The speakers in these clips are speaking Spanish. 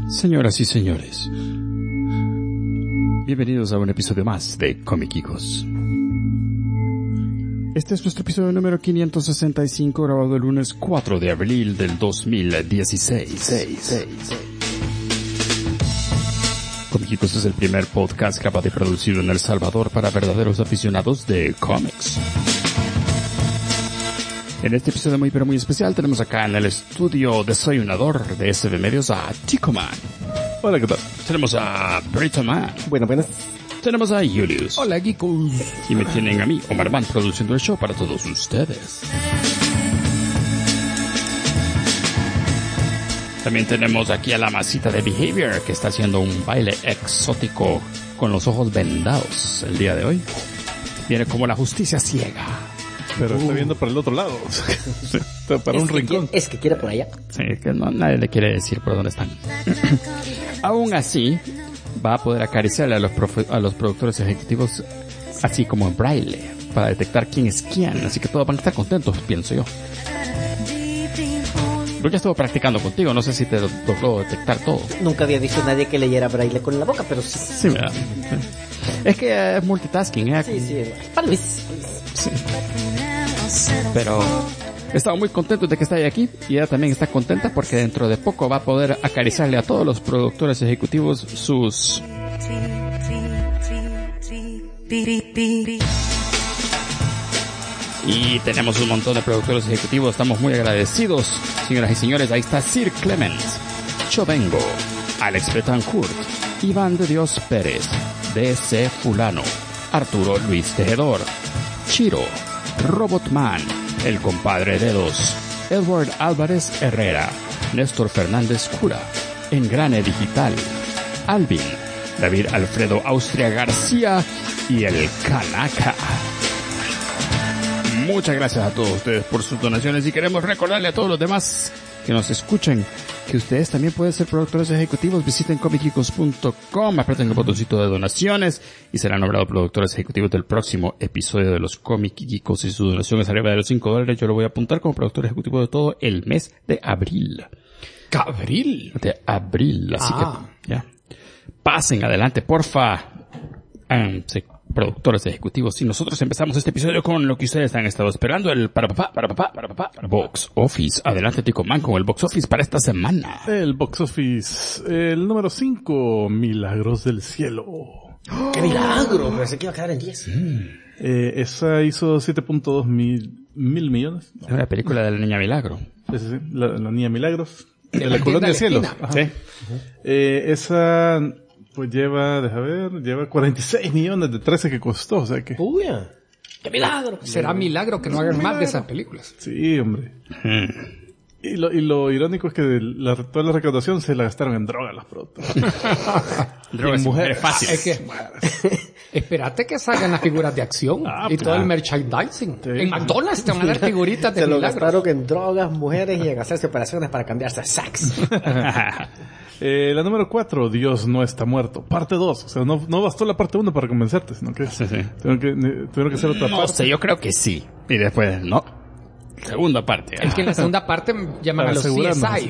Señoras y señores, bienvenidos a un episodio más de Comiquicos. Este es nuestro episodio número 565, grabado el lunes 4 de abril del 2016. Comiquicos es el primer podcast grabado y producido en El Salvador para verdaderos aficionados de cómics. En este episodio muy pero muy especial tenemos acá en el estudio desayunador de SB Medios a Tico Man. Hola, ¿qué tal? Tenemos a Brito Man. Buenas. Tenemos a Julius. Hola, geekos. Y me tienen a mí, Omar Man, produciendo el show para todos ustedes. También tenemos aquí a la masita de Behavior, que está haciendo un baile exótico con los ojos vendados el día de hoy. Viene como la justicia ciega. Pero está viendo para el otro lado. Para un rincón. Es que quiere por allá. Sí, que no, nadie le quiere decir por dónde están. Aún así, va a poder acariciarle a los productores ejecutivos así como en braille, para detectar quién es quién. Así que todos van a estar contentos, pienso yo. Yo ya estuve practicando contigo, no sé si te logró detectar todo. Nunca había visto a nadie que leyera braille con la boca, pero sí. Sí, ¿verdad? Es que es multitasking, ¿eh? Sí. Para Luis. Sí. Pero estamos muy contentos de que esté aquí y ella también está contenta porque dentro de poco va a poder acariciarle a todos los productores ejecutivos sus... Y tenemos un montón de productores ejecutivos, estamos muy agradecidos. Señoras y señores, ahí está Sir Clemens, Chovengo, Alex Betancourt, Iván de Dios Pérez, DC Fulano, Arturo Luis Tejedor, Chiro, Robotman, el compadre Dedos, Edward Álvarez Herrera, Néstor Fernández Cura, Engrane Digital, Alvin, David Alfredo Austria García y el Kanaka. Muchas gracias a todos ustedes por sus donaciones y queremos recordarle a todos los demás que nos escuchen que ustedes también pueden ser productores ejecutivos. Visiten comiquicos.com, aprieten el botoncito de donaciones y serán nombrados productores ejecutivos del próximo episodio de los Comiquicos. Si su donación es arriba de los $5, yo lo voy a apuntar como productor ejecutivo de todo el mes de abril. ¿Abril? De abril, así que ya. Pasen adelante, porfa. Productores ejecutivos. Y nosotros empezamos este episodio con lo que ustedes han estado esperando, el para Box Office. Adelante, Tico Man, con el Box Office para esta semana. El Box Office, el número 5, Milagros del Cielo. ¡Qué milagro! Pensé que iba a quedar en 10. Esa hizo 7.2 mil millones. Es una película de la Niña Milagro. Sí. La Niña Milagros. De la Colonia del Cielo. Sí. Esa... Pues lleva 46 millones de 13 que costó, o sea que... ¡Uy! ¡Qué milagro! Será milagro que no hagan más de esas películas. Sí, hombre. Y lo irónico es que toda la recaudación se la gastaron en drogas los productores. Drogas y mujeres fáciles. Es que... Espérate que salgan las figuras de acción y todo el merchandising. Sí. En McDonald's te van a dar figuritas de Se lo milagros. gastaron en drogas, mujeres y en hacerse operaciones para cambiarse a sax. La número 4, Dios no está muerto. Parte 2. O sea, no bastó la parte 1 para convencerte, sino que tuvieron que hacer otra No parte. sé, yo creo que sí. Y después, no. Segunda parte. Es que en la segunda parte llaman Para a los asegurarnos. CSI.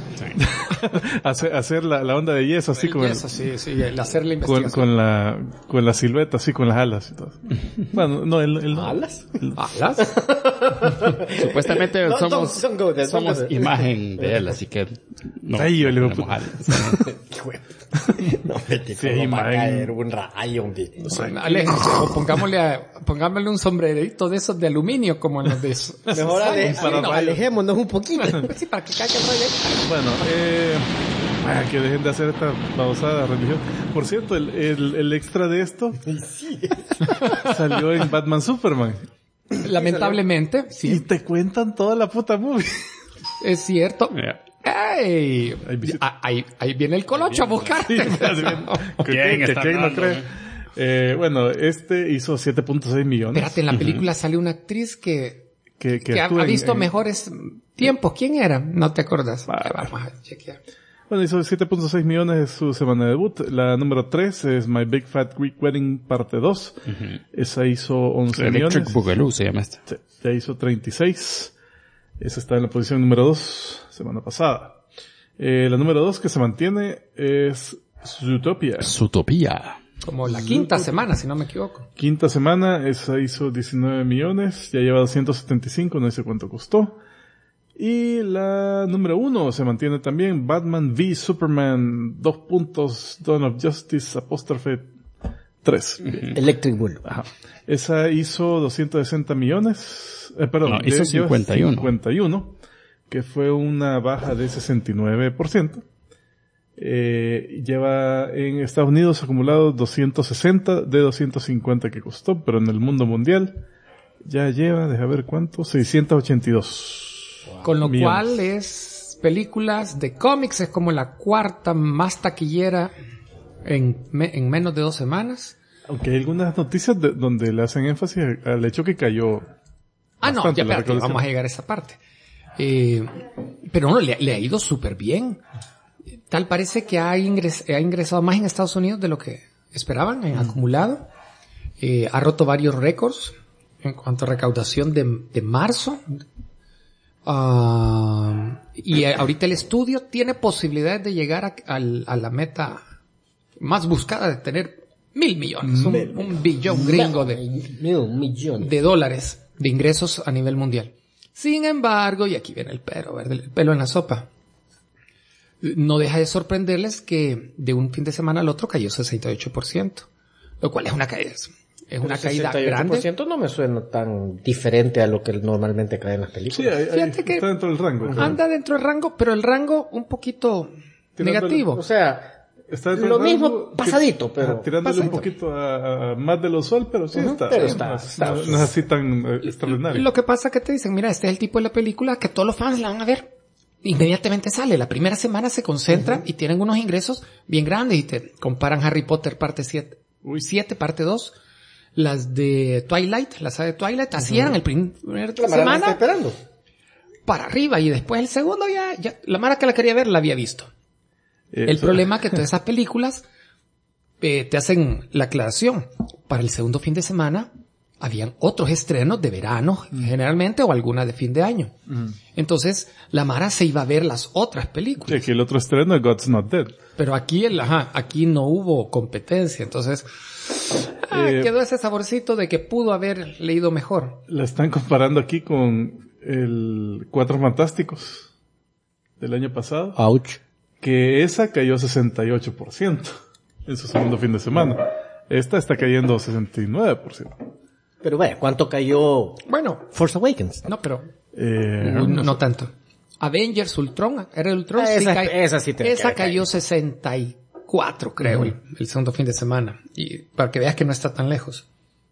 hacer la onda de yeso así con Eso, sí, el hacer la investigación. con la silueta así con las alas y todo. Bueno, no, ¿Alas? ¿Alas? Supuestamente somos son good. imagen de él, así que no. Ay, yo le voy a tenemos poner- alas. No, vete, Sí, va a imagen. caer un rayo, hombre. O pongámosle un sombrerito de esos de aluminio como en los de... Mejor alejémonos un poquito. Sí, para que caiga el rayo. Bueno, que dejen de hacer esta babosada religión. Por cierto, el extra de esto salió en Batman Superman. Lamentablemente, Y sí, te cuentan toda la puta movie. es cierto. Mira. ¡Ey! Ahí visita. Ahí viene el colocho a buscarte. ¿Quién está ¿Quién no hablando, cree? Bueno, este hizo 7.6 millones. Espérate, en la película sale una actriz que Que ha actúa visto en- mejores tiempos. ¿Quién era? No te acuerdas. Vamos a chequear. Bueno, hizo 7.6 millones de su semana de debut. La número 3 es My Big Fat Greek Wedding parte 2. Esa hizo 11 Electric millones. Boogaloo se llama esta. Sí, ya hizo 36. Esa está en la posición número 2, semana pasada. La número 2 que se mantiene es Zootopia. Zootopia. Como la quinta semana, si no me equivoco. Quinta semana, esa hizo 19 millones, ya lleva 275, no sé cuánto costó. Y la número 1 se mantiene también, Batman v Superman, Dawn of Justice, apóstrofe 3. Electric Bull. Ajá. Esa hizo 260 millones, perdón, No, hizo 51. 51, que fue una baja de 69%. Lleva en Estados Unidos acumulado 260 de 250 que costó, pero en el mundo mundial ya lleva, deja ver cuánto, 682. Wow. Con lo millones. cual es películas de cómics, es como la cuarta más taquillera en menos de 2 semanas. Aunque hay algunas noticias donde le hacen énfasis al hecho que cayó. No, ya espérate, vamos a llegar a esa parte. Pero no, le ha ido súper bien. Tal parece que ha ingresado más en Estados Unidos de lo que esperaban, en acumulado. Ha roto varios récords en cuanto a recaudación de marzo. Y ahorita el estudio tiene posibilidades de llegar a la meta más buscada de tener 1,000 millones. Un billón gringo de dólares de ingresos a nivel mundial. Sin embargo, y aquí viene el pelo en la sopa. No deja de sorprenderles que de un fin de semana al otro cayó 68%, lo cual es una caída. Es una caída grande. 68% no me suena tan diferente a lo que normalmente cae en las películas. Sí, fíjate que está dentro del rango. Anda dentro del rango, pero el rango un poquito negativo. O sea, está dentro lo del rango, mismo pasadito, pero... tirándole pasadito. un poquito a más de lo usual, pero sí está. Pero no es así tan extraordinario. Lo que pasa es que te dicen, mira, este es el tipo de la película que todos los fans la van a ver. Inmediatamente sale. La primera semana se concentra y tienen unos ingresos bien grandes y te comparan Harry Potter parte 7 parte 2. Las de Twilight, la saga de Twilight, así eran el primer semana esperando para arriba y después el segundo ya la mara que la quería ver la había visto. El problema es que todas esas películas te hacen la aclaración. Para el segundo fin de semana habían otros estrenos de verano, generalmente, o alguna de fin de año. Entonces, la mara se iba a ver las otras películas. Sí, que el otro estreno es God's Not Dead. Pero aquí aquí no hubo competencia, entonces quedó ese saborcito de que pudo haber leído mejor. La están comparando aquí con el Cuatro Fantásticos del año pasado. Ouch. Que esa cayó 68% en su segundo fin de semana. Esta está cayendo 69%. Pero vaya, ¿cuánto cayó Bueno, Force Awakens? no, pero No no tanto. Avengers Ultron, era Ultron, esa cayó 64, creo, el segundo fin de semana. Y para que veas que no está tan lejos.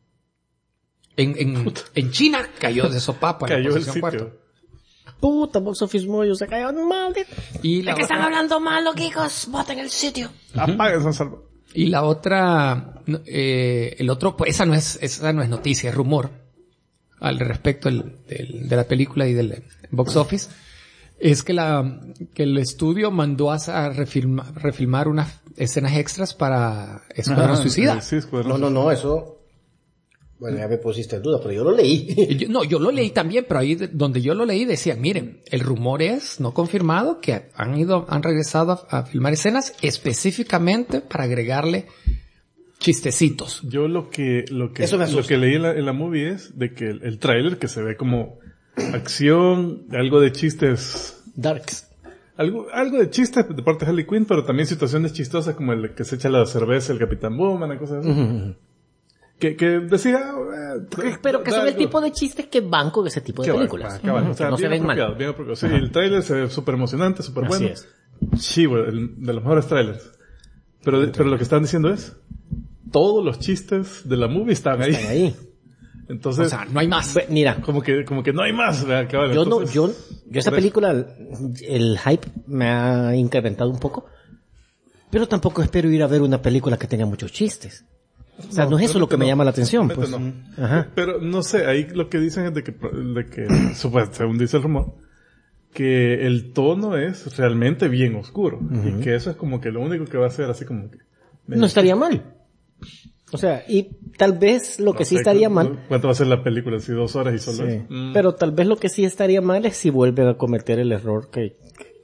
En China cayó de sopapo en la cayó el posición sitio. cuarta. Puta, Box Office Mojo se cayó mal. Y la otra, hablando mal, los hijos? Voten el sitio. Apaga San Salvador. y la otra, el otro, pues esa no es noticia, es rumor al respecto de la película y del box office. Es que el estudio mandó a refilmar unas escenas extras para Escuadrón Suicida. Sí, Escuadrón No, eso... Bueno, ya me pusiste en duda, pero yo lo leí. Yo lo leí también, pero ahí donde yo lo leí decían, miren, el rumor es no confirmado que han regresado a filmar escenas específicamente para agregarle chistecitos. Yo lo que Eso me asusta. lo que leí en la movie es de que el tráiler, que se ve como acción, algo de chistes, Darks. algo de chistes de parte de Harley Quinn, pero también situaciones chistosas como el que se echa la cerveza el Capitán Bowman y cosas así. Que decía... Pero que son el tipo de chistes que van con ese tipo de películas. O sea, no se ven mal. bien apropiado. Sí, el tráiler se ve súper emocionante, súper Así bueno. es. Sí, güey, de los mejores trailers. Pero lo que están diciendo es, todos los chistes de la movie están ahí. Están ahí. Entonces, O sea, no hay más. Mira, como que no hay más. Cabal. Entonces, yo esa película, el hype me ha incrementado un poco, pero tampoco espero ir a ver una película que tenga muchos chistes. O sea, no es eso lo que me llama la atención, pues. No. Ajá. Pero no sé, ahí lo que dicen es de que según dice el rumor, que el tono es realmente bien oscuro. Y que eso es como que lo único que va a hacer así como que... No estaría mal. O sea, y tal vez lo que sí estaría mal... ¿Cuánto va a ser la película? ¿Si 2 horas y solo Sí. eso? Pero tal vez lo que sí estaría mal es si vuelven a cometer el error que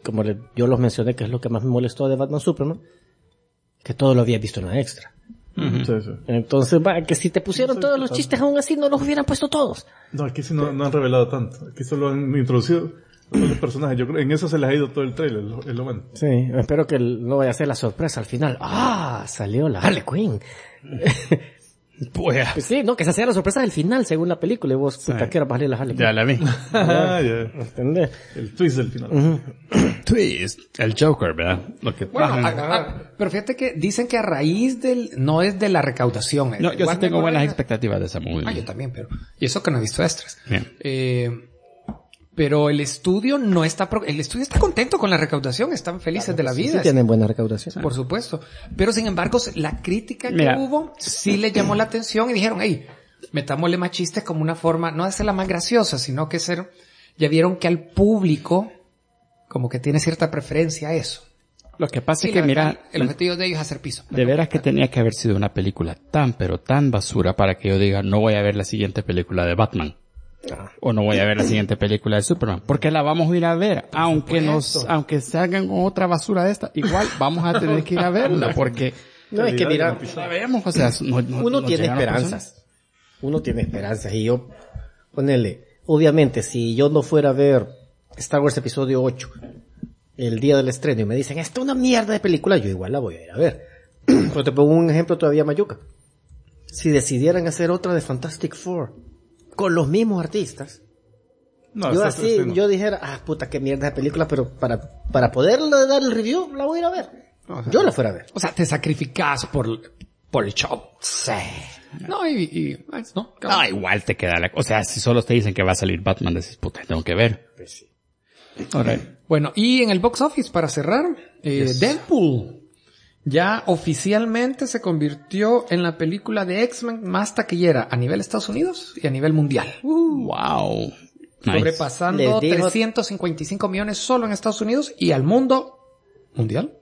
como yo los mencioné, que es lo que más me molestó de Batman Superman, que todo lo había visto en la extra. Sí, sí. Entonces, que si te pusieron todos los chistes aún así, no los hubieran puesto todos. No, aquí sí no han revelado tanto. Aquí solo han introducido los personajes. Yo creo en eso se les ha ido todo el trailer, es lo bueno. Sí, espero que no vaya a ser la sorpresa al final. Salió la Harley Quinn. Pues sí, no, que esa sea la sorpresa del final, según la película. Y vos, puta, ¿qué era para salir la Harley Quinn? Ya la vi. Ya. ¿Entendés? El twist del final. Twist. El Joker, ¿verdad? Lo que Bueno, pero fíjate que dicen que a raíz no es de la recaudación. No, yo sí tengo buenas expectativas de esa movie. Yo también, pero... Y eso que no he visto extras. Bien. Pero el estudio no está... El estudio está contento con la recaudación. Están felices de la vida. Sí tienen buena recaudación. Por supuesto. Pero sin embargo, la crítica que Mira. hubo sí le llamó la atención y dijeron, hey, metámosle más chistes como una forma, no de hacerla más graciosa, sino que ya vieron que al público como que tiene cierta preferencia a eso. Lo que pasa Sí, es que, mira, el objetivo de ellos es hacer piso. de veras que tenía que haber sido una película pero tan basura para que yo diga, no voy a ver la siguiente película de Batman. O no voy a ver la siguiente película de Superman. Porque la vamos a ir a ver. Aunque se hagan otra basura de esta, igual vamos a tener que ir a verla. Porque No, es que mira, la vemos, o sea, uno tiene esperanzas. Uno tiene esperanzas. Y yo, ponele, obviamente, si yo no fuera a ver Star Wars Episodio 8 el día del estreno y me dicen, esta es una mierda de película, yo igual la voy a ir a ver. Pero te pongo un ejemplo todavía mayuca. Si decidieran hacer otra de Fantastic Four con los mismos artistas, No, yo esa- así, esa no. yo dijera, puta, qué mierda de película, pero para poderle dar el review, la voy a ir a ver. Yo la fuera a ver. O sea, te sacrificas por el show. Sí. No, no. No, igual te queda o sea, si solo te dicen que va a salir Batman, decís, puta, tengo que ver. Alright. Bueno, y en el box office, para cerrar, Deadpool ya oficialmente se convirtió en la película de X-Men más taquillera a nivel Estados Unidos y a nivel mundial. Wow. Nice. Sobrepasando Les digo- 355 millones solo en Estados Unidos y al mundo mundial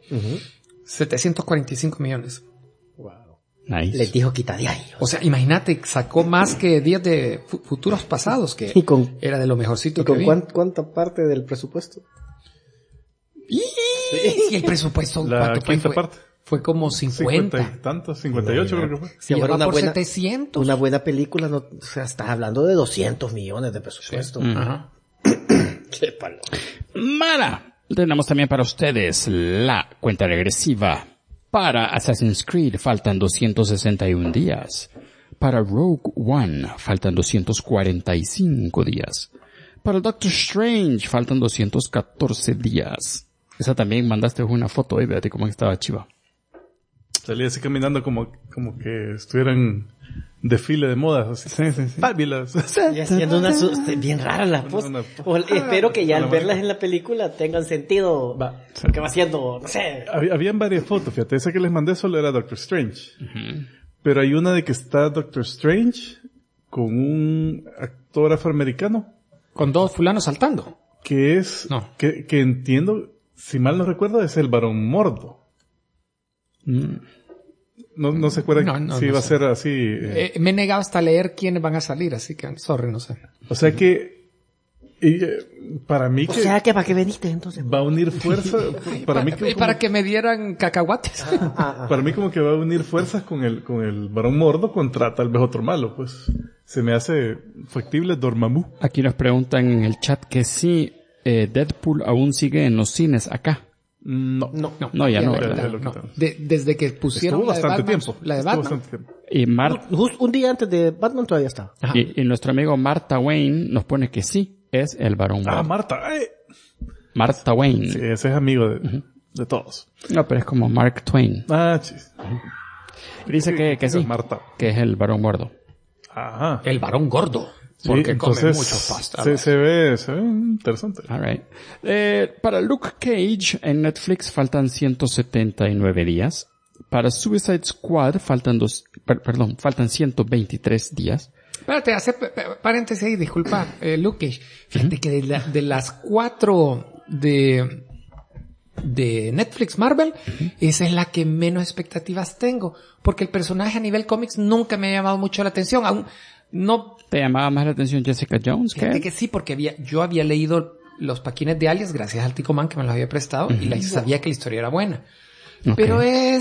745 millones. Nice. Les dijo quita de ahí. O sea, imagínate, sacó más que 10 de futuros pasados, que Y con- era de lo mejorcito ¿Y que con vi. cuánta parte del presupuesto? Y el presupuesto, La ¿cuánto fue? quinta parte. Fue como 50. 50 y tantos, 58 creo que fue. Si Y fuera ahora una por buena, 700. una buena película, no, o sea, estás hablando de 200 millones de presupuesto. Ajá. Qué palo. Mara, tenemos también para ustedes la cuenta regresiva. Para Assassin's Creed faltan 261 días. Para Rogue One faltan 245 días. Para Doctor Strange faltan 214 días. Esa también mandaste una foto, fíjate cómo estaba chiva. Salía así caminando como que estuvieran desfile de modas. Así. Fabulous. Y haciendo bien rara la pose. Una- Espero que ya al una- verlas en la película tengan sentido. Porque va haciendo, no sé. Habían varias fotos, fíjate. Esa que les mandé solo era Doctor Strange. Pero hay una de que está Doctor Strange con un actor afroamericano Con dos fulanos saltando. que es, No. que entiendo, si mal no recuerdo, es el Barón Mordo. No se acuerdan No, si no iba a sé. ser así. Me he negado hasta a leer quiénes van a salir, así que, sorry, no sé. O sea que, para mí O que sea, que para qué veniste entonces. va a unir fuerza, para mí que Para que me dieran cacahuates. para mí como que va a unir fuerzas con el Barón Mordo contra tal vez otro malo, pues se me hace factible Dormammu. Aquí nos preguntan en el chat que si Deadpool aún sigue en los cines acá. No. No, ya no, Ya ¿verdad? lo No. quitaron. Desde que pusieron Estuvo la de bastante Batman, tiempo. la de Estuvo Batman. bastante tiempo. Y Justo un día antes de Batman todavía estaba. Ajá. y nuestro amigo Martha Wayne nos pone que sí, es el Barón Mordo. Marta. Martha Wayne. Sí, ese es amigo de todos. No, pero es como Mark Twain. Chis. Dice que sí, Marta. que es el Barón Mordo. Ajá. El varón gordo. Sí, Porque come entonces, mucho pasta. se ve interesante. All right. Para Luke Cage en Netflix faltan 179 días. Para Suicide Squad faltan faltan 123 días. Espérate, hace paréntesis ahí, disculpa, Luke Cage. Fíjate que de las 4 de Netflix Marvel, esa es la que menos expectativas tengo. Porque el personaje a nivel cómics nunca me ha llamado mucho la atención. Aún no... ¿Te llamaba más la atención Jessica Jones? Fíjate ¿Qué? que sí, porque yo había leído los paquines de Alias gracias al Tico Man que me los había prestado y sabía que la historia era buena. Okay. Pero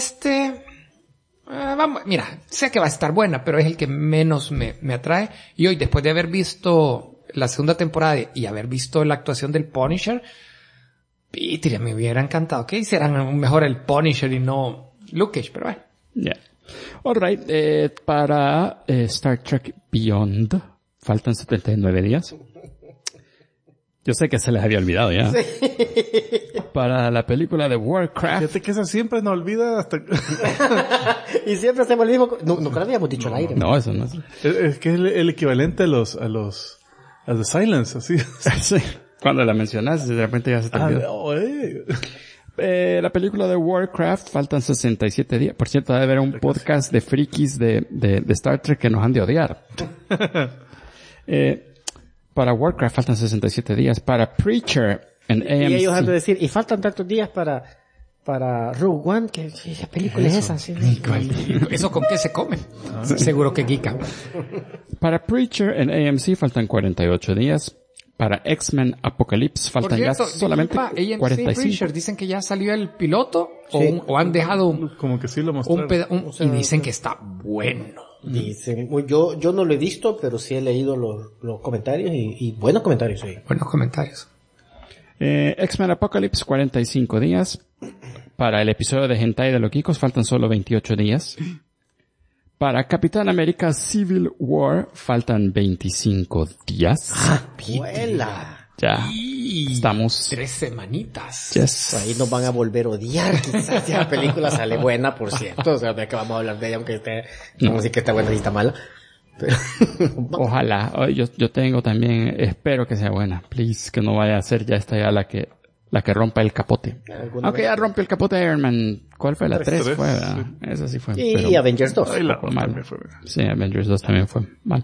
vamos, mira, sé que va a estar buena, pero es el que menos me atrae. Y hoy, después de haber visto la segunda temporada y haber visto la actuación del Punisher, Peter, me hubiera encantado que hicieran mejor el Punisher y no Luke Cage, pero bueno. Yeah. Alright, para Star Trek Beyond faltan 79 días. Yo sé que se les había olvidado ya. Sí. Para la película de Warcraft. Fíjate que esa siempre nos olvida hasta... y siempre hacemos el mismo... Nunca lo habíamos dicho al aire. No, eso no es. Es que es el equivalente a los The Silence, así. Sí. Cuando la mencionas, de repente ya se te olvidó. La película de Warcraft faltan 67 días. Por cierto, debe haber un podcast de frikis de Star Trek que nos han de odiar. Para Warcraft faltan 67 días. Para Preacher en AMC. Y ellos han de decir, y faltan tantos días para Rogue One, ¿qué película es esa? ¿Sí? ¿Eso con qué se come? Seguro que Geeka. Para Preacher en AMC faltan 48 días. Para X-Men Apocalypse faltan ya solamente 45. Preacher, dicen que ya salió el piloto o han dejado como que sí lo mostraron. Y dicen que está bueno. Dicen, yo no lo he visto, pero sí he leído los comentarios y buenos comentarios. Sí. Buenos comentarios. X-Men Apocalypse 45 días. Para el episodio de Hentai de Loquicos faltan solo 28 días. Para Capitán América Civil War faltan 25 días. ¡Vuela! Ya estamos 3 semanitas. Yes. Ahí nos van a volver a odiar, quizás. Si la película sale buena, por cierto. O sea, de que vamos a hablar de ella, aunque esté, vamos a decir que está buena y está mala. Pero... Ojalá. Yo tengo también, espero que sea buena. Please, que no vaya a ser ya esta ya la que rompa el capote. Aunque ya rompió el capote de Iron Man. ¿Cuál fue? La 3 fue, ¿verdad? Sí. Esa sí fue. Y Avengers 2. Sí, Avengers 2 también fue mal.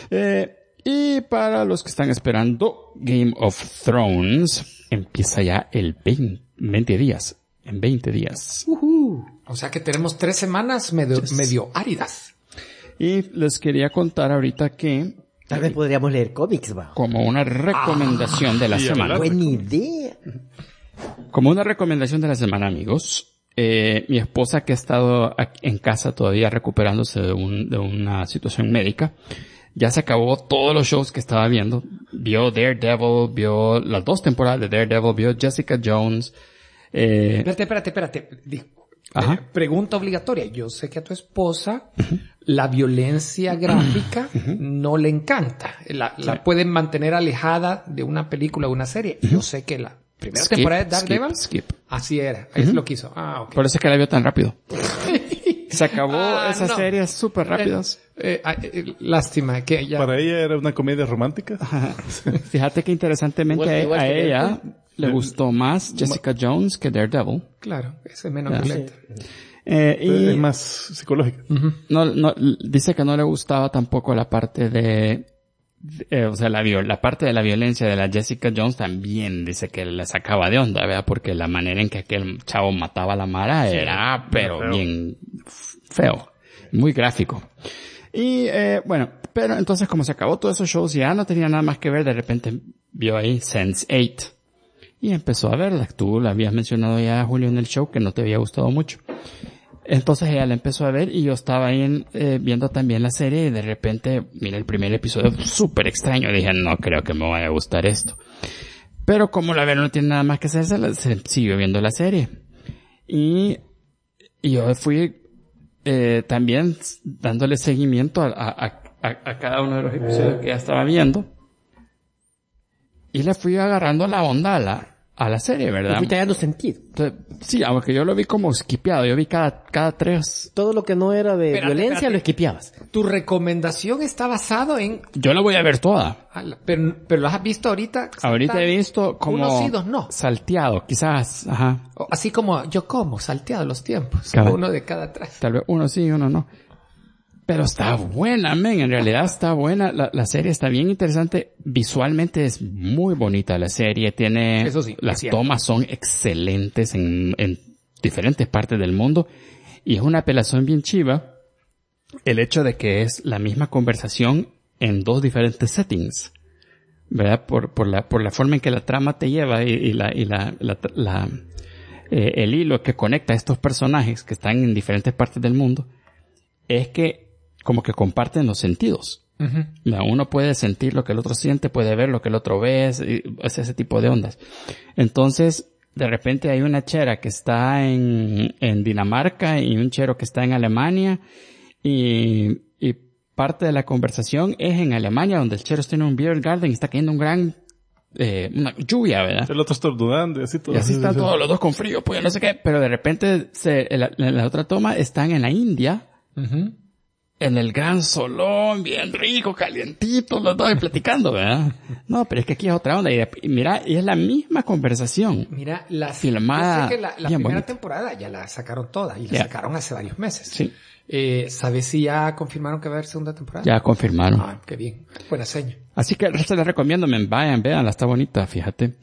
Y para los que están esperando, Game of Thrones empieza ya el 20 días. En 20 días. O sea que tenemos 3 semanas medio áridas. Y les quería contar ahorita que... Tal vez podríamos leer cómics, va. Como una recomendación de la semana. Buena idea. Como una recomendación de la semana, amigos. Mi esposa, que ha estado en casa todavía recuperándose de una situación médica, ya se acabó todos los shows que estaba viendo. Vio Daredevil, vio las 2 temporadas de Daredevil, vio Jessica Jones. Espérate. Pregunta obligatoria. Yo sé que a tu esposa la violencia gráfica no le encanta. La pueden mantener alejada de una película o una serie. Yo sé que la primera temporada de Daredevil así era. Ahí es lo que hizo. Okay. Por eso es que la vio tan rápido. Se acabó esas series súper rápidas. Lástima que ella... Para ella era una comedia romántica. Fíjate que interesantemente a ella le gustó más Jessica Jones que Daredevil. Claro, ese es menos violento. Y es más psicológica. No, dice que no le gustaba tampoco la parte la parte de la violencia de la Jessica Jones también dice que le sacaba de onda, ¿verdad? Porque la manera en que aquel chavo mataba a la mara era, pero bien feo, muy gráfico. Y, pero entonces como se acabó todos esos shows y ya no tenía nada más que ver, de repente vio ahí Sense8 y empezó a verla. Tú la habías mencionado ya, Julio, en el show, que no te había gustado mucho. Entonces ella la empezó a ver y yo estaba ahí viendo también la serie y de repente, mira, el primer episodio súper extraño. Dije, no creo que me vaya a gustar esto. Pero como la verdad no tiene nada más que hacer, se siguió viendo la serie. Y yo fui también dándole seguimiento a cada uno de los episodios que ya estaba viendo. Y le fui agarrando la onda a la serie, ¿verdad? Le fuiste dando sentido. Entonces, sí, aunque yo lo vi como skipeado. Yo vi cada 3. Todo lo que no era de violencia lo skipeabas. Tu recomendación está basado en... Yo la voy a ver toda. Pero ¿lo has visto ahorita? Ahorita he visto como... Unos sí, 2 no. Salteado, quizás. Ajá. Así como yo como, salteado los tiempos. Uno de cada 3. Tal vez uno sí, uno no. Pero está buena, men. En realidad está buena. La serie está bien interesante. Visualmente es muy bonita la serie. Tiene... Eso sí, las tomas son excelentes en diferentes partes del mundo. Y es una pelazón bien chiva. El hecho de que es la misma conversación en 2 diferentes settings. ¿verdad? Por la forma en que la trama te lleva y el hilo que conecta a estos personajes que están en diferentes partes del mundo, es que como que comparten los sentidos. Uno puede sentir lo que el otro siente, puede ver lo que el otro ve, es ese tipo de ondas. Entonces, de repente hay una chera que está en Dinamarca y un chero que está en Alemania y parte de la conversación es en Alemania, donde el chero está en un beer garden y está cayendo una lluvia, ¿verdad? El otro estornudando y así todo. Y así están todos los dos con frío, pues no sé qué, pero de repente en la otra toma están en la India, en el gran solón, bien rico, calientito, los dos platicando, ¿verdad? No, pero es que aquí es otra onda. Y mira, y es la misma conversación. Mira, filmada. Yo sé que la primera bonita temporada ya la sacaron toda y la sacaron hace varios meses. Sí. ¿Sabes si ya confirmaron que va a haber segunda temporada? Ya confirmaron. Ah, qué bien. Buena seña. Así que se les recomiendo, veanla, está bonita, fíjate.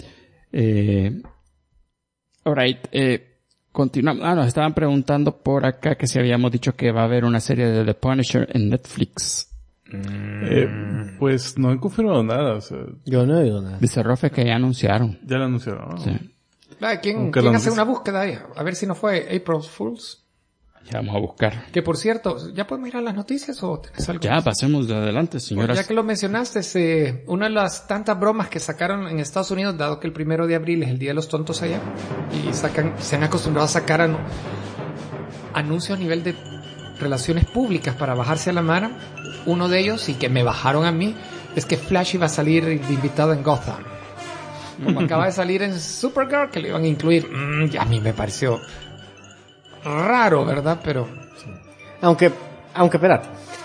Alright, continuamos. Nos estaban preguntando por acá que si habíamos dicho que va a haber una serie de The Punisher en Netflix. Pues no han confirmado nada, o sea. Yo no he oído nada. Dice Rofe que ya anunciaron. Ya lo anunciaron, ¿no? Sí. ¿Quién hace una búsqueda ahí? A ver si no fue April Fools. Ya vamos a buscar. Que por cierto, ¿ya podemos ir a las noticias o tenés algo? Ya, pasemos de adelante, señoras. Ya que lo mencionaste, una de las tantas bromas que sacaron en Estados Unidos, dado que el 1 de abril es el Día de los Tontos allá, y se han acostumbrado a sacar anuncios a nivel de relaciones públicas para bajarse a la mara. Uno de ellos, y que me bajaron a mí, es que Flash iba a salir de invitado en Gotham. Como acaba de salir en Supergirl, que le iban a incluir. Ya a mí me pareció raro, ¿verdad? Pero sí. Aunque espérate,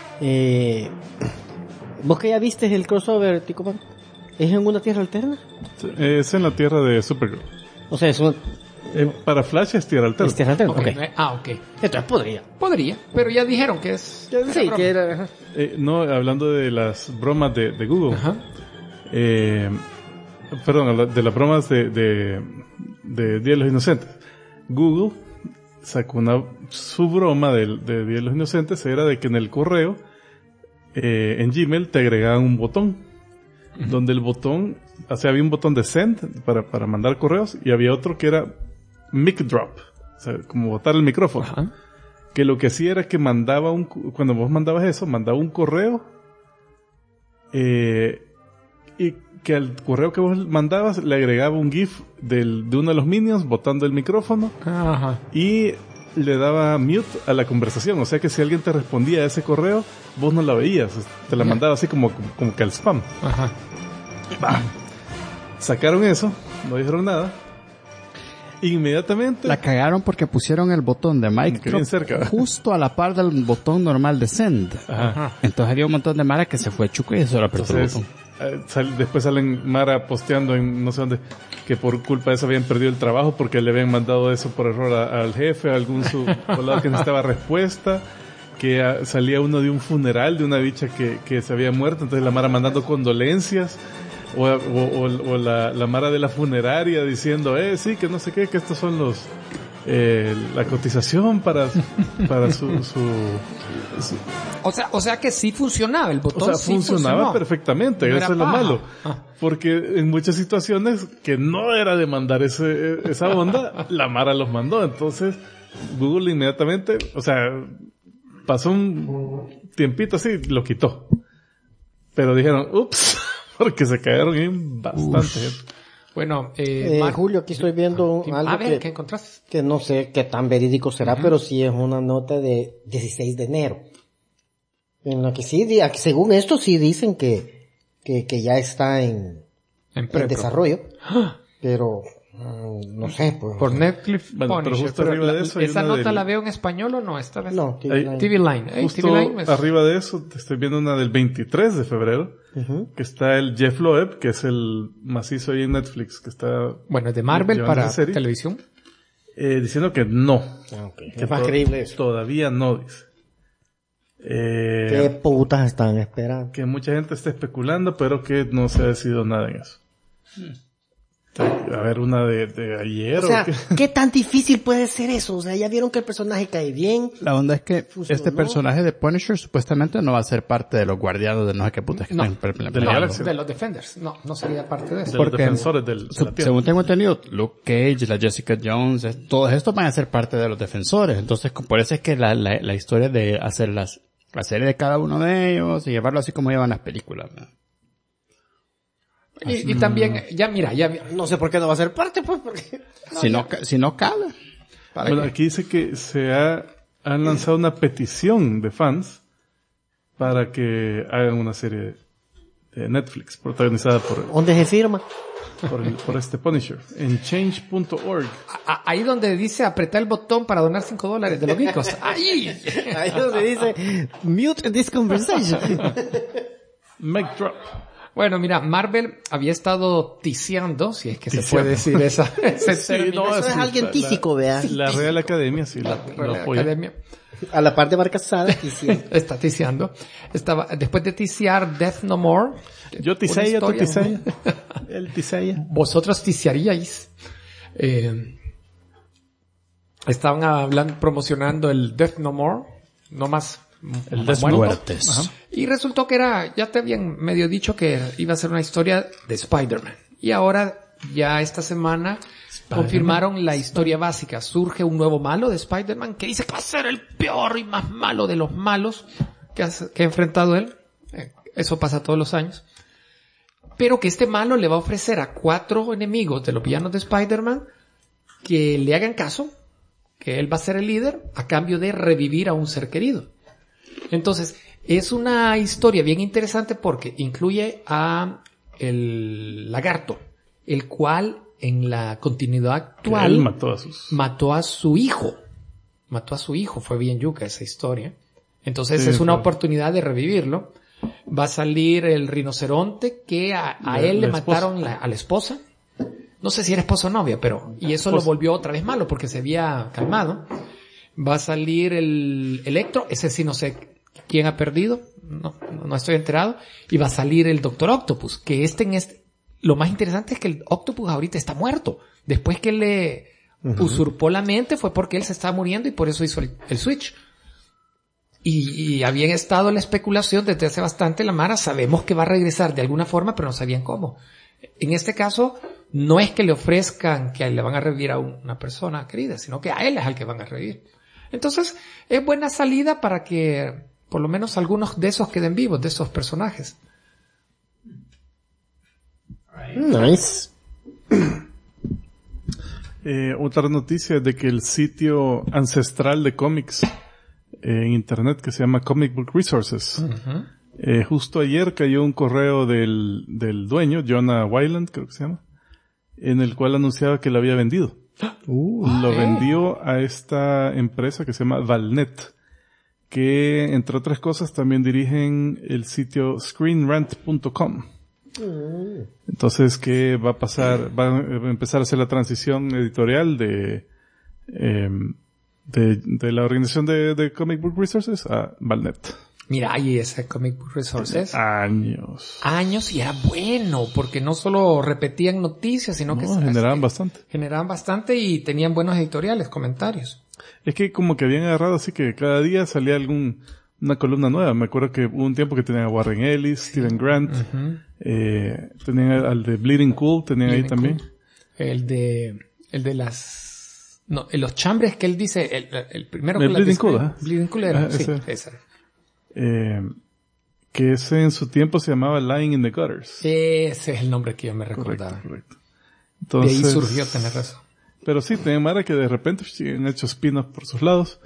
vos que ya viste el crossover, Ticoman, ¿es en una tierra alterna? Es en la tierra de Supergirl. O sea, es un... para Flash es tierra alterna. Es tierra alterna, okay. Okay. Ok. Entonces podría, pero ya dijeron que es... Sí, que era... No, hablando de las bromas de Google. Ajá. Perdón, de las bromas de Día de los Inocentes. Google sacó su broma de Día de los Inocentes, era de que en el correo, en Gmail, te agregaban un botón, donde el botón, o sea, había un botón de send para mandar correos, y había otro que era mic drop, o sea, como botar el micrófono. Ajá. Que lo que hacía era que cuando vos mandabas eso, mandaba un correo, y que al correo que vos mandabas le agregaba un GIF de uno de los minions botando el micrófono. Ajá. Y le daba mute a la conversación. O sea que si alguien te respondía a ese correo, vos no la veías. Te la mandaba así como que al spam. Ajá. Sacaron eso, no dijeron nada. Inmediatamente la cagaron porque pusieron el botón de mic bien cerca, justo a la par del botón normal de send. Ajá. Entonces había un montón de mara que se fue chuco y eso lo apretó el botón. Después salen Mara posteando en no sé dónde que por culpa de eso habían perdido el trabajo porque le habían mandado eso por error al jefe, a algún subvolado que necesitaba respuesta, que salía uno de un funeral de una bicha que se había muerto, entonces la Mara mandando condolencias, o la Mara de la funeraria diciendo sí, que no sé qué, que estos son los la cotización para su o sea que sí funcionaba el botón. O sea, sí funcionaba perfectamente, no eso es lo malo. Porque en muchas situaciones que no era de mandar esa onda, la Mara los mandó. Entonces, Google inmediatamente, o sea, pasó un tiempito así, lo quitó. Pero dijeron, ups, porque se cayeron en bastante gente. Bueno, Julio, aquí estoy viendo algo ¿qué encontraste? Que no sé qué tan verídico será, pero sí es una nota de 16 de enero. En la que sí, según esto sí dicen que ya está en desarrollo, pero no sé. Pues, por Netflix, bueno, pero justo arriba de eso ¿esa nota la veo en español o no? Esta vez no, TV Line. Justo TV Line arriba de eso te estoy viendo una del 23 de febrero, que está el Jeff Loeb, que es el macizo ahí en Netflix, que está... Bueno, de Marvel para televisión. Diciendo que no. Okay. ¿Qué más creíble eso? Todavía no, dice. ¿Qué putas están esperando? Que mucha gente está especulando, pero que no se ha decidido nada en eso. A ver, una de ayer. O sea, ¿qué tan difícil puede ser eso? O sea, ya vieron que el personaje cae bien. La onda es que funcionó. Este personaje de Punisher supuestamente no va a ser parte de los guardianes de no sé qué putas que están de los Defenders. No sería parte de eso. De los defensores de la Tierra. Según tengo entendido, Luke Cage, la Jessica Jones, todos estos van a ser parte de los defensores. Entonces, por eso es que la historia de hacer la serie de cada uno de ellos y llevarlo así como llevan las películas, ¿no? Y también, ya mira. No sé por qué no va a ser parte, pues, porque... Si no cabe. Bueno, aquí dice que han lanzado una petición de fans para que hagan una serie de Netflix protagonizada ¿Dónde se firma? por este Punisher. En change.org. Ahí donde dice apretar el botón para donar $5 de los gicos. Ahí donde dice mute this conversation. Mic drop. Bueno, mira, Marvel había estado tiseando, si es que se puede decir ese término. Eso es alguien tísico, vea. La Real Academia, sí, la apoya. Academia. A la parte de Marcasada, tiseando. Está tiseando. Después de tisear Death No More. Yo tisea, tú tisea. Él tisea. Vosotros tisearíais. Estaban promocionando el Death No More. No más. El de muertes. Ajá. Y resultó que ya te habían medio dicho que iba a ser una historia de Spider-Man. Y ahora, ya esta semana, confirmaron la historia básica. Surge un nuevo malo de Spider-Man que dice que va a ser el peor y más malo de los malos que ha enfrentado él. Eso pasa todos los años. Pero que este malo le va a ofrecer a 4 enemigos de los villanos de Spider-Man que le hagan caso, que él va a ser el líder a cambio de revivir a un ser querido. Entonces, es una historia bien interesante porque incluye a el Lagarto, el cual en la continuidad actual él mató a su hijo. Fue bien yuca esa historia. Entonces sí, es una oportunidad de revivirlo. Va a salir el rinoceronte que a él le mataron a la esposa. No sé si era esposa o novia, pero... Y eso lo volvió otra vez malo porque se había calmado. Va a salir el Electro, ese sí no sé quién ha perdido, no estoy enterado. Y va a salir el Doctor Octopus, que lo más interesante es que el Octopus ahorita está muerto. Después que le usurpó la mente fue porque él se estaba muriendo y por eso hizo el switch. Y habían estado la especulación desde hace bastante, la Mara, sabemos que va a regresar de alguna forma, pero no sabían cómo. En este caso, no es que le ofrezcan que le van a revivir a una persona querida, sino que a él es al que van a revivir. Entonces, es buena salida para que por lo menos algunos de esos queden vivos, de esos personajes. Nice. Otra noticia es de que el sitio ancestral de cómics en internet que se llama Comic Book Resources, justo ayer cayó un correo del dueño, Jonah Wyland creo que se llama, en el cual anunciaba que lo había vendido. Lo vendió a esta empresa que se llama Valnet, que entre otras cosas también dirigen el sitio screenrant.com. Entonces, ¿qué va a pasar? Va a empezar a hacer la transición editorial de la organización de Comic Book Resources a Valnet. Mira, ahí ese Comic Book Resources. Años y era bueno, porque no solo repetían noticias, sino que generaban bastante. Generaban bastante y tenían buenos editoriales, comentarios. Es que como que habían agarrado así que cada día salía una columna nueva. Me acuerdo que hubo un tiempo que tenían a Warren Ellis, Steven Grant, tenían al de Bleeding Cool, tenían ahí también. El de los chambres que él dice, el primero que Bleeding Cool, Bleeding Cool era, sí, ese. Que ese en su tiempo se llamaba Lying in the Gutters. Ese es el nombre que yo me recordaba. Correcto. Entonces, de ahí surgió, tener razón. Pero sí, tenían mara que de repente han hecho spin-off por sus lados.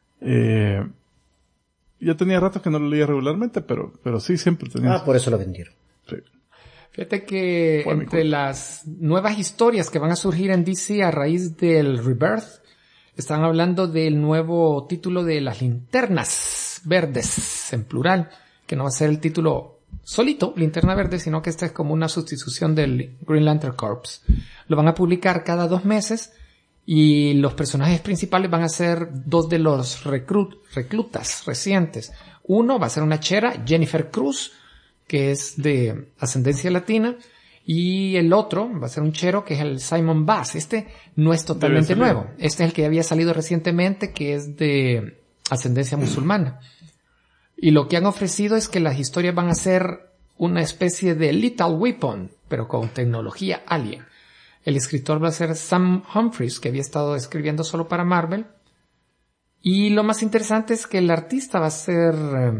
Ya tenía rato que no lo leía regularmente, pero sí siempre tenía. Por eso lo vendieron. Sí. Fíjate que entre las nuevas historias que van a surgir en DC a raíz del Rebirth, están hablando del nuevo título de las Linternas Verdes, en plural, que no va a ser el título solito, Linterna Verde, sino que esta es como una sustitución del Green Lantern Corps. Lo van a publicar cada 2 meses y los personajes principales van a ser 2 de los reclutas recientes. Uno va a ser una chera, Jennifer Cruz, que es de ascendencia latina, Y el otro va a ser un chero que es el Simon Bass. Este no es totalmente nuevo. Este es el que había salido recientemente, que es de ascendencia musulmana. Y lo que han ofrecido es que las historias van a ser una especie de Lethal Weapon, pero con tecnología alien. El escritor va a ser Sam Humphries, que había estado escribiendo solo para Marvel. Y lo más interesante es que el artista va a ser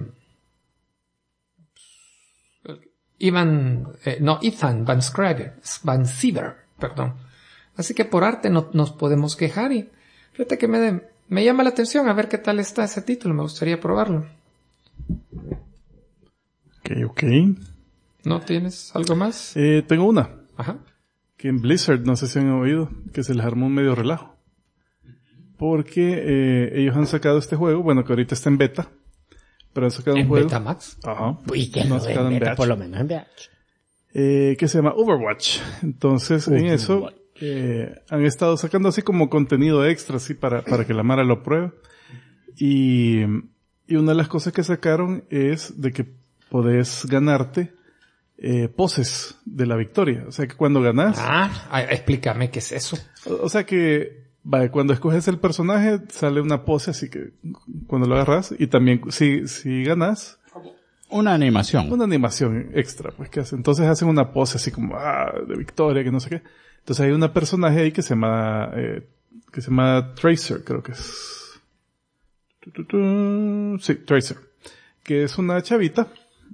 Ethan Van Siever, perdón. Así que por arte no nos podemos quejar y fíjate que me llama la atención a ver qué tal está ese título, me gustaría probarlo. Ok. ¿No tienes algo más? Tengo una. Ajá. Que en Blizzard, no sé si han oído, que se les armó un medio relajo. Porque ellos han sacado este juego, bueno, que ahorita está en beta, pero han sacado un juego. ¿En Betamax? Ajá. Y que no en beta, por lo menos en VH. Que se llama Overwatch. Entonces, en eso, han estado sacando así como contenido extra, así para que la Mara lo pruebe. Y una de las cosas que sacaron es de que podés ganarte poses de la victoria. O sea que cuando ganás... explícame qué es eso. O sea que cuando escoges el personaje sale una pose, así que cuando lo agarras, y también si ganás... Una animación. Una animación extra, pues, que hacen. Entonces hacen una pose así como, de victoria, que no sé qué. Entonces hay una personaje ahí que se llama Tracer, creo que es. Sí, Tracer. Que es una chavita.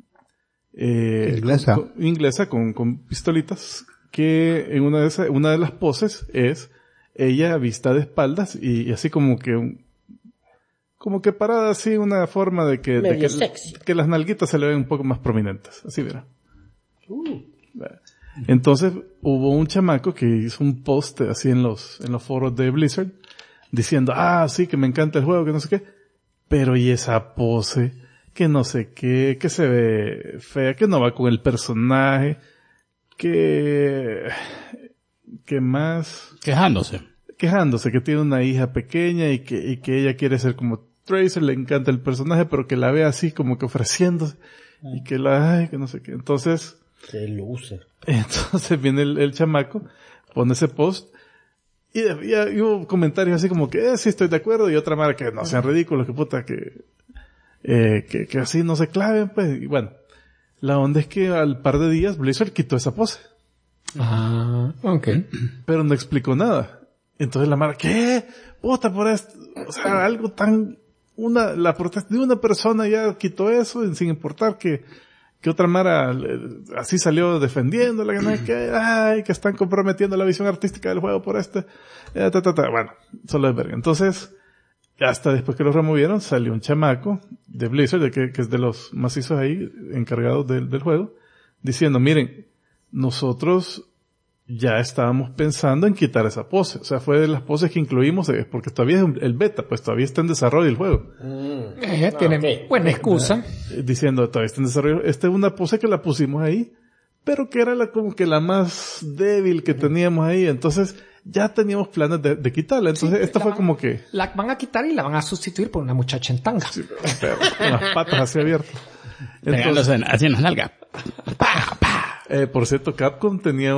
Inglesa con pistolitas. Que en una de las poses es ella vista de espaldas y así como que parada así, una forma de que las nalguitas se le ven un poco más prominentes. Así verá. Entonces hubo un chamaco que hizo un post así en los foros de Blizzard diciendo, sí, que me encanta el juego, que no sé qué, pero y esa pose, que no sé qué, que se ve fea, que no va con el personaje, que más... Quejándose, que tiene una hija pequeña y que ella quiere ser como Tracer, le encanta el personaje, pero que la ve así como que ofreciéndose y que que no sé qué. Entonces... ¡Qué loser! Entonces viene el chamaco, pone ese post y hubo comentarios así como que sí estoy de acuerdo y otra mara que no sean ridículos, que puta, que así no se claven, pues. Y bueno, la onda es que al par de días Blizzard quitó esa pose. Ok. Pero no explicó nada. Entonces la mara, ¿qué? Puta, por esto. O sea, algo tan... la protesta de una persona ya quitó eso, sin importar que otra mara así salió defendiéndola, que están comprometiendo la visión artística del juego por Bueno, solo es verga. Entonces, hasta después que lo removieron, salió un chamaco de Blizzard, que es de los macizos ahí, encargados del juego, diciendo, miren, nosotros ya estábamos pensando en quitar esa pose. O sea, fue de las poses que incluimos, porque todavía es el beta, pues todavía está en desarrollo el juego. Tiene buena excusa. Diciendo, todavía está en desarrollo. Esta es una pose que la pusimos ahí, pero que era como que la más débil que teníamos ahí. Entonces, ya teníamos planes de quitarla. Entonces, esta fue como que... La van a quitar y la van a sustituir por una muchacha en tanga. Sí, pero con las patas así abiertas. Entonces, así en las nalgas. Por cierto, Capcom tenía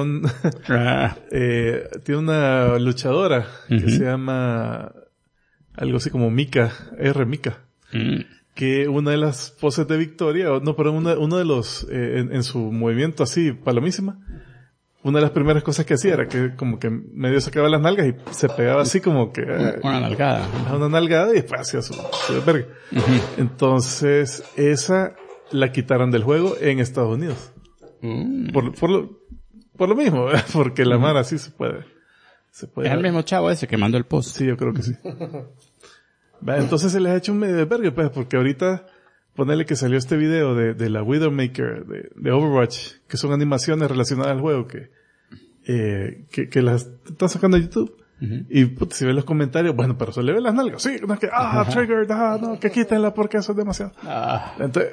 tiene una luchadora que se llama algo así como Mika, Mika. Que una de las poses de victoria, uno de los, en su movimiento así, palomísima, una de las primeras cosas que hacía era que como que medio sacaba las nalgas y se pegaba así como que... una nalgada. Una nalgada y después hacía su verga. Entonces, esa la quitaron del juego en Estados Unidos. Por lo mismo, porque la mara sí se puede. Es el mismo chavo ese que mandó el post. Sí, yo creo que sí. Entonces se les ha hecho un medio de verga, pues, porque ahorita ponerle que salió este video de la Widowmaker de Overwatch, que son animaciones relacionadas al juego que las están sacando a YouTube. Y puta, si ves los comentarios, bueno, pero se le ven las nalgas, sí, no es que, triggered, no, que quítenla porque eso es demasiado. Entonces,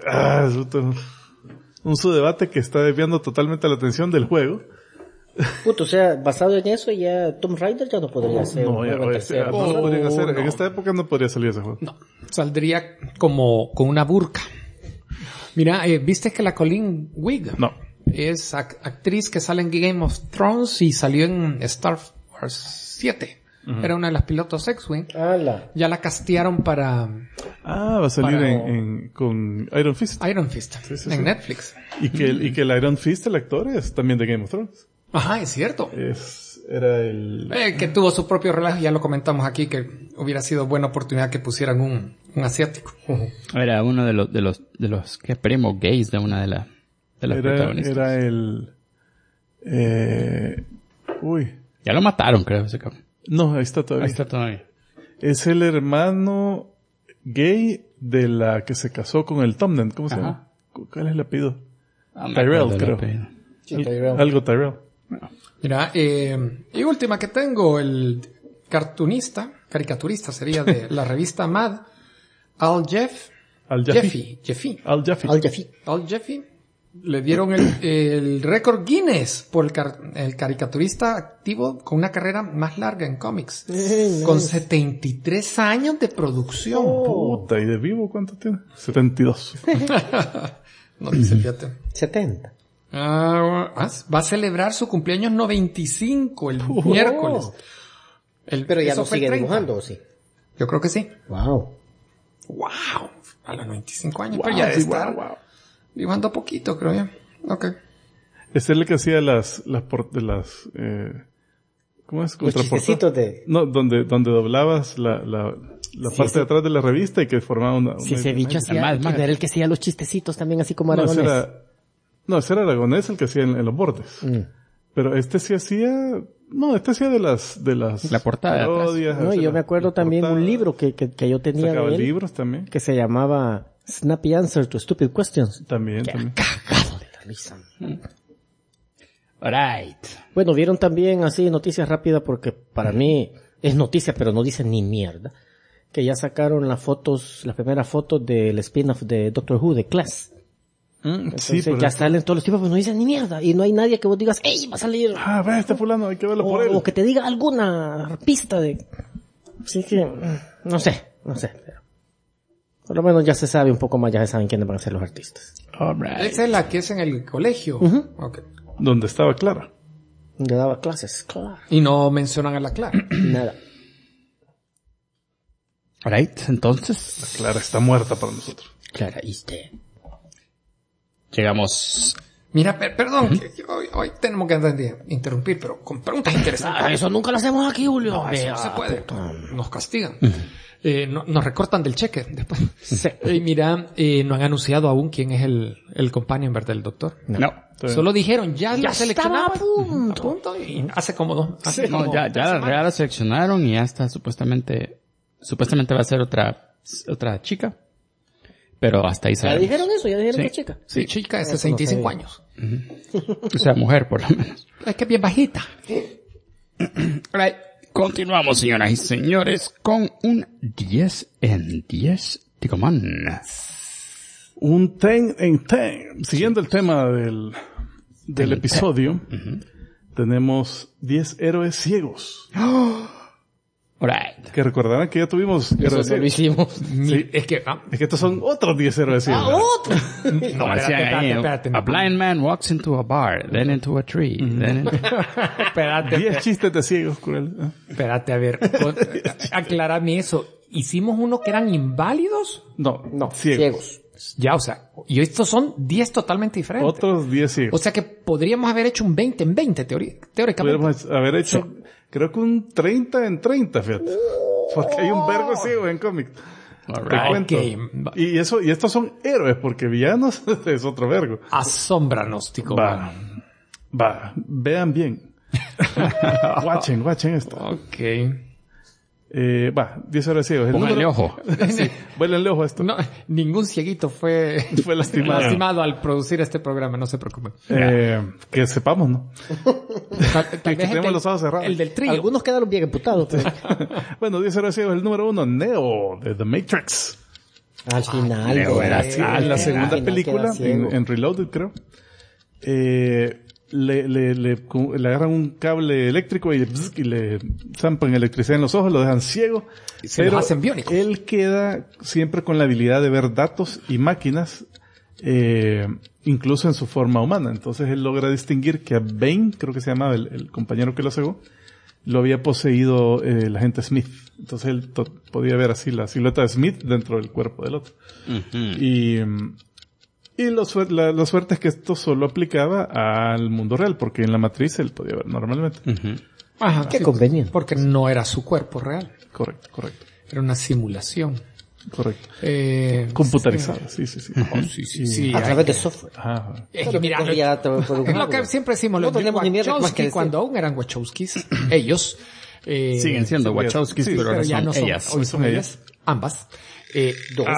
un subdebate que está desviando totalmente la atención del juego. Puto, o sea, basado en eso ya Tomb Raider ya no podría ser. No, no lo podrían hacer. No. En esta época no podría salir ese juego. No, saldría como con una burka. Mira, ¿viste que la Colleen Wing? No. es actriz que sale en Game of Thrones y salió en Star Wars 7. Era una de las pilotos X-Wing. Ya la castearon para... va a salir con Iron Fist. Iron Fist. En Netflix. Y que el Iron Fist, el actor, es también de Game of Thrones. Ajá, es cierto. Era el... que tuvo su propio relajo, ya lo comentamos aquí, que hubiera sido buena oportunidad que pusieran un asiático. Era uno de los que primos gays de una de las protagonistas. Era el... Ya lo mataron, creo, ese cabrón. No, ahí está todavía. Es el hermano gay de la que se casó con el Tomnen. ¿Cómo se llama? ¿Cuál es el apellido? Tyrell, creo. Sí, Tyrell. Algo Tyrell. Mira, y última que tengo, el caricaturista sería de la revista Mad, Al Jaffe. Le dieron el récord Guinness por el caricaturista activo con una carrera más larga en cómics. Con 73 años de producción. Puta, ¿y de vivo cuánto tiene? 72. No dice, fíjate. 70. Va a celebrar su cumpleaños 95 el miércoles. Pero ya no sigue 30. Dibujando, ¿o sí? Yo creo que sí. Wow. A los 95 años. Pero ya está dibujando poquito, creo yo. Okay. Es el que hacía las ¿cómo es? Los chistecitos de... No, donde doblabas la parte de atrás de la revista y que formaba una ese bicho hacía... Era el que hacía los chistecitos también, así como Aragonés. Ese era Aragonés el que hacía en los bordes. Pero este sí hacía... No, este hacía de las la portada parodias. No, y yo me acuerdo también un libro que yo tenía de él. Libros también. Que se llamaba Snappy Answer to Stupid Questions. También. Cagado de la risa. Alright. Bueno, vieron también así noticias rápidas porque para mí es noticia, pero no dicen ni mierda. Que ya sacaron las primeras fotos del spin-off de Doctor Who, de Class. Entonces ya salen todos los tipos, pero no dicen ni mierda. Y no hay nadie que vos digas, ¡ey, va a salir! Ve este fulano, hay que verlo por él. O que te diga alguna pista de... Así que, no sé. Pero por lo menos ya se sabe un poco más, ya se saben quiénes van a ser los artistas. Alright. Esa es la que es en el colegio. Okay. Donde estaba Clara. Donde daba clases, Clara. Y no mencionan a la Clara. Nada. Alright, entonces... La Clara está muerta para nosotros. Clara is dead. Llegamos... Mira, perdón, que hoy tenemos que interrumpir, pero con preguntas interesantes. Eso nunca lo hacemos aquí, Julio. No, eso no se puede. Nos castigan. Nos recortan del cheque después. Sí. Y mira, no han anunciado aún quién es el companion, ¿verdad? El doctor. No. Solo dijeron, ya la seleccionaron. A punto. Y hace como dos. Ya la Real la seleccionaron y ya está supuestamente va a ser otra chica. Pero hasta ahí sabemos. ¿Ya dijeron eso? ¿Ya dijeron que chica? Sí, chica de 65 años. O sea, mujer, por lo menos. Es que es bien bajita. Right. Continuamos, señoras y señores, con un 10 en 10 Ticomán. Un 10 en 10. Siguiendo el tema del episodio, tenemos 10 héroes ciegos. Alright. Que recordarán que ya tuvimos héroes ciegos. Lo hicimos. Sí. Es que estos son otros 10 héroes ciegos. ¡Otro! No, espérate. A blind man walks into a bar, then into a tree, then into... Espérate. 10 chistes de ciegos, cruel. Espérate, a ver. Aclárame eso. ¿Hicimos uno que eran inválidos? No, ciegos. Ya, o sea, y estos son 10 totalmente diferentes. Otros 10 ciegos. O sea que podríamos haber hecho un 20 en 20, teóricamente. Podríamos haber hecho, creo que un 30 en 30, fíjate. Porque hay un vergo ciego en cómics. Te cuento. Y estos son héroes, porque villanos es otro vergo. Asómbranos, Tico. Va. Vean bien. Watchen esto. Ok. 10 héroes ciegos. Pónganle ojo. Sí, vuélenle ojo a esto. No, ningún cieguito fue lastimado al producir este programa, no se preocupen. Que sepamos, ¿no? Tal vez tenemos los ojos cerrados. El del trío. Algunos quedaron bien emputados. Pero... Bueno, 10 héroes ciegos. El número 1, Neo, de The Matrix. Al final. Neo era la segunda película, en Reloaded, creo. Le agarran un cable eléctrico y le zampan electricidad en los ojos, lo dejan ciego. Se los hacen biónicos. Él queda siempre con la habilidad de ver datos y máquinas incluso en su forma humana. Entonces él logra distinguir que a Bane, creo que se llamaba el compañero que lo cegó, lo había poseído el agente Smith. Entonces él podía ver así la silueta de Smith dentro del cuerpo del otro. Y la suerte es que esto solo aplicaba al mundo real, porque en la matriz él podía ver normalmente. Ajá, qué conveniente. Porque no era su cuerpo real. Correcto. Era una simulación. Correcto. Computarizada, sí. Sí, a través de software. Ajá. Es que mira, es lo que siempre decimos, los Wachowski, cuando aún eran Wachowskis, ellos siguen siendo Wachowskis, pero ahora ya son no son, ellas. hoy son ellas, ambas. Dos.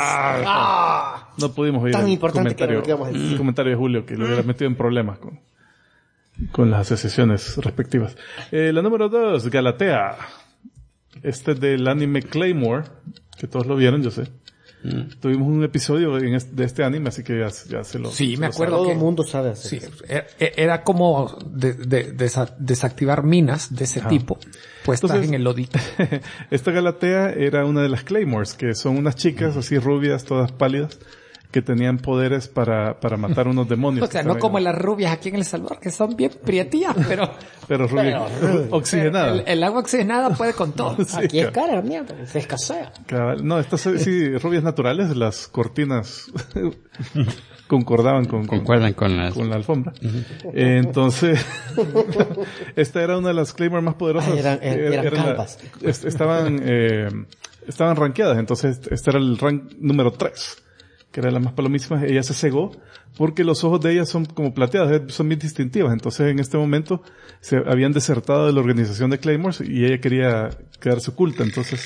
No pudimos oír tan importante el comentario de Julio, que lo hubiera metido en problemas con las asociaciones respectivas. La número 2, Galatea. Este es del anime Claymore, que todos lo vieron, yo sé. Tuvimos un episodio de este anime, así que ya se lo... Sí, me acuerdo todo que... el mundo sabe hacer. Sí, era como desactivar minas de ese tipo, puestas en el lodito. Esta Galatea era una de las Claymores, que son unas chicas así rubias, todas pálidas, que tenían poderes para matar unos demonios. O sea, no como las rubias aquí en El Salvador, que son bien prietías, pero oxigenada. El agua oxigenada puede con todo. Sí, aquí es cara, mierda, se escasea. No, estas sí, rubias naturales, las cortinas concordaban concuerdan con la alfombra. Entonces, esta era una de las Claymore más poderosas. Eran calvas. Estaban rankeadas, entonces este era el rank número 3. Que era la más palomísima. Ella se cegó porque los ojos de ella son como plateados, son bien distintivas. Entonces en este momento se habían desertado de la organización de Claymores y ella quería quedarse oculta. Entonces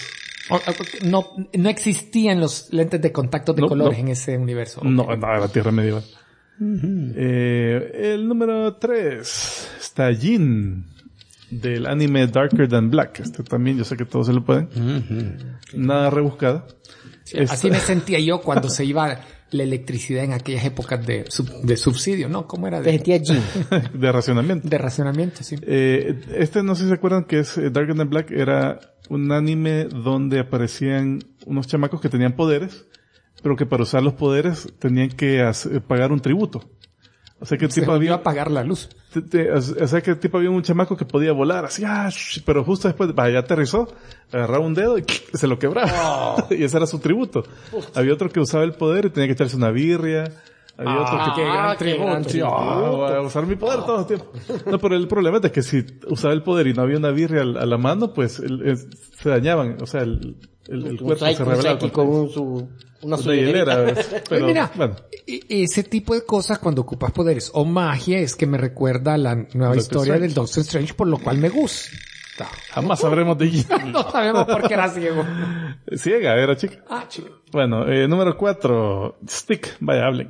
no existían los lentes de contacto de colores en ese universo. No, la Tierra medieval. El número 3 está Jin, del anime Darker Than Black. Este también yo sé que todos se lo pueden. Nada rebuscada. Sí, así me sentía yo cuando se iba la electricidad en aquellas épocas de subsidio, ¿no? ¿Cómo era? De racionamiento. De racionamiento, sí. No sé si se acuerdan que es Darker Than Black, era un anime donde aparecían unos chamacos que tenían poderes, pero que para usar los poderes tenían que pagar un tributo. O sea que el tipo había apagar la luz. O sea que el tipo había un chamaco que podía volar así, pero justo después, ya aterrizó, agarraba un dedo y se lo quebraba. Y ese era su tributo. Había otro que usaba el poder y tenía que echarse una birria. Había otro que gran tributo. Voy a usar mi poder todo el tiempo. No, pero el problema es que si usaba el poder y no había una birria a la mano, pues se dañaban, o sea, el cuerpo se revelaba con una hielera. Pero mira, bueno. Ese tipo de cosas cuando ocupas poderes o magia es que me recuerda a la nueva historia del Doctor Strange, por lo cual me gusta. Jamás sabremos de ella. No sabemos por qué era ciego. Ciega, era chica. Chica. Bueno, número 4, Stick, vaya, hablen.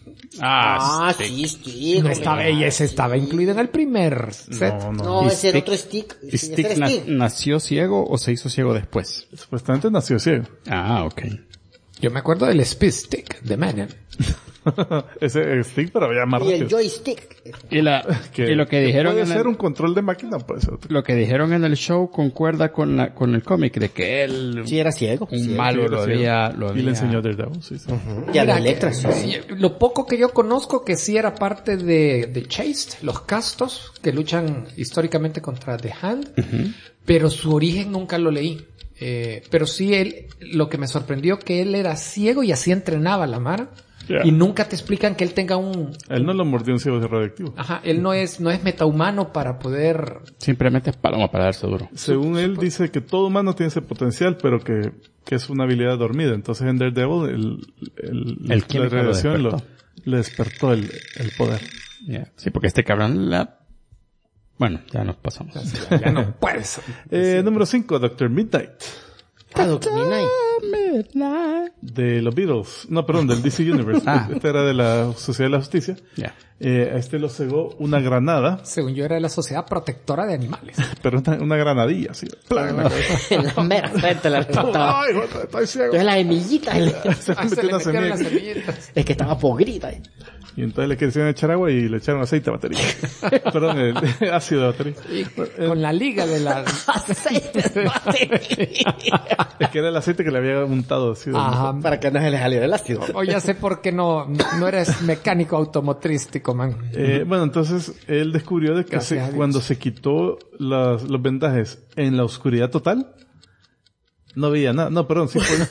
Sí. No estaba, ese estaba incluido en el primer set. No, ese era otro Stick. ¿Stick nació ciego o se hizo ciego después? Supuestamente nació ciego. Ok. Yo me acuerdo del Speed Stick de Menem. Ese Stick, pero ya más rápido. Y el joystick. Y lo que dijeron puede ser un control de máquina, puede ser otro. Lo que dijeron en el show concuerda con el cómic de que él sí era ciego. Malo lo había y le enseñó Daredevil, sí. Y a la Electra. Lo poco que yo conozco que sí era parte de Chaste, los castos que luchan históricamente contra The Hand, pero su origen nunca lo leí. Pero sí lo que me sorprendió que él era ciego y así entrenaba a la Mara. Yeah. Y nunca te explican que él tenga Él no lo mordió un ciego radioactivo. Ajá, él no es metahumano para poder... Simplemente es paloma para darse duro. Según él dice que todo humano tiene ese potencial, pero que es una habilidad dormida. Entonces en Daredevil la radiación le despertó el poder. Yeah. Sí, porque este cabrón Bueno, ya nos pasamos. Ya no puedes. Número 5, Dr. Midnight. Dr. Midnight. De los Beatles. No, perdón, del DC Universe. Este era de la Sociedad de la Justicia. Yeah. Este lo cegó una granada. Según yo era de la Sociedad Protectora de Animales. Pero una granadilla, así. En la mera frente la reventaba. Ay, estoy ciego. Entonces las semillitas. Se metió las semillitas. Es que estaba pogrita. Y entonces le quisieron echar agua y le echaron aceite a batería. Perdón, el ácido de batería. Con la liga de la... Aceite de batería. Es que era el aceite que le había untado así. Para que no se le saliera el ácido. O ya sé por qué no eres mecánico automotrístico, man. Bueno, entonces él descubrió de que cuando se quitó los vendajes en la oscuridad total, no veía nada. No, perdón, sí fue.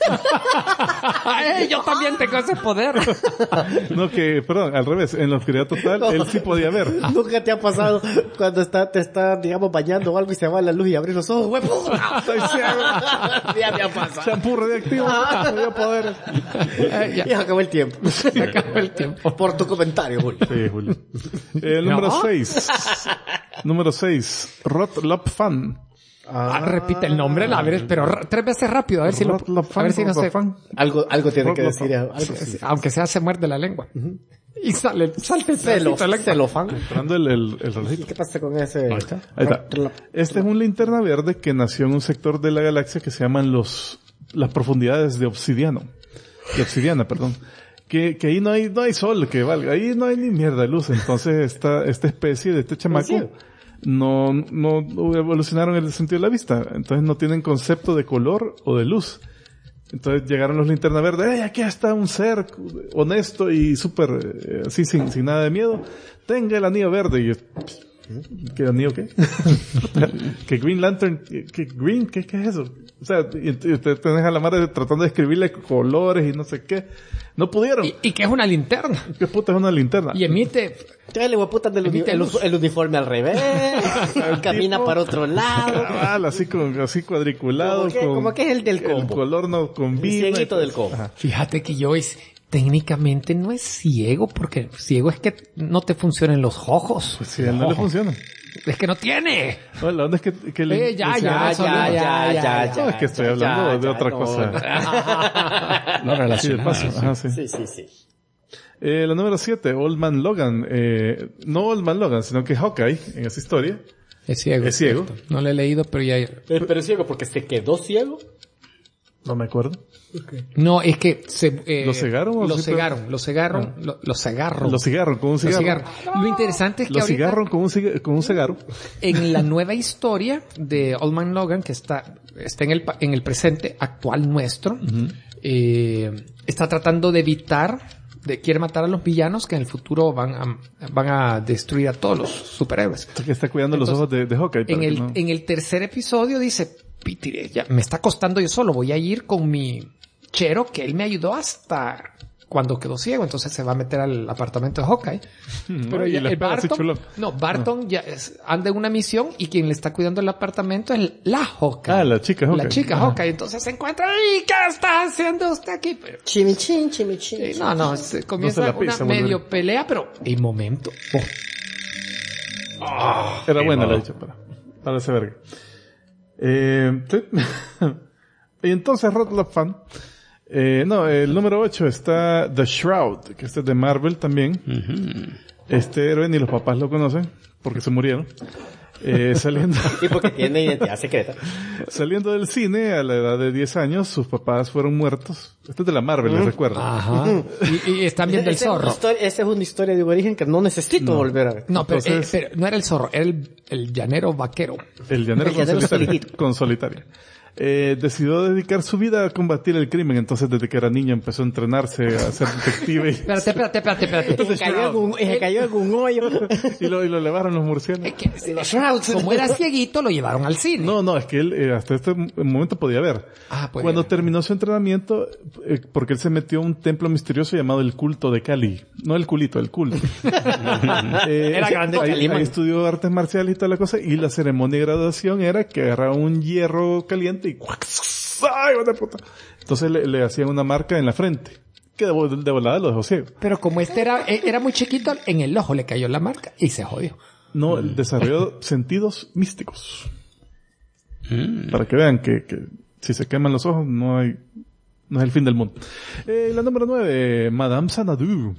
Yo también tengo ese poder. No, perdón, al revés. En la oscuridad total, él sí podía ver. ¿Nunca te ha pasado cuando te está, digamos, bañando o algo y se va la luz y abres los ojos? ¡Huevo! Estoy ciego. Ya me ha pasado. Champú radioactivo. No había poder. Ya acabó el tiempo. Se acabó el tiempo. Por tu comentario, Julio. Sí, Julio. Número 6. Número 6. Rot Lop Fan. Repite el nombre, a ver, pero 3 veces rápido, a ver si no sé. Algo tiene que decir. Aunque sea se muerde la lengua. Y salte celofán. Esperando el relojito. ¿Qué pasa con ese? Ahí está. Este es un linterna verde que nació en un sector de la galaxia que se llaman las profundidades de obsidiana, perdón. Que ahí no hay sol que valga, ahí no hay ni mierda de luz. Entonces esta especie de este chamaco no evolucionaron en el sentido de la vista. Entonces no tienen concepto de color o de luz. Entonces llegaron los linternas verdes. Aquí está un ser honesto y súper, así sin nada de miedo. Tenga el anillo verde. Y yo, ¿qué anillo qué? ¿Qué Green Lantern? ¿Qué es eso? O sea, y te tenés a la madre tratando de escribirle colores y no sé qué. No pudieron. ¿Y qué es una linterna? ¿Qué puta es una linterna? Y emite... Tráele, hueputas, el uniforme al revés. Camina para otro lado. Cabal, así cuadriculado. ¿Cómo que es el del combo? El color no combina. El cieguito del combo. Ajá. Fíjate que Joyce técnicamente no es ciego, porque ciego es que no te funcionan los ojos. Pues sí, no le funciona. Es que no tiene. No, la onda es que le... Ya. No, es que estoy hablando de otra cosa. No relacionado. Ajá, sí. Sí. La número 7, Old Man Logan. No Old Man Logan, sino que Hawkeye, en esa historia. Es ciego. No lo he leído, pero ya... Pero es ciego porque se quedó ciego. No me acuerdo. Okay. No, es que ¿Lo cegaron? Lo cegaron con un cigarro. Lo interesante es que lo cigarron con un cigarro. En la nueva historia de Old Man Logan, que está en el presente actual nuestro, está tratando de evitar, quiere matar a los villanos que en el futuro van a destruir a todos los superhéroes. Que está cuidando los ojos de Hawkeye. En el tercer episodio dice, Pitire, ya me está costando yo solo, voy a ir con mi chero que él me ayudó hasta cuando quedó ciego, entonces se va a meter al apartamento de Hawkeye. Pero Barton ya anda en una misión y quien le está cuidando el apartamento es la Hawkeye. La chica Hawkeye. La chica Hawkeye. Entonces se encuentra, ¿y qué está haciendo usted aquí? Chimichín. Se comienza una medio pelea, pero en momento. Era buena la dicha para ese verga. Sí. Y entonces Rotlop Fan. El número 8 está The Shroud, que este es de Marvel también. Este héroe ni los papás lo conocen, porque se murieron. Saliendo... Y porque tiene identidad secreta. Saliendo del cine a la edad de 10 años, sus papás fueron muertos. Este es de la Marvel, les recuerdo. Ajá. Y están viendo el zorro. Esa es una historia de origen que no necesito volver a ver. No, pero no era el zorro, era el llanero vaquero. El llanero con solitario. Decidió dedicar su vida a combatir el crimen, entonces desde que era niño empezó a entrenarse a ser detective. Espérate. Se cayó en un hoyo. Y lo elevaron los murcianos. Los Shrouds. Como era cieguito, lo llevaron al cine. No, es que él hasta este momento podía ver. Cuando terminó su entrenamiento, porque él se metió a un templo misterioso llamado el Culto de Cali. No el culito, el culto. Era grande. Ahí estudió artes marciales y toda la cosa, y la ceremonia de graduación era que agarraba un hierro caliente y ¡ay, de puta! Entonces le hacían una marca en la frente, que de volada lo dejó ciego. Pero como era muy chiquito, en el ojo le cayó la marca y se jodió. No, desarrolló sentidos místicos. Para que vean que si se queman los ojos no es el fin del mundo. La número 9, Madame Xanadu.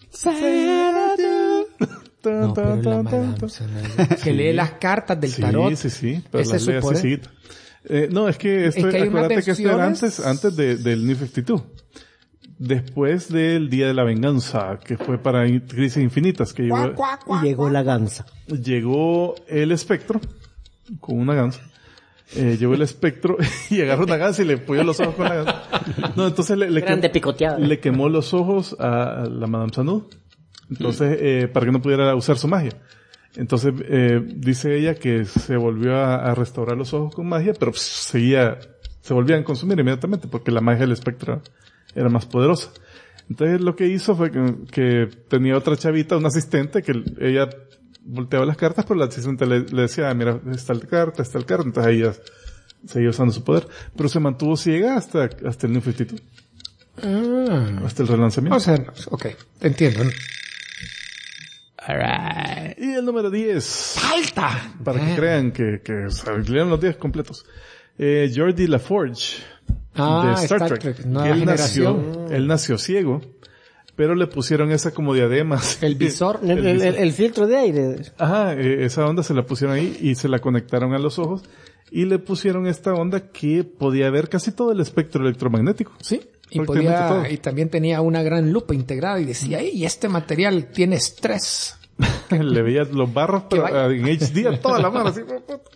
No, pero la Madame Xanadu. Que lee las cartas del tarot. Sí, pero las lee así seguidas. No, es que acuérdate que esto era antes del New 52. después del Día de la Venganza, que fue para Crisis Infinitas, que llegó la gansa. Llegó el espectro, con una gansa. Llegó el espectro y agarró una gansa y le puyó los ojos con la gansa. No, entonces le quemó los ojos a la Madame Sanud. Entonces, para que no pudiera usar su magia. Entonces, dice ella que se volvió a restaurar los ojos con magia, pero se volvían a consumir inmediatamente porque la magia del espectro era más poderosa. Entonces, lo que hizo fue que tenía otra chavita, una asistente, que ella volteaba las cartas, pero la asistente le decía, mira, está el carta, entonces ella seguía usando su poder, pero se mantuvo ciega hasta el New 52. Hasta el relanzamiento. O sea, ok, entiendo. Alright. Y el número 10. ¡Falta! Para que crean que lean los 10 completos. Geordi LaForge, de Star Trek. Él nació ciego, pero le pusieron esa como diadema. El visor, el filtro de aire. Ajá, esa onda se la pusieron ahí y se la conectaron a los ojos y le pusieron esta onda que podía ver casi todo el espectro electromagnético. Sí. Y también tenía una gran lupa integrada y decía, y este material tiene estrés. Le veías los barros pero en HD a toda la mano así.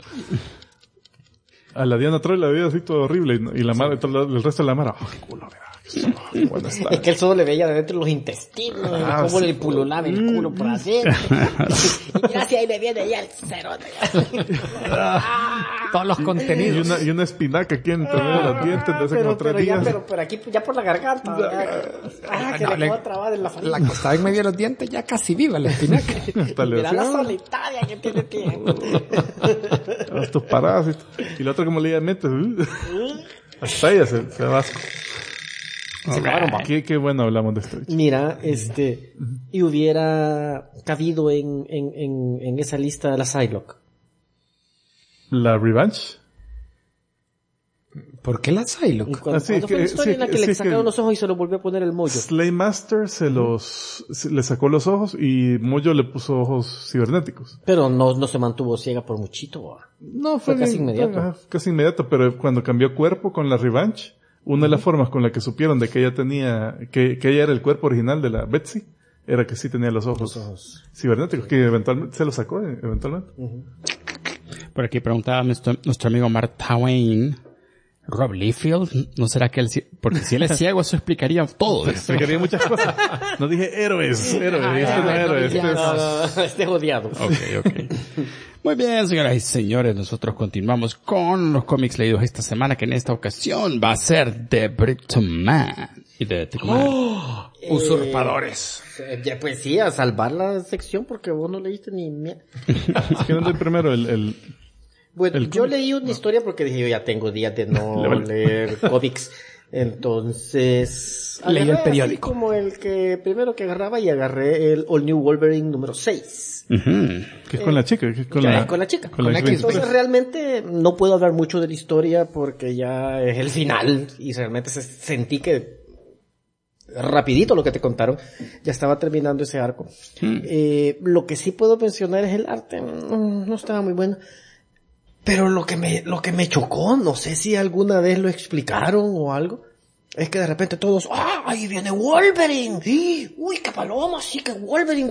A la Diana Troy la veía así todo horrible y la mano, el resto de la mano, ¡ay, culo, mira! Es que él solo le veía de dentro los intestinos, cómo le pululaba el culo por adentro. Y gracias, ahí le viene ya el cerote. Todos los contenidos. Y una espinaca aquí entre los dientes de hace como 3 días. Pero aquí ya por la garganta. Que le quedó trabada en la familia. La que estaba en medio de los dientes ya casi viva la espinaca. Mira la solitaria que tiene tiempo. Estos parásitos. Y la otra como le mente, hasta ella se va asco. Qué bueno hablamos de esto. Mira, y hubiera cabido en esa lista de la Psylocke. ¿La Revenge? ¿Por qué la Psylocke? ¿Cuándo fue la historia en la que le sacaron los ojos y se lo volvió a poner el Mojo? Slaymaster le sacó los ojos y Mojo le puso ojos cibernéticos. Pero no se mantuvo ciega por muchito. No, fue casi inmediato. Casi inmediato, pero cuando cambió cuerpo con la Revenge, una de las formas con la que supieron de que ella tenía, que ella era el cuerpo original de la Betsy, era que sí tenía los ojos cibernéticos, que eventualmente se los sacó, eventualmente. Por aquí preguntaba nuestro amigo Mark Twain, Rob Liefeld, ¿no será que él, porque si él es ciego eso explicaría todo? Explicaría muchas cosas. No dije héroes. Este es odiado. Ok. Muy bien, señoras y señores, nosotros continuamos con los cómics leídos esta semana, que en esta ocasión va a ser de Britton Man y de Tickman. Usurpadores. Pues sí, a salvar la sección porque vos no leíste ni mierda. Es que no leí primero Bueno, yo leí una historia porque dije, yo ya tengo días de no leer cómics. Entonces, leí el periódico. Como el que primero que agarraba y agarré el All New Wolverine número 6. Que es con la chica. Con la chica. Entonces realmente no puedo hablar mucho de la historia porque ya es el final y realmente sentí que rapidito lo que te contaron, ya estaba terminando ese arco. Lo que sí puedo mencionar es el arte. No estaba muy bueno. Pero lo que me chocó, no sé si alguna vez lo explicaron o algo, es que de repente todos, ahí viene Wolverine, uy, qué paloma, sí, que Wolverine.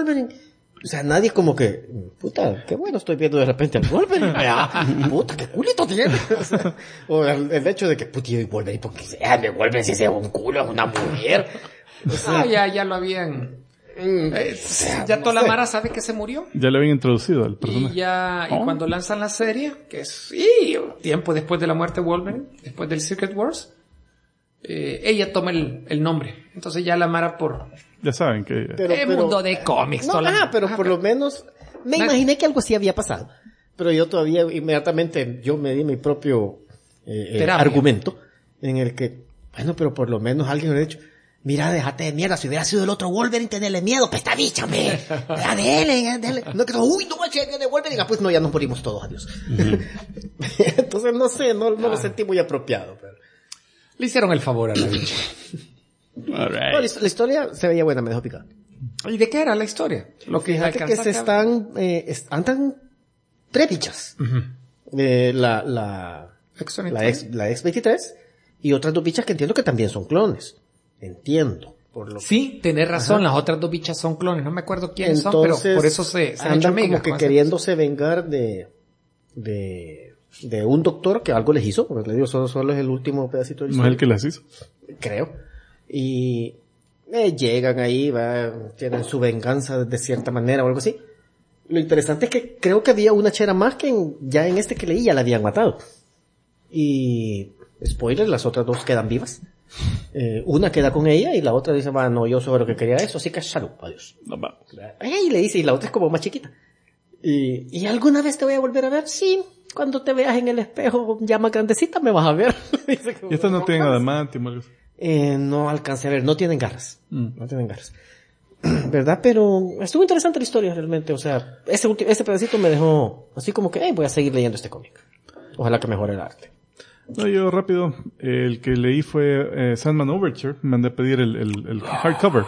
O sea, nadie como que, puta, qué bueno estoy viendo de repente al Wolverine, puta, qué culito tiene. O el hecho de que, puta, y Wolverine, porque me Wolverine si sea un culo, es una mujer. O sea, ya lo habían... ya toda la mara sabe que se murió. Ya le habían introducido al personaje. Y cuando lanzan la serie, que es tiempo después de la muerte de Wolverine, después del Secret Wars, ella toma el nombre. Entonces ya la mara ya saben que... mundo de cómics. Pero por lo menos me imaginé que algo así había pasado. Pero yo todavía inmediatamente yo me di mi propio argumento en el que, bueno, pero por lo menos alguien me ha dicho, mira, déjate de mierda, si hubiera sido el otro Wolverine, tenele miedo, pesta bicha, hombre. Dele. No que uy, no me chequen de Wolverine, pues no, ya nos morimos todos, adiós. Entonces, no sé, no lo sentí muy apropiado. Pero... Le hicieron el favor a la bicha. Right. No, la historia se veía buena, me dejó picado. ¿Y de qué era la historia? Lo que fíjate que se andan 3 bichas. La X-23 y otras 2 bichas que entiendo que también son clones. Entiendo. Sí, tenés razón, las otras dos bichas son clones, no me acuerdo quiénes son, pero por eso se han hecho amigas. Como que queriéndose vengar de un doctor que algo les hizo, porque le digo, solo es el último pedacito de la historia. ¿No es el que las hizo? Creo. Y llegan ahí, tienen su venganza de cierta manera o algo así. Lo interesante es que creo que había una chera más que ya en este que leí ya la habían matado. Y spoiler, las otras dos quedan vivas. Una queda con ella y la otra dice, no, yo sobre lo que quería eso, así que salud, adiós. No, va. Y le dice, y la otra es como más chiquita. ¿Y alguna vez te voy a volver a ver? Sí, cuando te veas en el espejo ya más grandecita me vas a ver. Y estas no tienen adamantio, no alcancé a ver, no tienen garras. No tienen garras. ¿Verdad? Pero estuvo interesante la historia realmente, o sea, ese pedacito me dejó así como que, voy a seguir leyendo este cómic. Ojalá que mejore el arte. No, yo rápido, el que leí fue Sandman Overture, me mandé a pedir el hardcover.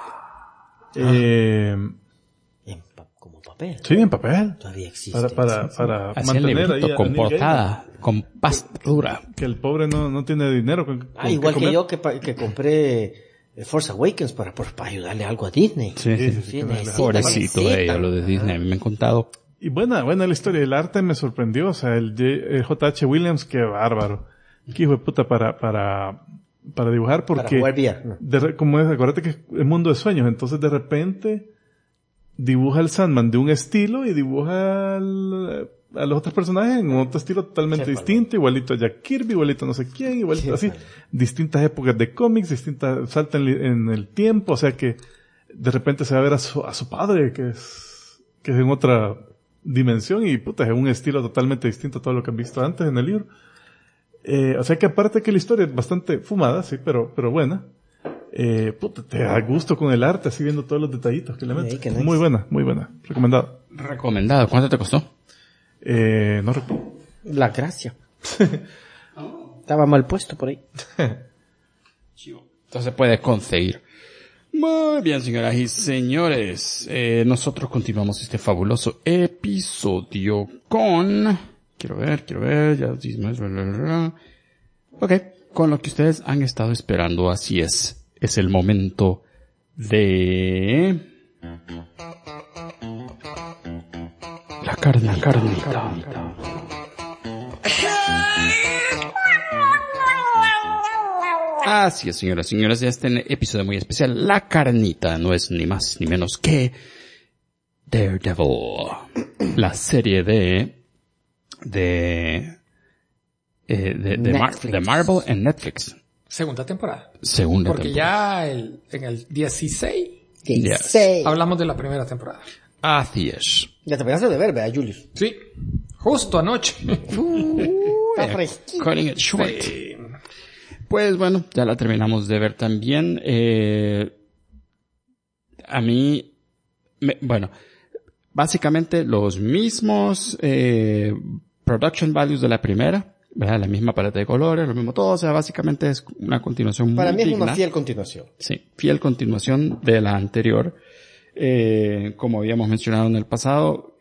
Como papel. Sí, en papel. Todavía existe. Para así mantener ahí con portada, con pasta dura. Que el pobre no tiene dinero. Igual que yo que compré Force Awakens para ayudarle algo a Disney. Sí. Pobrecito de ellos, lo de Disney, a mí me han contado. Y buena la historia. El arte me sorprendió. O sea, el J.H. Williams, qué bárbaro. Qué hijo de puta para dibujar porque... Para jugar VR. Como es, acuérdate que es el mundo de sueños. Entonces, de repente, dibuja el Sandman de un estilo y dibuja a los otros personajes en otro estilo totalmente distinto. Igualito a Jack Kirby, igualito a no sé quién, igualito así. Distintas épocas de cómics, saltan en el tiempo. O sea que, de repente se va a ver a su padre, que es en otra dimensión y puta, es un estilo totalmente distinto a todo lo que han visto antes en el libro. O sea que aparte que la historia es bastante fumada, sí, pero buena. Puta, te da gusto con el arte, así viendo todos los detallitos que le meten. Nice. Muy buena. Recomendado. ¿Cuánto te costó? No recuerdo. La gracia. Estaba mal puesto por ahí. Entonces puede conseguir. Muy bien, señoras y señores. Nosotros continuamos este fabuloso episodio con... Quiero ver, ya... Ok, con lo que ustedes han estado esperando, así es. Es el momento de... La carnita. Así es, señoras y señores, este episodio muy especial, La Carnita, no es ni más ni menos que Daredevil, la serie de Marvel en Netflix. Segunda temporada. Porque ya en el 16 hablamos de la primera temporada. Así es. Ya te pegaste de ver, ¿verdad, Julius? Sí, justo anoche. Está fresquito. Cutting it short. Pues bueno, ya la terminamos de ver también. A mí, básicamente los mismos production values de la primera, ¿verdad? La misma paleta de colores, lo mismo todo, o sea, básicamente es una continuación muy digna. Para mí es una fiel continuación. Sí, fiel continuación de la anterior. Como habíamos mencionado en el pasado,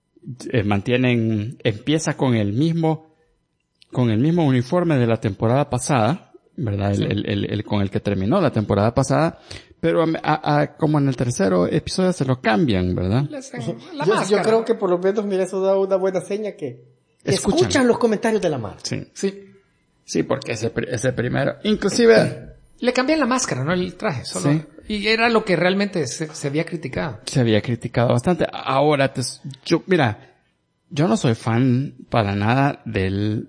empieza con el mismo uniforme de la temporada pasada, ¿verdad? Sí. El con el que terminó la temporada pasada, pero como en el tercero episodio se lo cambian, ¿verdad? Yo creo que por lo menos, mira, eso da una buena seña que escuchan los comentarios de la marca. Sí, porque ese primero, inclusive... Le cambian la máscara, no el traje, solo. Sí. Y era lo que realmente se había criticado. Se había criticado bastante. Ahora, yo no soy fan para nada del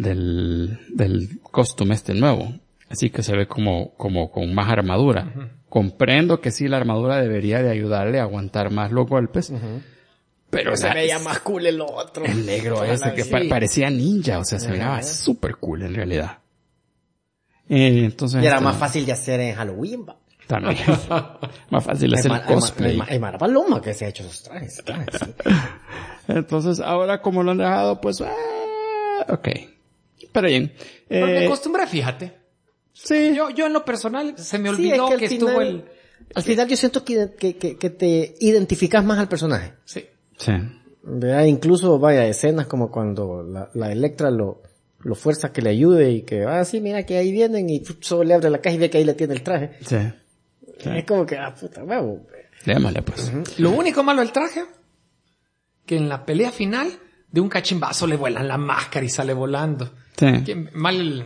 costume nuevo. Así que se ve como con más armadura. Uh-huh. Comprendo que sí, la armadura debería de ayudarle a aguantar más los golpes. Uh-huh. Pero se veía más cool el otro. El negro ese que parecía ninja, o sea, se veía súper cool en realidad. Entonces, y era más fácil de hacer en Halloween, ¿va? También. Más fácil de hacer cosplay. Hay Mara Paloma que se ha hecho esos trajes. Sí. Entonces, ahora como lo han dejado, pues, ok. Pero bien. Pero me acostumbré, fíjate. Sí. Yo en lo personal se me olvidó que estuvo al final yo siento que te identificas más al personaje. Sí. ¿Verdad? Incluso, escenas como cuando la Electra lo lo fuerza a que le ayude y que, sí, mira que ahí vienen y solo le abre la caja y ve que ahí le tiene el traje. Sí. Es como que, puta huevo. Démosle, pues. Lo único malo del traje, que en la pelea final, de un cachimbazo le vuelan la máscara y sale volando. Sí. Que mal...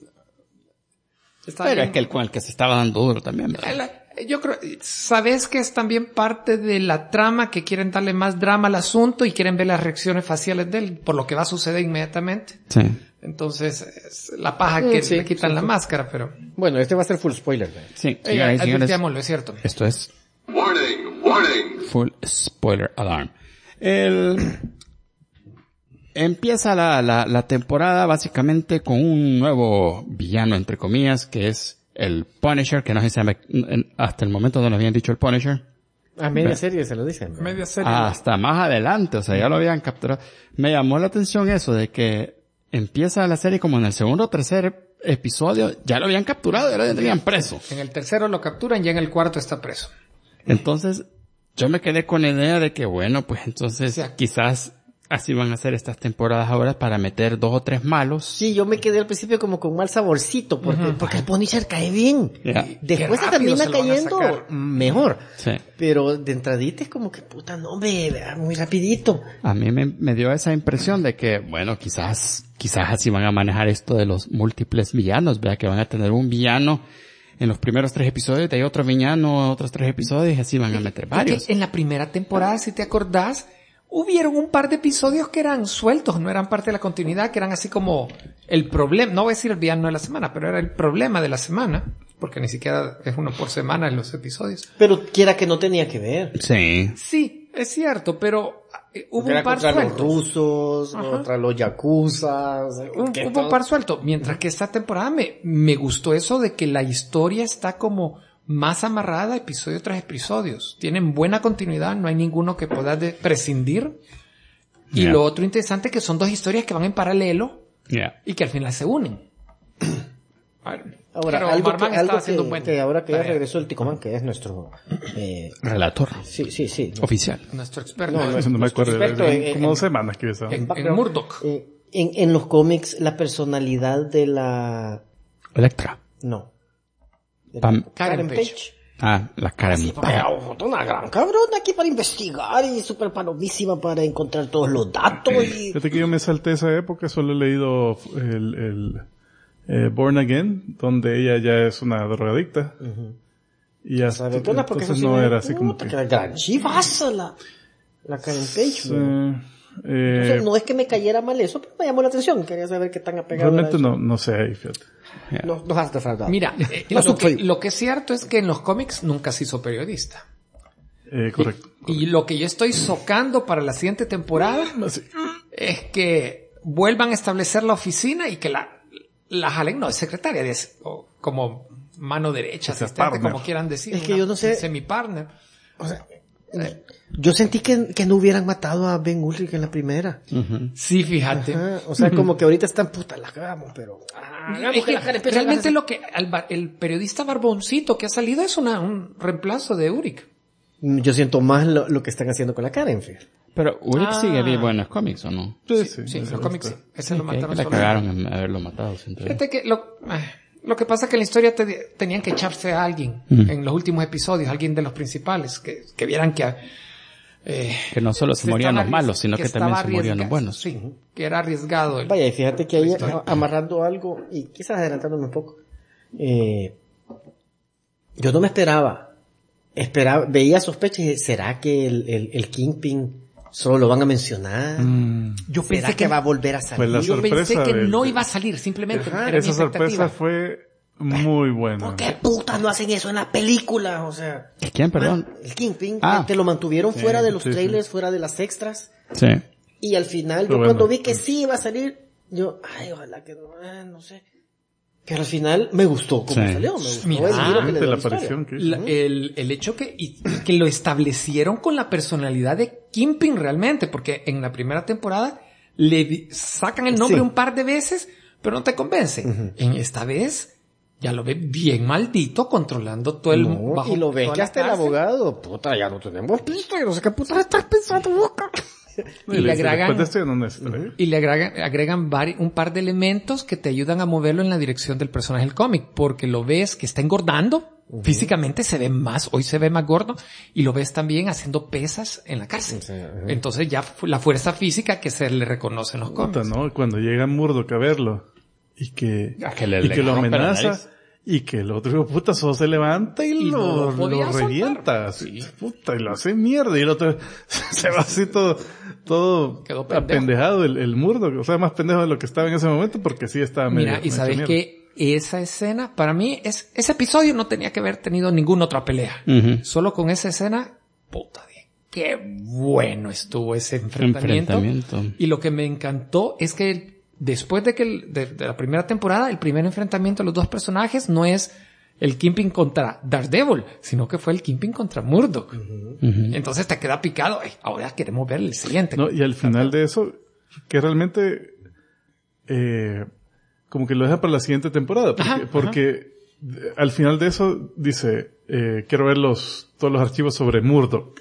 Pero es que con el que se estaba dando duro también, ¿verdad? Yo creo, sabes que es también parte de la trama, que quieren darle más drama al asunto y quieren ver las reacciones faciales de él, por lo que va a suceder inmediatamente. Sí. Entonces, es la paja que le quitan la máscara, pero... Bueno, este va a ser full spoiler. Sí, señoras y señores, advirtiémoslo, es cierto. esto es Warning. full spoiler alarm. Empieza la temporada básicamente con un nuevo villano, entre comillas, que es el Punisher, que no sé si hasta el momento no le habían dicho el Punisher. A media serie se lo dicen. Media serie. Hasta más adelante, o sea, ya lo habían capturado. Me llamó la atención eso de que empieza la serie como en el segundo o tercer episodio, ya lo habían capturado, ya lo tenían preso. En el tercero lo capturan y en el cuarto está preso. Entonces, yo me quedé con la idea de que bueno, pues entonces quizás así van a ser estas temporadas ahora para meter 2 o 3 malos. Sí, yo me quedé al principio como con mal saborcito, porque el Punisher cae bien. Yeah. Después se termina cayendo mejor. Sí. Pero de entradita es como que, puta, no, muy rapidito. A mí me dio esa impresión de que, bueno, quizás así van a manejar esto de los múltiples villanos, vea que van a tener un villano en los primeros 3 episodios, de ahí otro villano, otros 3 episodios, y así van a meter varios. En la primera temporada, si te acordás, hubieron un par de episodios que eran sueltos, no eran parte de la continuidad, que eran así como el problema, no voy a decir el villano de la semana, pero era el problema de la semana, porque ni siquiera es uno por semana en los episodios. Pero quiera que no tenía que ver. Sí. Sí, es cierto, pero hubo Era un par contra sueltos. los rusos, contra los yakuza. O sea, Hubo un par suelto, mientras que esta temporada me gustó eso de que la historia está como más amarrada episodio tras episodios. Tienen buena continuidad, no hay ninguno que pueda prescindir. Y Yeah. lo otro interesante es que son 2 historias que van en paralelo Yeah. y que al final se unen. Ahora, Pero algo Marman que, está algo haciendo un buen que ahora que ya tarea. regresó el Ticoman, que es nuestro... Relator. sí. Oficial. Nuestro experto Eso no me acuerdo. experto Como 2 semanas que estaba. en Murdoch. En los cómics, la personalidad de la... Electra. No. De Pam. Karen Page. La Karen. Sí, pero una gran cabrona aquí para investigar y súper palomísima para encontrar todos los datos y... Fíjate que yo me salté esa época, solo he leído el Born Again, donde ella ya es una drogadicta. Y hasta Porque entonces no era así como que... que... gran chivaza la Karen Page. Sí, ¿no? O sea, no es que me cayera mal eso, pero me llamó la atención. Quería saber qué tan apegado realmente era eso. no sé ahí, fíjate. No has defraudado. Mira, lo que es cierto es que en los cómics nunca se hizo periodista. Correcto. Y lo que yo estoy socando para la siguiente temporada Sí. es que vuelvan a establecer la oficina y que la jalen, no, es secretaria, o como mano derecha, O sea, asistente, partner. como quieran decir. Es que yo no sé- Semi-partner. O sea, yo sentí que no hubieran matado a Ben Ulrich en la primera. Sí, fíjate. Ajá, o sea, como que ahorita están puta, la cagamos, pero... Es que realmente lo que el periodista barboncito que ha salido es un reemplazo de Ulrich. Yo siento más lo que están haciendo con la Karen, fíjate. Pero Ulrich sigue vivo en los cómics, ¿o no? Sí, en los cómics sí. Ese lo Que mataron le solo. cagaron en haberlo matado. Siento yo. Fíjate que lo que pasa es que en la historia tenían que echarse a alguien en los últimos episodios, alguien de los principales, que vieran que... Que no solo se morían los malos, sino que también se morían los buenos. Sí, que era arriesgado. Vaya, y fíjate que ahí amarrando algo, y quizás adelantándome un poco, yo no me esperaba, veía sospechas y dije, ¿será que el Kingpin solo lo van a mencionar? Yo ¿Será pensé que va a volver a Pues salir? Yo pensé sorpresa que del- no iba a salir, simplemente. Ajá, Era mi Esa sorpresa expectativa. fue muy buena. ¿Por qué puta no hacen eso en la película? O sea, ¿Quién, perdón? el Kingpin, Ah. te lo mantuvieron fuera de los sí, trailers, fuera de las extras, Sí. y al final, yo Pero cuando bueno. vi que sí iba a salir, yo, ay, ojalá que no sé. Pero al final me gustó como Sí. salió, me gustó Mira, el giro que le dio la la historia. aparición que hizo. El hecho que lo establecieron con la personalidad de Kingpin realmente, porque en la primera temporada sacan el nombre Sí. un par de veces, pero no te convence. En esta vez ya lo ve bien maldito, controlando todo el No, bajo y lo ves toda que la hasta el cárcel. abogado, puta, ya no tenemos pisto, yo no sé qué puta estás pensando, boca. Y le agregan, después de esto ya no necesita ir. y le agregan un par de elementos que te ayudan a moverlo en la dirección del personaje del cómic, porque lo ves que está engordando, físicamente se ve más, hoy se ve más gordo, y lo ves también haciendo pesas en la cárcel. Entonces ya la fuerza física que se le reconoce en los cómics. ¿No? Cuando llega Murdoch a verlo y que lo amenaza y que el otro hijo puta solo se levanta y lo revienta. Sí. Puta, y lo hace mierda y el otro se va así todo apendejado el Murdoch. O sea, más pendejo de lo que estaba en ese momento porque sí estaba medio... Mira, y sabes que esa escena, para mí, ese episodio no tenía que haber tenido ninguna otra pelea. Solo con esa escena, puta, qué bueno estuvo ese enfrentamiento. Y lo que me encantó es que después de la primera temporada, el primer enfrentamiento de los dos personajes no es el Kingpin contra Daredevil, sino que fue el Kingpin contra Murdoch. Entonces te queda picado. Ahora queremos ver el siguiente. No, y al final de eso, que realmente como que lo deja para la siguiente temporada. Porque al final de eso dice, quiero ver todos los archivos sobre Murdoch.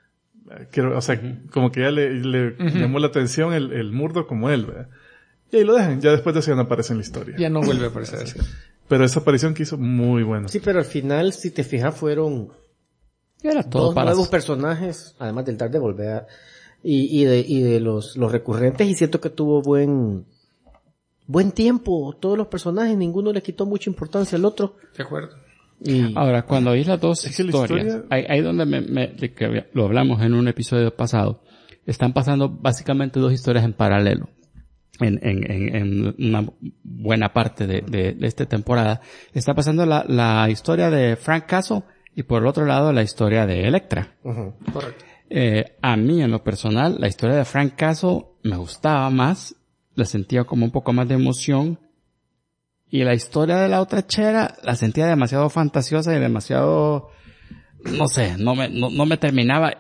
Como que ya le llamó la atención el Murdoch como él, ¿verdad? Y ahí lo dejan, ya después de eso ya no aparece en la historia. Ya no vuelve a aparecer así. Pero esa aparición que hizo muy buena. Sí, pero al final, si te fijas, fueron era todo dos nuevos personajes, además del Daredevil, ¿verdad? Y de los recurrentes, y siento que tuvo buen tiempo, todos los personajes, ninguno le quitó mucha importancia al otro. De acuerdo. Ahora, cuando oís las dos historias, ahí donde que lo hablamos en un episodio pasado, están pasando básicamente dos historias en paralelo. En una buena parte de esta temporada está pasando la historia de Frank Castle y por el otro lado la historia de Elektra. Correcto. A mí en lo personal la historia de Frank Castle me gustaba más, la sentía como un poco más de emoción, y la historia de la otra chera la sentía demasiado fantasiosa y demasiado, no sé, no me terminaba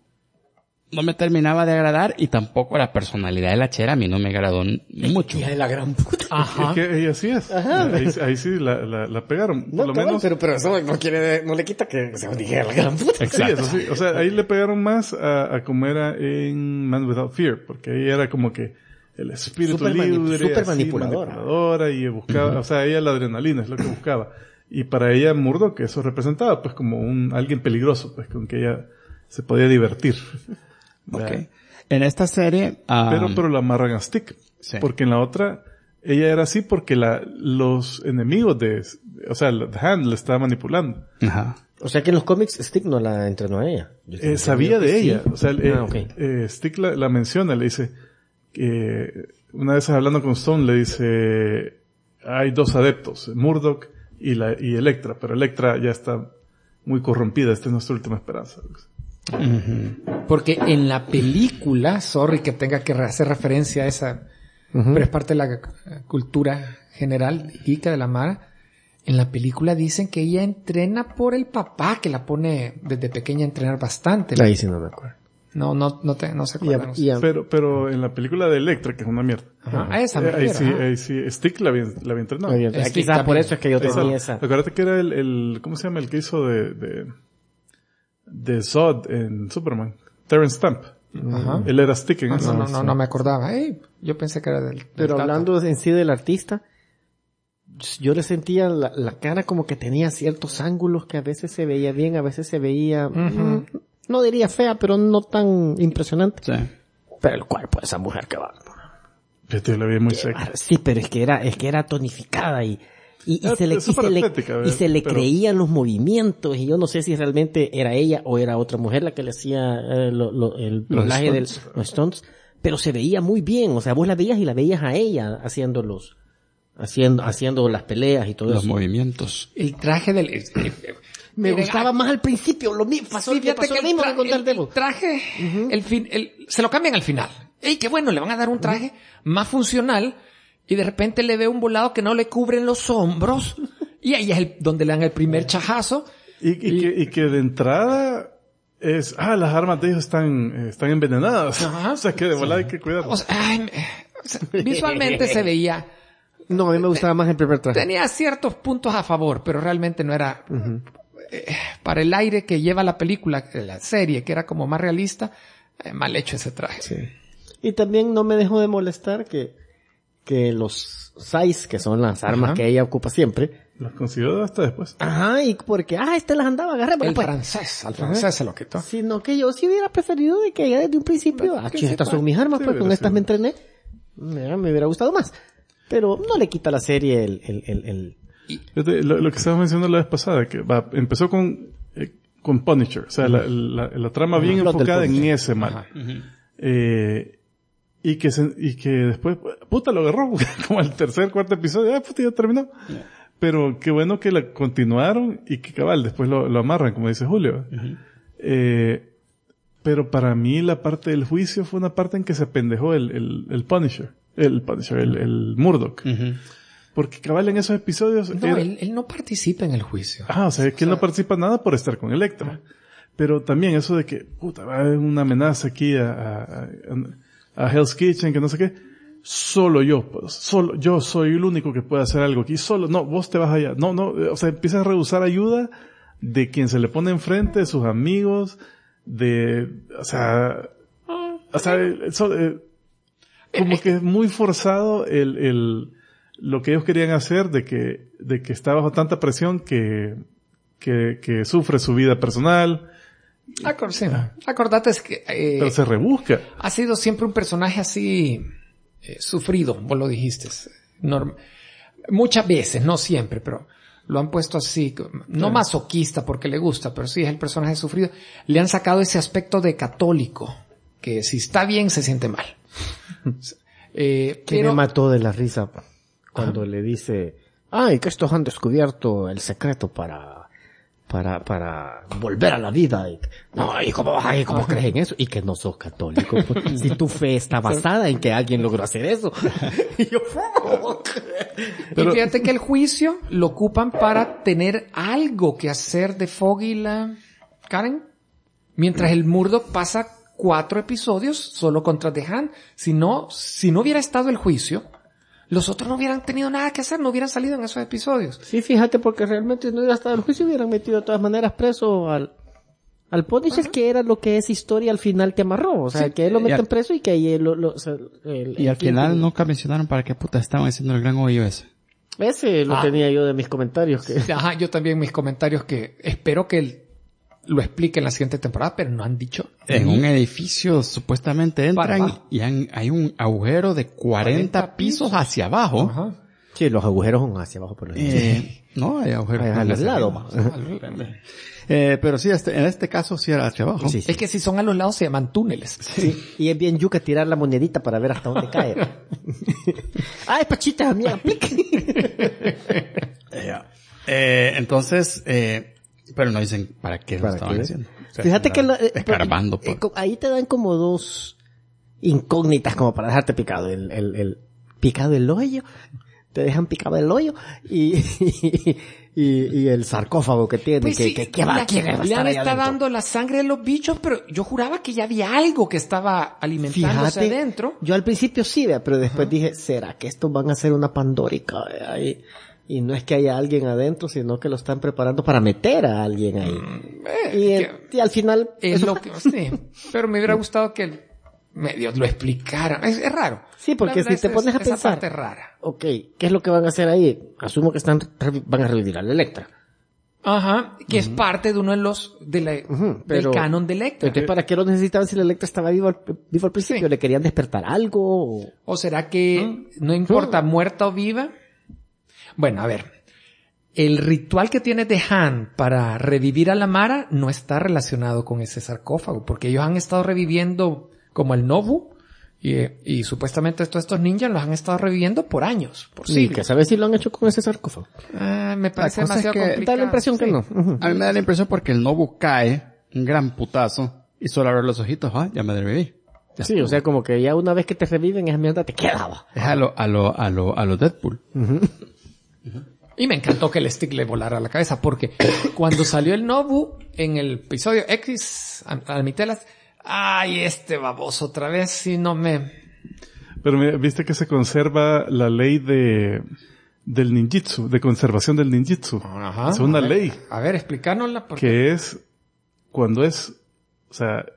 de agradar, y tampoco la personalidad de la chera a mí no me agradó mucho. Hija de la gran puta. Ajá. Es que ella sí es. Ahí sí la pegaron. No, por lo menos. Pero eso no le quita que sea hija de la gran puta. Sí, eso sí. O sea, ahí le pegaron más a como era en Man Without Fear, porque ahí era como que el espíritu libre, super manipuladora y buscaba, o sea, ella la adrenalina es lo que buscaba. Y para ella Murdoch, que eso representaba pues como alguien peligroso, pues con que ella se podía divertir. Okay. En esta serie... Pero la amarran a Stick. Sí. Porque en la otra, ella era así porque los enemigos o sea, The Hand la estaba manipulando. Ajá. O sea que en los cómics Stick no la entrenó a ella. Sabía de ella. Sí. O sea, Stick la menciona, le dice, una vez hablando con Stone, le dice, hay dos adeptos, Murdoch y Elektra, pero Elektra ya está muy corrompida, esta es nuestra última esperanza. Porque en la película, sorry que tenga que hacer referencia a esa, pero es parte de la cultura general geeka de la Mara. En la película dicen que ella entrena por el papá, que la pone desde pequeña a entrenar bastante. Ahí sí no me acuerdo. No se acuerdan. Pero en la película de Elektra, que es una mierda. Esa ahí sí, Stick la había entrenado. Quizás por eso es que yo tenía esa. Acuérdate que era el ¿cómo se llama? El que hizo de Zod en Superman. Terrence Stamp. Él era Stick en eso. No me acordaba. Yo pensé que era del Pero hablando en sí del artista, yo le sentía la cara como que tenía ciertos ángulos que a veces se veía bien, a veces se veía, no diría fea, pero no tan impresionante. Sí. Pero el cuerpo de esa mujer que va. Yo la vi muy seca. Sí, pero es que era tonificada y se le creían los movimientos, y yo no sé si realmente era ella o era otra mujer la que le hacía el doblaje de los stunts, pero se veía muy bien, o sea, vos la veías y la veías a ella haciendo las peleas y todo los eso. Los movimientos. El traje del... me gustaba más al principio, lo mismo pasó lo mismo que con Daredevil. El traje, se lo cambian al final. Qué bueno, le van a dar un traje más funcional, y de repente le ve un volado que no le cubren los hombros, y ahí es donde le dan el primer chajazo. Y que de entrada es, las armas de ellos están envenenadas. Ajá. O sea, que de volada hay que cuidarlo. O sea, visualmente se veía... No, a mí me gustaba más el primer traje. Tenía ciertos puntos a favor, pero realmente no era... para el aire que lleva la película, la serie, que era como más realista, Mal hecho ese traje. Sí. Y también no me dejó de molestar que los Sais, que son las armas que ella ocupa siempre, los consiguió hasta después. Ajá, y porque, las andaba, agarré. Al francés se lo quitó. Sino que yo sí hubiera preferido de que ella desde un principio, estas son mis armas, pues con estas me entrené. Me hubiera gustado más. Pero no le quita a la serie Lo que estábamos mencionando la vez pasada, que empezó con Punisher, o sea, la trama bien enfocada en ese mal. Y que después, puta, lo agarró, como al tercer, cuarto episodio, puta, ya terminó. Pero qué bueno que la continuaron y que cabal, después lo amarran, como dice Julio. Pero para mí la parte del juicio fue una parte en que se pendejó el Punisher. El Murdoch. Porque cabal en esos episodios... No, él no participa en el juicio. O sea, que él no participa nada por estar con Electra. Pero también eso de que, puta, va a haber una amenaza aquí a Hell's Kitchen, que no sé qué. Solo yo soy el único que puede hacer algo aquí. No, vos te vas allá. No, o sea, empiezas a rehusar ayuda de quien se le pone enfrente, de sus amigos, como que es muy forzado lo que ellos querían hacer de que está bajo tanta presión que sufre su vida personal. Acordate que... pero se rebusca. Ha sido siempre un personaje así sufrido, vos lo dijiste. Muchas veces, no siempre, pero lo han puesto así, no masoquista porque le gusta, pero sí es el personaje sufrido. Le han sacado ese aspecto de católico, que si está bien se siente mal. Que me mató de la risa cuando le dice, que estos han descubierto el secreto para volver a la vida. ¿Y cómo crees en eso? Y que no sos católico. Si tu fe está basada en que alguien logró hacer eso. Y yo, y fíjate que el juicio lo ocupan para tener algo que hacer de Foggy la Karen. Mientras el Murdoch pasa 4 episodios solo contra The Hand. Si no hubiera estado el juicio, los otros no hubieran tenido nada que hacer, no hubieran salido en esos episodios. Sí, fíjate, porque realmente no hubiera estado el juicio, hubieran metido de todas maneras preso al Punisher, que era lo que esa historia al final te amarró. O sea, que él lo meten preso y que ahí y al final nunca mencionaron para qué puta estaban haciendo el gran hoyo ese. Ese lo tenía yo de mis comentarios. Yo también mis comentarios que espero que lo explique en la siguiente temporada, pero no han dicho. En un edificio supuestamente entran y hay un agujero de 40 pisos hacia abajo. Ajá. Sí, los agujeros son hacia abajo por no, hay agujeros al lado. Pero sí, en este caso sí era hacia abajo. Sí. Es que si son a los lados se llaman túneles. Sí. Y es bien yuca tirar la monedita para ver hasta dónde cae. Es pachita, mía. Entonces, pero no dicen para qué lo estaban haciendo. O sea, fíjate que escarbando. Ahí te dan como 2 incógnitas como para dejarte picado. El picado el hoyo. Te dejan picado el hoyo y el sarcófago que tiene. Pues le está dando la sangre de los bichos, pero yo juraba que ya había algo que estaba alimentándose adentro. Yo al principio sí, pero después dije, ¿será que estos van a hacer una pandórica ahí? Y no es que haya alguien adentro, sino que lo están preparando para meter a alguien ahí. Y al final... Es lo que, sí. Pero me hubiera gustado que medio lo explicaran. Es raro. Sí, porque si te pones a pensar... Esa parte es rara. Ok, ¿qué es lo que van a hacer ahí? Asumo que van a revivir a la Electra. Ajá, que es parte de uno de los del canon de Electra. Entonces, ¿para qué lo necesitaban si la Electra estaba vivo al principio? Sí. ¿Le querían despertar algo? ¿O será que no importa muerta o viva? Bueno, a ver, el ritual que tiene The Hand para revivir a la Mara no está relacionado con ese sarcófago, porque ellos han estado reviviendo como el Nobu, y supuestamente estos ninjas los han estado reviviendo por años, por siglos. ¿Y que sabes si lo han hecho con ese sarcófago? Me parece demasiado complicado. Da la impresión que no. A mí me da la impresión porque el Nobu cae, un gran putazo, y solo abre los ojitos, ya me reviví. Sí, o sea, como que ya una vez que te reviven, esa mierda te quedaba. Es a lo Deadpool. Y me encantó que el stick le volara a la cabeza, porque cuando salió el Nobu en el episodio X, a la mitad de las... este baboso otra vez, si no me... Pero mira, viste que se conserva la ley del ninjitsu, de conservación del ninjitsu. Ajá. Es una ley. A ver, explícanosla. Que es, cuando es, o sea,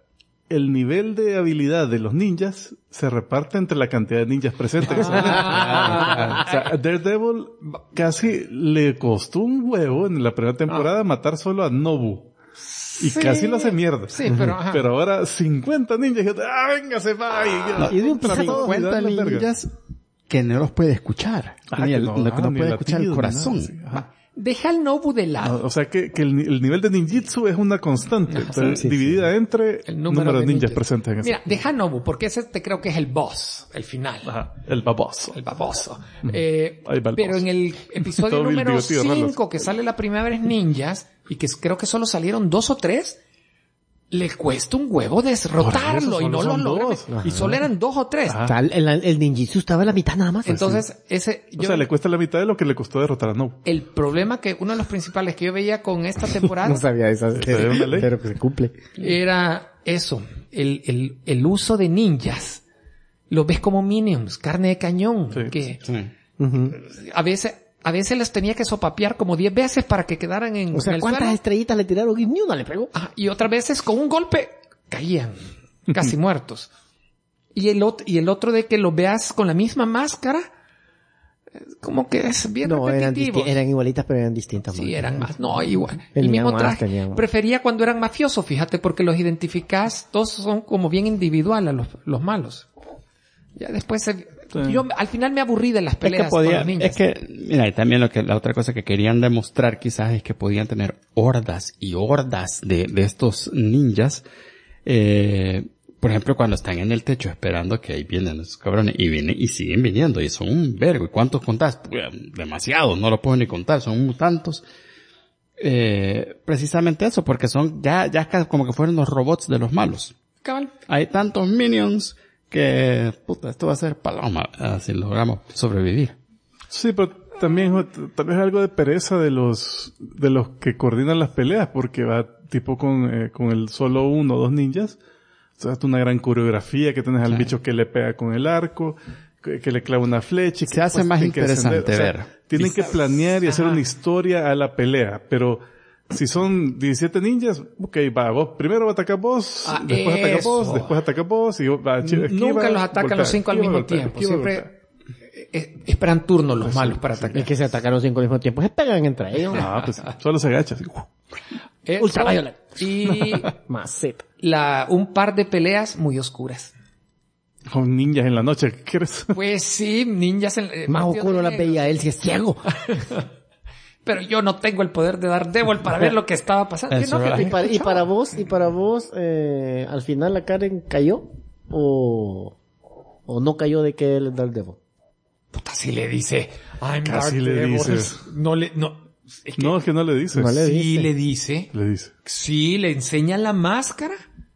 el nivel de habilidad de los ninjas se reparte entre la cantidad de ninjas presentes. O sea, Daredevil casi le costó un huevo en la primera temporada matar solo a Nobu. Y casi lo hace mierda. Sí, pero ahora 50 ninjas. Véngase, va. Y de un 50 ninjas que no los puede escuchar. No puede escuchar el corazón. Deja el Nobu de lado. O sea que el nivel de ninjitsu es una constante, dividida entre el número de ninjas presentes en ese. Mira, deja Nobu, porque ese te creo que es el boss, el final. El baboso. Pero en el episodio número 5, que sale la primera vez ninjas, y que creo que solo salieron 2 o 3, le cuesta un huevo derrotarlo y no lo logra. Y solo eran 2 o 3. El ninjitsu estaba a la mitad nada más. Entonces, le cuesta la mitad de lo que le costó derrotar a Nobu. El problema que uno de los principales que yo veía con esta temporada no sabía esa, pero que se cumple. Era eso, el uso de ninjas. Lo ves como minions, carne de cañón, a veces les tenía que sopapear como 10 veces para que quedaran en o sea, el ¿cuántas suelo? Estrellitas le tiraron y ni una le pegó? Y otras veces con un golpe caían casi muertos. Y el otro de que lo veas con la misma máscara, como que es bien repetitivo. Eran igualitas, pero eran distintas. Sí, eran más. No, igual. El mismo traje. Prefería cuando eran mafiosos, fíjate, porque los identificás, todos son como bien individuales los malos. Ya después yo al final me aburrí de las peleas con los ninjas. Es que, mira, y también la otra cosa que querían demostrar quizás es que podían tener hordas y hordas de estos ninjas. Por ejemplo, cuando están en el techo esperando que ahí vienen esos cabrones y siguen viniendo y son un vergo. ¿Y cuántos contás? Pues, demasiados, no lo puedo ni contar, son tantos. Precisamente eso, porque son ya como que fueron los robots de los malos. Cabal. Hay tantos minions que, esto va a ser paloma, si logramos sobrevivir. Sí, pero también tal vez algo de pereza de los que coordinan las peleas, porque va tipo con el solo 1 o 2 ninjas. O sea, es una gran coreografía que tienes al bicho que le pega con el arco, que le clava una flecha. Se hace más interesante ver. Tienen que planear y hacer una historia a la pelea, pero si son 17 ninjas, vos primero atacas vos, después atacas vos, después atacas vos, y esquiva, nunca los atacan los 5 al mismo tiempo. Siempre esperan turno los malos para atacar. Es que se atacaron 5 al mismo tiempo, se pegan entre ellos. No, pues solo se agachan. Ultraviolet. Y un par de peleas muy oscuras. Con ninjas en la noche, ¿qué quieres? Pues sí, ninjas más oscuro la veía él si es ciego. Pero yo no tengo el poder de Daredevil para ver lo que estaba pasando. Y para vos, al final la Karen cayó o no cayó de que él es Daredevil. Puta, si le dice, casi le dice. Es que no le dice. Sí le dice. Le dice. Sí, le enseña la máscara.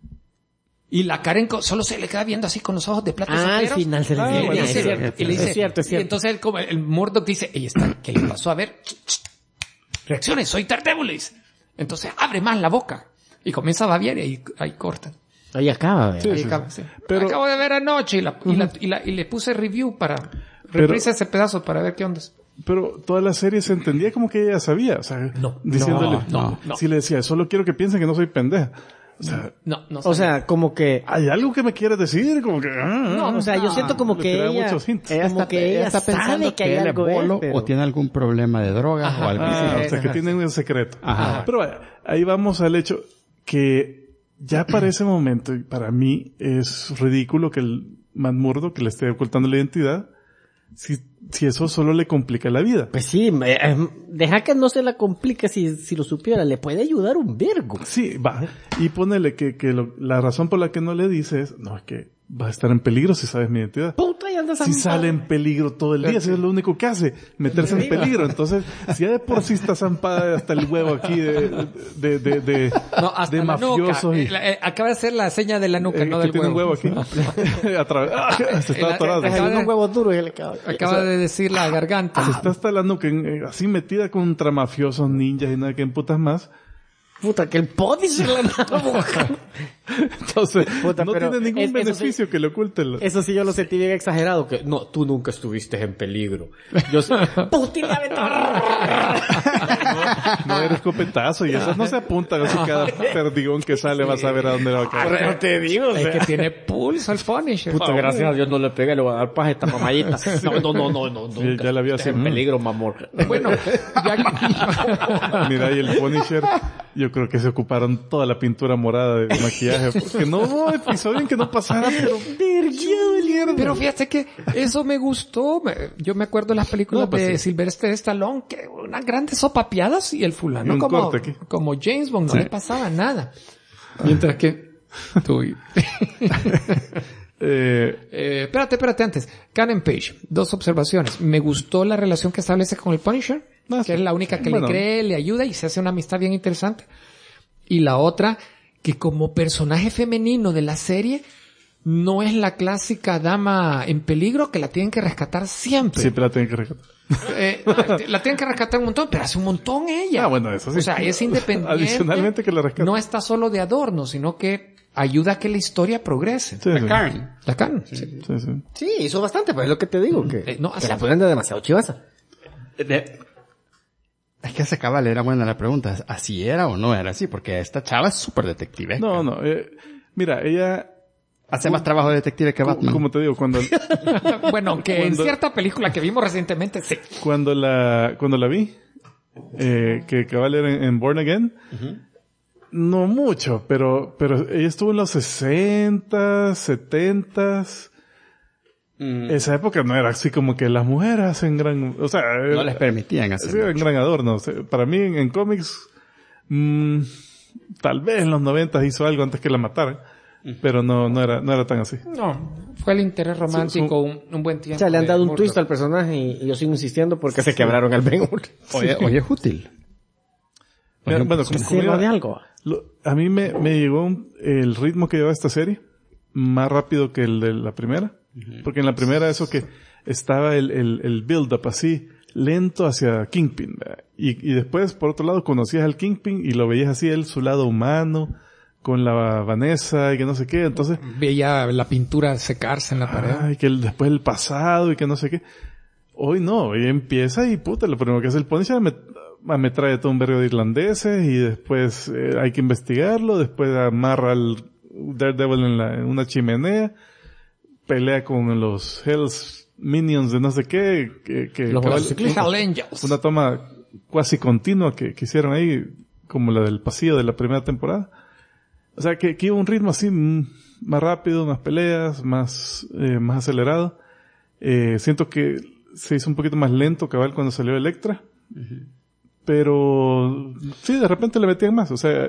Y la Karen solo se le queda viendo así con los ojos de plata. Al final se le enseña. Es cierto. Y entonces el Murdoch dice, ¿qué le pasó? A ver, reacciones, soy Daredevil. Entonces abre más la boca. Y comienza a babear y ahí cortan. Ahí acaba. Sí. Pero acabo de ver anoche y le puse review para reprise ese pedazo para ver qué onda. Pero toda la serie se entendía como que ella sabía, o sea, diciéndole, si le decía, solo quiero que piensen que no soy pendeja. O sea, como que hay algo que me quieres decir, como que yo siento como que ella está pensando que hay algo o tiene algún problema de droga o algo así. O sea, que tiene un secreto. Pero vaya, ahí vamos al hecho que ya para ese momento, para mí es ridículo que el Matt Murdock, que le esté ocultando la identidad, si eso solo le complica la vida. Pues sí, deja que no se la complique si lo supiera, le puede ayudar un vergo. Sí, va. Y ponele que la razón por la que no le dice es, no, es que va a estar en peligro si sabes mi identidad. Puta, y andas si sale en peligro todo el día, si es lo único que hace, meterse en peligro. Entonces, si ya de por sí está zampada hasta el huevo aquí de mafiosos. Acaba de hacer la seña de la nuca, no del tiene huevo. un huevo aquí. Se está atorado. Un huevo duro y acaba de decir la garganta. Se está hasta la nuca así metida contra mafiosos, ninjas y nada que en putas más. Puta, que el podi se le da la boca. Entonces, no tiene ningún beneficio que le oculten. Eso sí yo lo sentí bien exagerado, que no, tú nunca estuviste en peligro. Yo no, caer escopetazo y esas no se apuntan así cada perdigón que sale vas a ver a dónde va a caer. Pero te digo, Es que tiene pulso el Punisher. puta, gracias a Dios no le pegué, le voy a dar paja a esta mamadita. No. Ya la vio así. En peligro, mamor. Bueno, ya... Mira, y el Punisher, yo creo que se ocuparon toda la pintura morada de maquillaje, porque no hubo episodio en que no pasara, Pero fíjate que eso me gustó. Yo me acuerdo de las películas de Sylvester Stallone, que unas grandes sopapeadas y el fulano un como James Bond, no le pasaba nada. Mientras que tú... espérate antes. Karen Page, 2 observaciones. Me gustó la relación que establece con el Punisher, que es la única que le cree, le ayuda y se hace una amistad bien interesante. Y la otra, que como personaje femenino de la serie, no es la clásica dama en peligro que la tienen que rescatar siempre. Siempre la tienen que rescatar. La tienen que rescatar un montón, pero hace un montón ella. Ah, bueno, eso sí. O sea, es independiente. Adicionalmente que la rescatan. No está solo de adorno, sino que ayuda a que la historia progrese. Sí, sí. La Karen. Sí. Sí. Sí, hizo bastante, pues es lo que te digo, que no, que la ponen de demasiado chivaza. Es que ese cabal era buena la pregunta. ¿Así era o no era así? Porque esta chava es súper detective. No. Mira, ella... Hace más trabajo de detective que Batman. Como te digo, cuando... Bueno, que en cierta película que vimos recientemente, sí. Cuando la vi, que cabal era en Born Again, no mucho, pero ella estuvo en los 60, 70. Esa época no era así como que las mujeres hacen gran... O sea... No les permitían hacer sí, en gran adorno. O sea, para mí, en cómics, tal vez en los 90 hizo algo antes que la mataran. Pero no era tan así. No, fue el interés romántico un buen tiempo. O sea, le han dado un twist al personaje y yo sigo insistiendo porque se quebraron el Ben Hur. Oye, es útil. Bueno, como ¿Sirva de algo? a mí me llegó el ritmo que lleva esta serie más rápido que el de la primera. Porque en la primera eso que estaba el build-up así, lento hacia Kingpin. Y después, por otro lado, conocías al Kingpin y lo veías así, su lado humano, con la Vanessa y que no sé qué. Entonces veía la pintura secarse en la pared. Y que después el pasado y que no sé qué. Hoy no, hoy empieza y puta, lo primero que hace el Punisher me trae todo un vergo de irlandeses y después hay que investigarlo, después amarra al Daredevil en una chimenea, pelea con los Hell's Minions de no sé qué, una toma casi continua que hicieron ahí, como la del pasillo de la primera temporada. O sea, que iba un ritmo así más rápido, más peleas, más acelerado. Siento que se hizo un poquito más lento cabal cuando salió Elektra. Pero sí, de repente le metían más. O sea,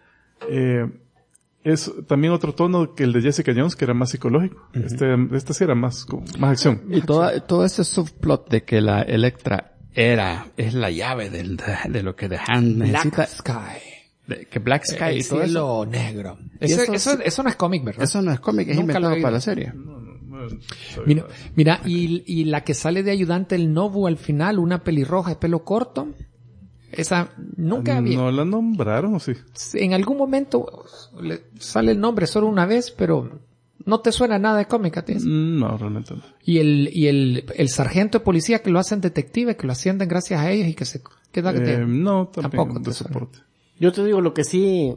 es también otro tono que el de Jessica Jones, que era más psicológico. Este sí era más acción. Y todo ese subplot de que la Elektra es la llave de lo que The Hand necesita. Black Sky. Que Black Sky y todo eso negro. Eso no es cómic, ¿verdad? Eso no es cómic, es inventado para la serie. Mira, y la que sale de ayudante el Nobu al final, una pelirroja de pelo corto, esa nunca había. ¿No la nombraron o sí? En algún momento le sale el nombre solo una vez, pero no te suena nada de cómic a ti. No, realmente no. Y el sargento de policía que lo hacen detective, que lo ascienden gracias a ellos y que se queda no, tampoco de soporte. Yo te digo lo que sí,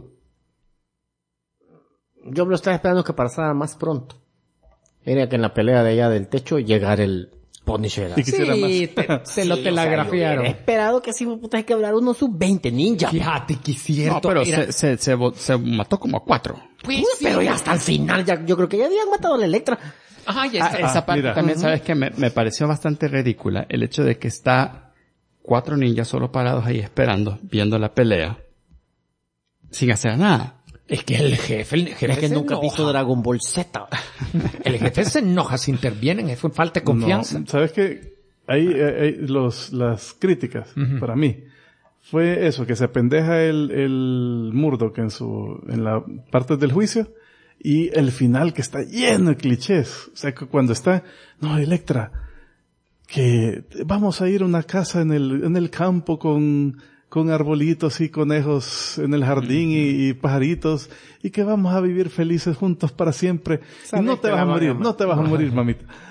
yo me lo estaba esperando que pasara más pronto. Era que en la pelea de allá del techo llegara el Punisher. Y quisiera más. Se lo telegrafiaron. He esperado que así puta hay que hablar uno sub-20 ninja. Fíjate que cierto. No, pero se mató como a 4. Pues, pero ya hasta el final, yo creo que ya habían matado a la Elektra. Ajá, ya está. Esa parte también, ¿sabes qué? Me pareció bastante ridícula. El hecho de que está 4 ninjas solo parados ahí esperando, viendo la pelea, sin hacer nada. Es que el jefe es que nunca ha visto Dragon Ball Z. El jefe se enoja si intervienen, es falta de confianza. No, ¿sabes qué? Ahí las críticas, para mí, fue eso, que se apendeja el Murdoch en la parte del juicio, y el final que está lleno de clichés. O sea, que cuando está, no, Elektra, que vamos a ir a una casa en el campo con arbolitos y conejos en el jardín y pajaritos, y que vamos a vivir felices juntos para siempre. Y no te vas a morir, mamita.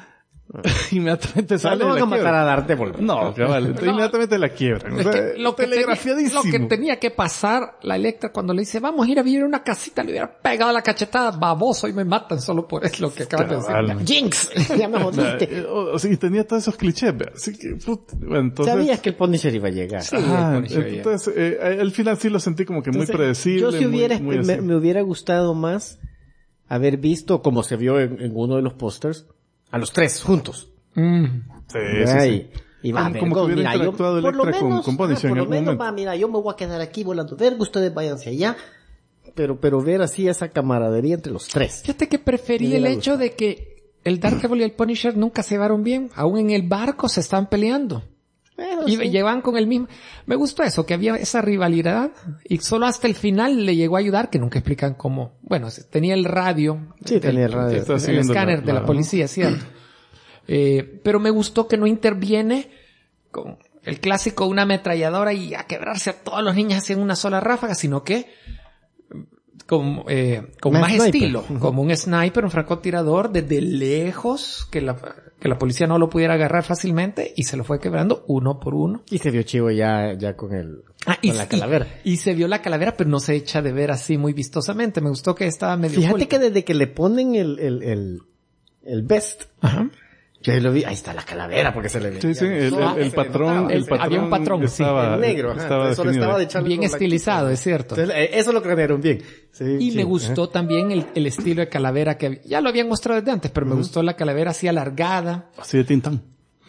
Inmediatamente sale No la van a matar quiebra. a Daredevil. No, cabal. Entonces inmediatamente la quiebran. O sea, Lo que tenía que pasar, la Electra cuando le dice, vamos a ir a vivir en una casita, le hubiera pegado la cachetada, baboso, y me matan solo por eso, lo que acabas de decir. Cabal. Jinx, ya me jodiste. O sea, y tenía todos esos clichés, ¿ve? Así que, bueno, entonces... Sabías que el Punisher iba a llegar. Sí, Ajá, el Punisher, entonces, al final sí lo sentí como que muy Entonces, predecible. Yo si hubiera, muy así. me hubiera gustado más haber visto, como se vio en uno de los pósters, a los tres juntos. Sí, sí, sí. Y va, Como que hubiera mira, yo, interactuado por lo Electra menos, con Punisher por en lo algún menos, momento. va, mira, yo me voy a quedar aquí volando verga, ustedes váyanse allá. Pero ver así esa camaradería entre los tres. Fíjate que preferí el hecho de que el Daredevil y el Punisher nunca se llevaron bien. Aún en el barco se estaban peleando. Pero Y sí. llevaban con el mismo. Me gustó eso, que había esa rivalidad. Y solo hasta el final le llegó a ayudar, que nunca explican cómo. Bueno, tenía el radio. Sí, tenía el radio. Está El siguiendo escáner de la policía, ¿cierto? Pero me gustó que no interviene con el clásico una ametralladora y a quebrarse a todos los niños así en una sola ráfaga, sino que con más sniper. estilo, como un sniper, un francotirador desde lejos, que la policía no lo pudiera agarrar fácilmente y se lo fue quebrando uno por uno. Y se vio chivo ya con la calavera. Y se vio la calavera, pero no se echa de ver así muy vistosamente. Me gustó que estaba medio Fíjate oculta. que desde que le ponen el vest, Ajá. yo ahí lo vi, ahí está la calavera, porque se le ve. Sí, sí, el patrón, había un patrón, sí. estaba, El negro, ajá, estaba solo definido. estaba de echarle Bien con la estilizado, quita. es cierto. Entonces, eso lo cranearon bien. Sí, Y sí, me gustó también el estilo de calavera que ya lo habían mostrado desde antes, pero me gustó la calavera así alargada. Así de Tintán.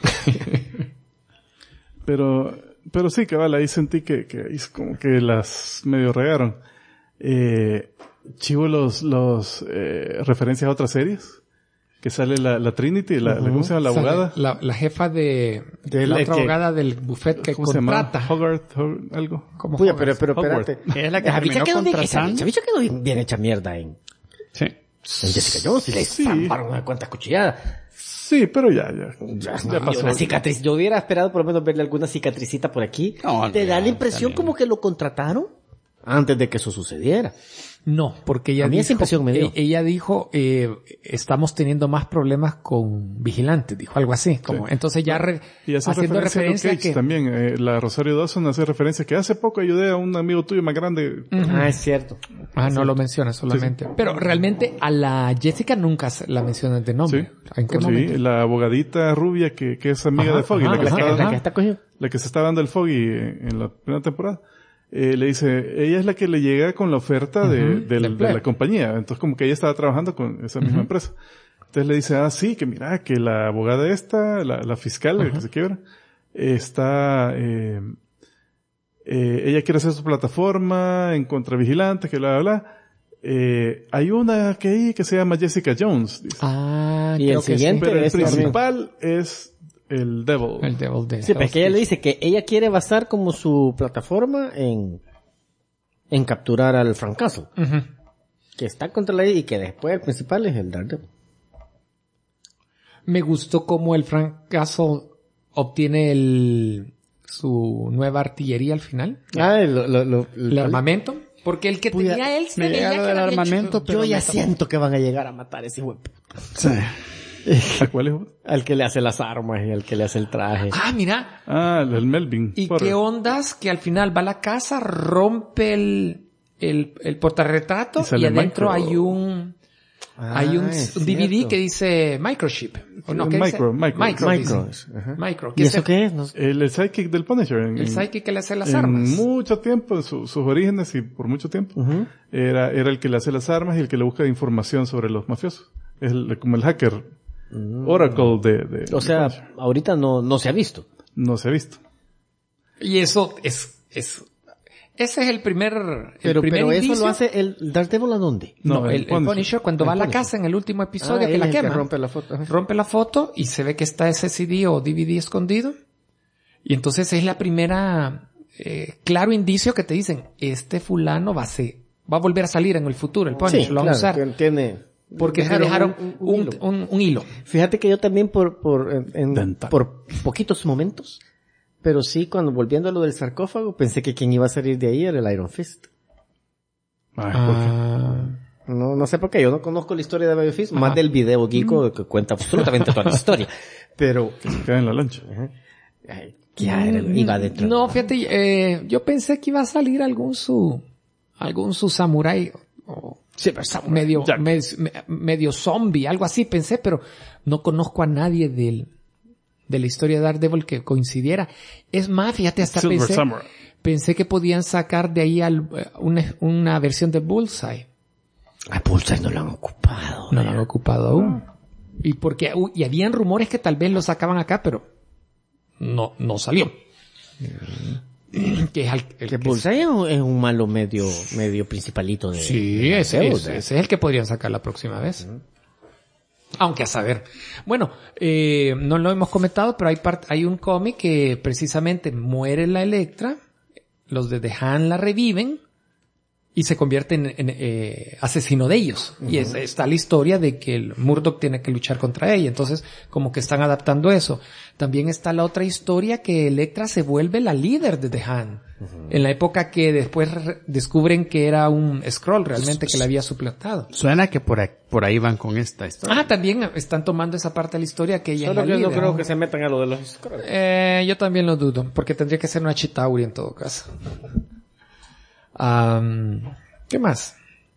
pero sí, cabal, ahí sentí que es como que las medio regaron. Chivo los referencias a otras series. Que sale la Trinity, ¿cómo se llama? La abogada. La jefa de la otra abogada del buffet que ¿Cómo se llama? contrata. Hogarth, algo. ¿Cómo Puya, jodas? pero Hogwarts. espérate. Es la que Esa bicha terminó quedó bien, contra esa Sam. bicha quedó bien hecha mierda en Sí. Jessica Jones y le zamparon unas cuantas cuchilladas. Sí, pero ya Ya pasó. una cicatriz. Yo hubiera esperado por lo menos verle alguna cicatricita por aquí. No, Te da ya, la impresión está bien. como que lo contrataron antes de que eso sucediera. No, porque ella A mí esa impresión me dio. ella dijo, estamos teniendo más problemas con vigilantes, dijo algo así. Como, Sí. entonces ya Y hace haciendo referencia a Luke referencia a Cage que... también. La Rosario Dawson hace referencia que hace poco ayudé a un amigo tuyo más grande. Ah, es cierto. Ah, no lo menciona solamente. Pero realmente a la Jessica nunca la mencionan de Sí. nombre. ¿En qué Sí, momento? la abogadita rubia que es amiga Ajá, de Foggy, ajá, la que ajá, está, La que está cogiendo. la que se está dando el Foggy en la primera temporada. Le dice, ella es la que le llega con la oferta de la compañía. Entonces como que ella estaba trabajando con esa misma empresa. Entonces le dice, sí, que mira, que la abogada esta, la fiscal, que se quiebra, está, ella quiere hacer su plataforma en contra vigilantes, que bla, bla, bla. Hay una que se llama Jessica Jones, dice. Ah, Y creo el que sí. siguiente- Pero el es también. principal es el Devil. El Devil de Sí, pero es que ella le dice que ella quiere basar como su plataforma en capturar al Frank Castle. Ujú. Que está contra la ley y que después el principal es el Daredevil. Me gustó cómo el Frank Castle obtiene su nueva artillería al final. Ah, El armamento. Porque el que Puya, tenía él se me veía llega que del era bien armamento, chico. pero Yo ya me- siento que van a llegar a matar a ese huevo. ¿A cuál es? Al que le hace las armas y al que le hace el traje. Ah, mira. El Melvin. ¿Y Porter. qué ondas? Que al final va a la casa, rompe el portarretrato Y sale y adentro micro. hay un es DVD cierto. que dice Microchip. ¿O no? ¿Qué Micro, dice? micro. Micro. Micro. dice. Ajá. Micro. ¿Y eso qué es? No sé. El psychic del Punisher. El psychic que le hace las en armas. mucho tiempo, en sus orígenes y por mucho tiempo, era el que le hace las armas y el que le busca información sobre los mafiosos. Es como el hacker Oracle de O sea, Punisher. ahorita no se ha visto. No se ha visto. Y eso ese es el primer Pero eso indicio. lo hace el Daredevil ¿a dónde? No, el Punisher cuando va a la Punisher. casa en el último episodio Ah, que él la es el que quema. rompe la foto. Ajá. Rompe la foto y se ve que está ese CD o DVD escondido. Y entonces es la primera claro indicio que te dicen, este fulano va a volver a salir en el futuro, el Punisher, Sí, lo van a claro, usar. tiene... Porque te dejaron un hilo. un hilo. Fíjate que yo también por Dental. poquitos momentos, pero sí, cuando volviendo a lo del sarcófago, pensé que quien iba a salir de ahí era el Iron Fist. No sé por qué, yo no conozco la historia de Baby Fist, más del video Geeko que cuenta absolutamente toda la historia. Pero... Que se queda en la lancha. Iba dentro. No, fíjate, yo pensé que iba a salir algún su samurái, medio zombie, algo así pensé, pero no conozco a nadie de la historia de Daredevil que coincidiera. Es más, fíjate, hasta pensé que podían sacar de ahí una versión de Bullseye. A Bullseye no lo han ocupado. No lo han ocupado aún. Y habían rumores que tal vez lo sacaban acá, pero no salió. Que Bullseye es un malo medio principalito de... Sí, ese es el que podrían sacar la próxima vez. Aunque a saber. Bueno, no lo hemos comentado, pero hay un cómic que precisamente muere la Electra, los de The Hand la reviven y se convierte en asesino de ellos. Y está la historia de que el Murdoch tiene que luchar contra ella. Entonces, como que están adaptando eso. También está la otra historia que Electra se vuelve la líder de The Hand. En la época que después descubren que era un Skrull realmente que la había suplantado. Suena que por ahí van con esta historia. También están tomando esa parte de la historia que ella Solo es la yo líder. no creo que se metan a lo de los Skrull. Yo también lo dudo, porque tendría que ser una Chitauri en todo caso. ¿Qué más?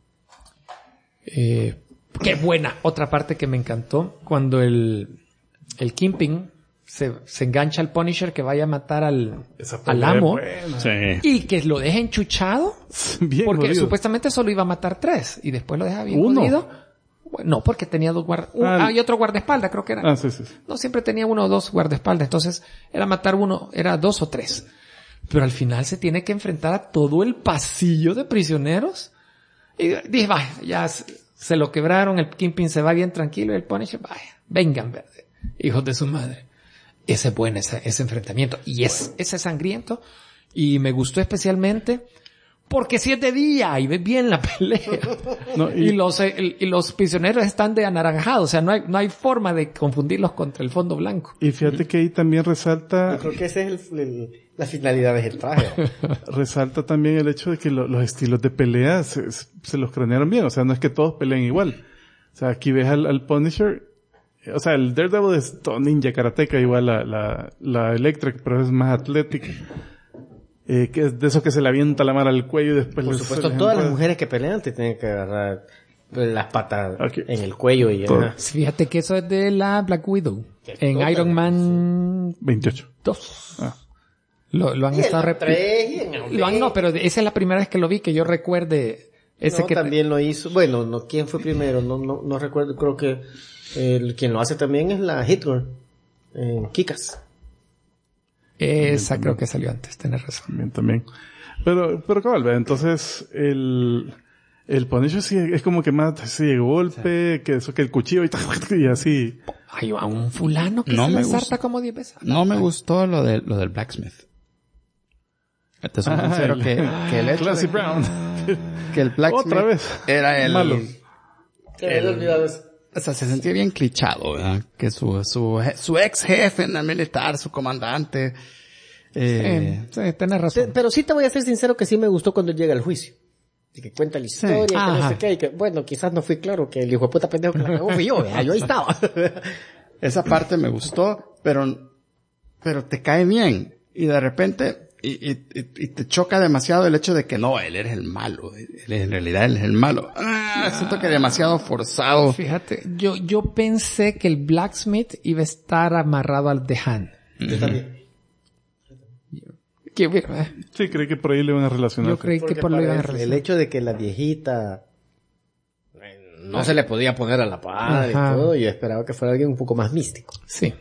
Qué buena. Otra parte que me encantó, cuando el Kingpin se engancha al Punisher que vaya a matar al amo y que lo deje enchuchado Bien porque jodido. Supuestamente solo iba a matar 3 y después lo deja bien jodido. No, porque tenía 2 y otro guardaespaldas, creo que era. Sí. No, siempre tenía 1 o 2 guardaespaldas, entonces era matar 1, era 2 o 3. Pero al final se tiene que enfrentar a todo el pasillo de prisioneros. Y dije, vaya, ya se lo quebraron, el Kingpin se va bien tranquilo y el Punisher, vaya, vengan, verde, hijos de su madre. Ese es bueno, ese enfrentamiento. Y ese sangriento. Y me gustó especialmente porque 7 días y ves bien la pelea. Y los prisioneros están de anaranjado. O sea, no hay forma de confundirlos contra el fondo blanco. Y fíjate que ahí también resalta... Yo creo que ese es la finalidad del traje. Resalta también el hecho de que los estilos de pelea se los cranearon bien. O sea, no es que todos peleen igual. O sea, aquí ves al Punisher... O sea, el Daredevil es todo ninja, karateca, igual la Electra, pero es más atlética. Que es de eso que se le avienta la mano al cuello y después... Por supuesto, todas las mujeres que pelean te tienen que agarrar las patas en el cuello y... Fíjate que eso es de la Black Widow. En Iron Man 28. 2. Lo han estado repitiendo. No, pero esa es la primera vez que lo vi, que yo recuerde. También lo hizo. Bueno, no, ¿quién fue primero? No recuerdo, creo que quien lo hace también es la Hitler en Kikas. Esa creo que salió antes, tenés razón. También. Pero cabal, entonces el Punisher sí es como que más así de golpe, que el cuchillo y así. Hay a un fulano que no se me le sarta como 10 veces. No me gustó lo del Blacksmith. Este es un sincero que el Classy Brown. Que el Blacksmith otra vez era el malo. O sea, se sentía bien clichado, ¿verdad? Que su ex jefe en el militar, su comandante. Sí, tenés razón. Pero sí te voy a ser sincero que sí me gustó cuando llega al juicio. Y que cuenta la historia, que no sé qué, y que, bueno, quizás no fui claro que el hijo de puta pendejo que la cagó fui yo, yo ahí estaba. Esa parte me gustó, pero te cae bien. Y de repente, y te choca demasiado el hecho de que no, él es el malo. En realidad él es el malo. Siento que demasiado forzado. Fíjate, yo pensé que el Blacksmith iba a estar amarrado al The Hand. Yo también. Sí, creí que por ahí le iban a relacionar. Yo creí que por lo iban a relacionar. El hecho de que la viejita no se le podía poner a la par y todo, yo esperaba que fuera alguien un poco más místico. Sí.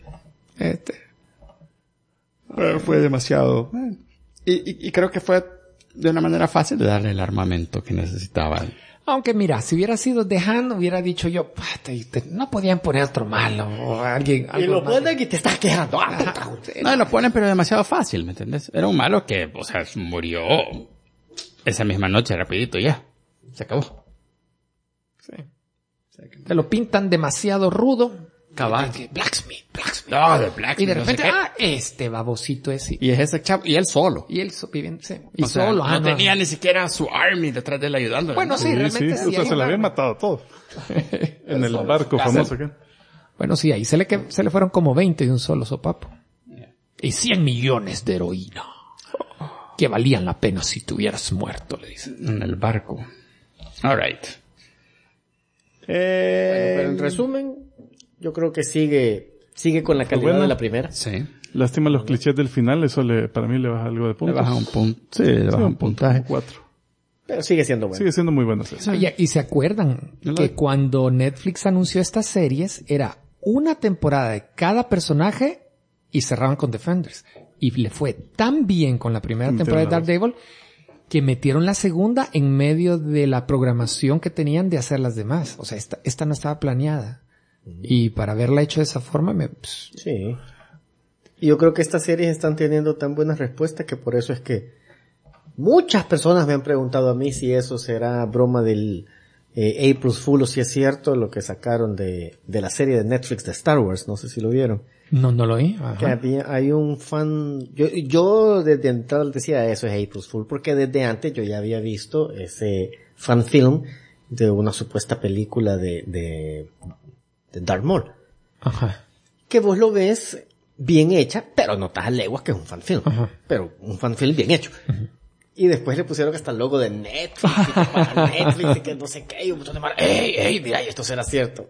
Pero fue demasiado. Y creo que fue de una manera fácil de darle el armamento que necesitaba. Aunque mira, si hubiera sido The Hand, hubiera dicho yo, no podían poner otro malo o alguien. Y lo ponen y te estás quejando. No, lo ponen pero demasiado fácil, ¿me entiendes? Era un malo que, o sea, murió esa misma noche rapidito ya. Se acabó. Sí. Te lo pintan demasiado rudo. Cabal. Blacksmith. No, de Black. Y de repente, este babosito ese. Y es ese chavo, y él solo. Y él viviendo, sí. Y O sea, solo. no tenía ni siquiera su army detrás de él ayudándole. Bueno, sí, realmente sí. O sea, se le habían matado a todos. En el barco famoso aquel. Bueno, sí, ahí se le fueron como 20 de un solo sopapo. Y 100 millones de heroína. Que valían la pena si te hubieras muerto, le dicen. En el barco. All right. Pero en resumen, yo creo que sigue con la calidad de la primera. Sí. Lástima los clichés del final, eso para mí le baja algo de puntos. Le baja un punto. Sí, le baja un puntaje. 4. Pero sigue siendo bueno. Sigue siendo muy buena serie. Y se acuerdan que cuando Netflix anunció estas series, era una temporada de cada personaje y cerraban con Defenders. Y le fue tan bien con la primera temporada de Daredevil que metieron la segunda en medio de la programación que tenían de hacer las demás. O sea, esta no estaba planeada. Y para haberla hecho de esa forma, Sí. Y yo creo que estas series están teniendo tan buenas respuestas que por eso es que muchas personas me han preguntado a mí si eso será broma del April Fool o si es cierto lo que sacaron de la serie de Netflix de Star Wars. No sé si lo vieron. No lo oí. Que hay un fan, yo desde entrada decía eso es April Fool, porque desde antes yo ya había visto ese fan film de una supuesta película de Darth Maul. Ajá. Que vos lo ves bien hecha, pero notas a leguas que es un fan film. Ajá. Pero un fan film bien hecho. Uh-huh. Y después le pusieron hasta el logo de Netflix, y que para Netflix, y que no sé qué, y un montón de mal. ¡Ey, mira, esto será cierto!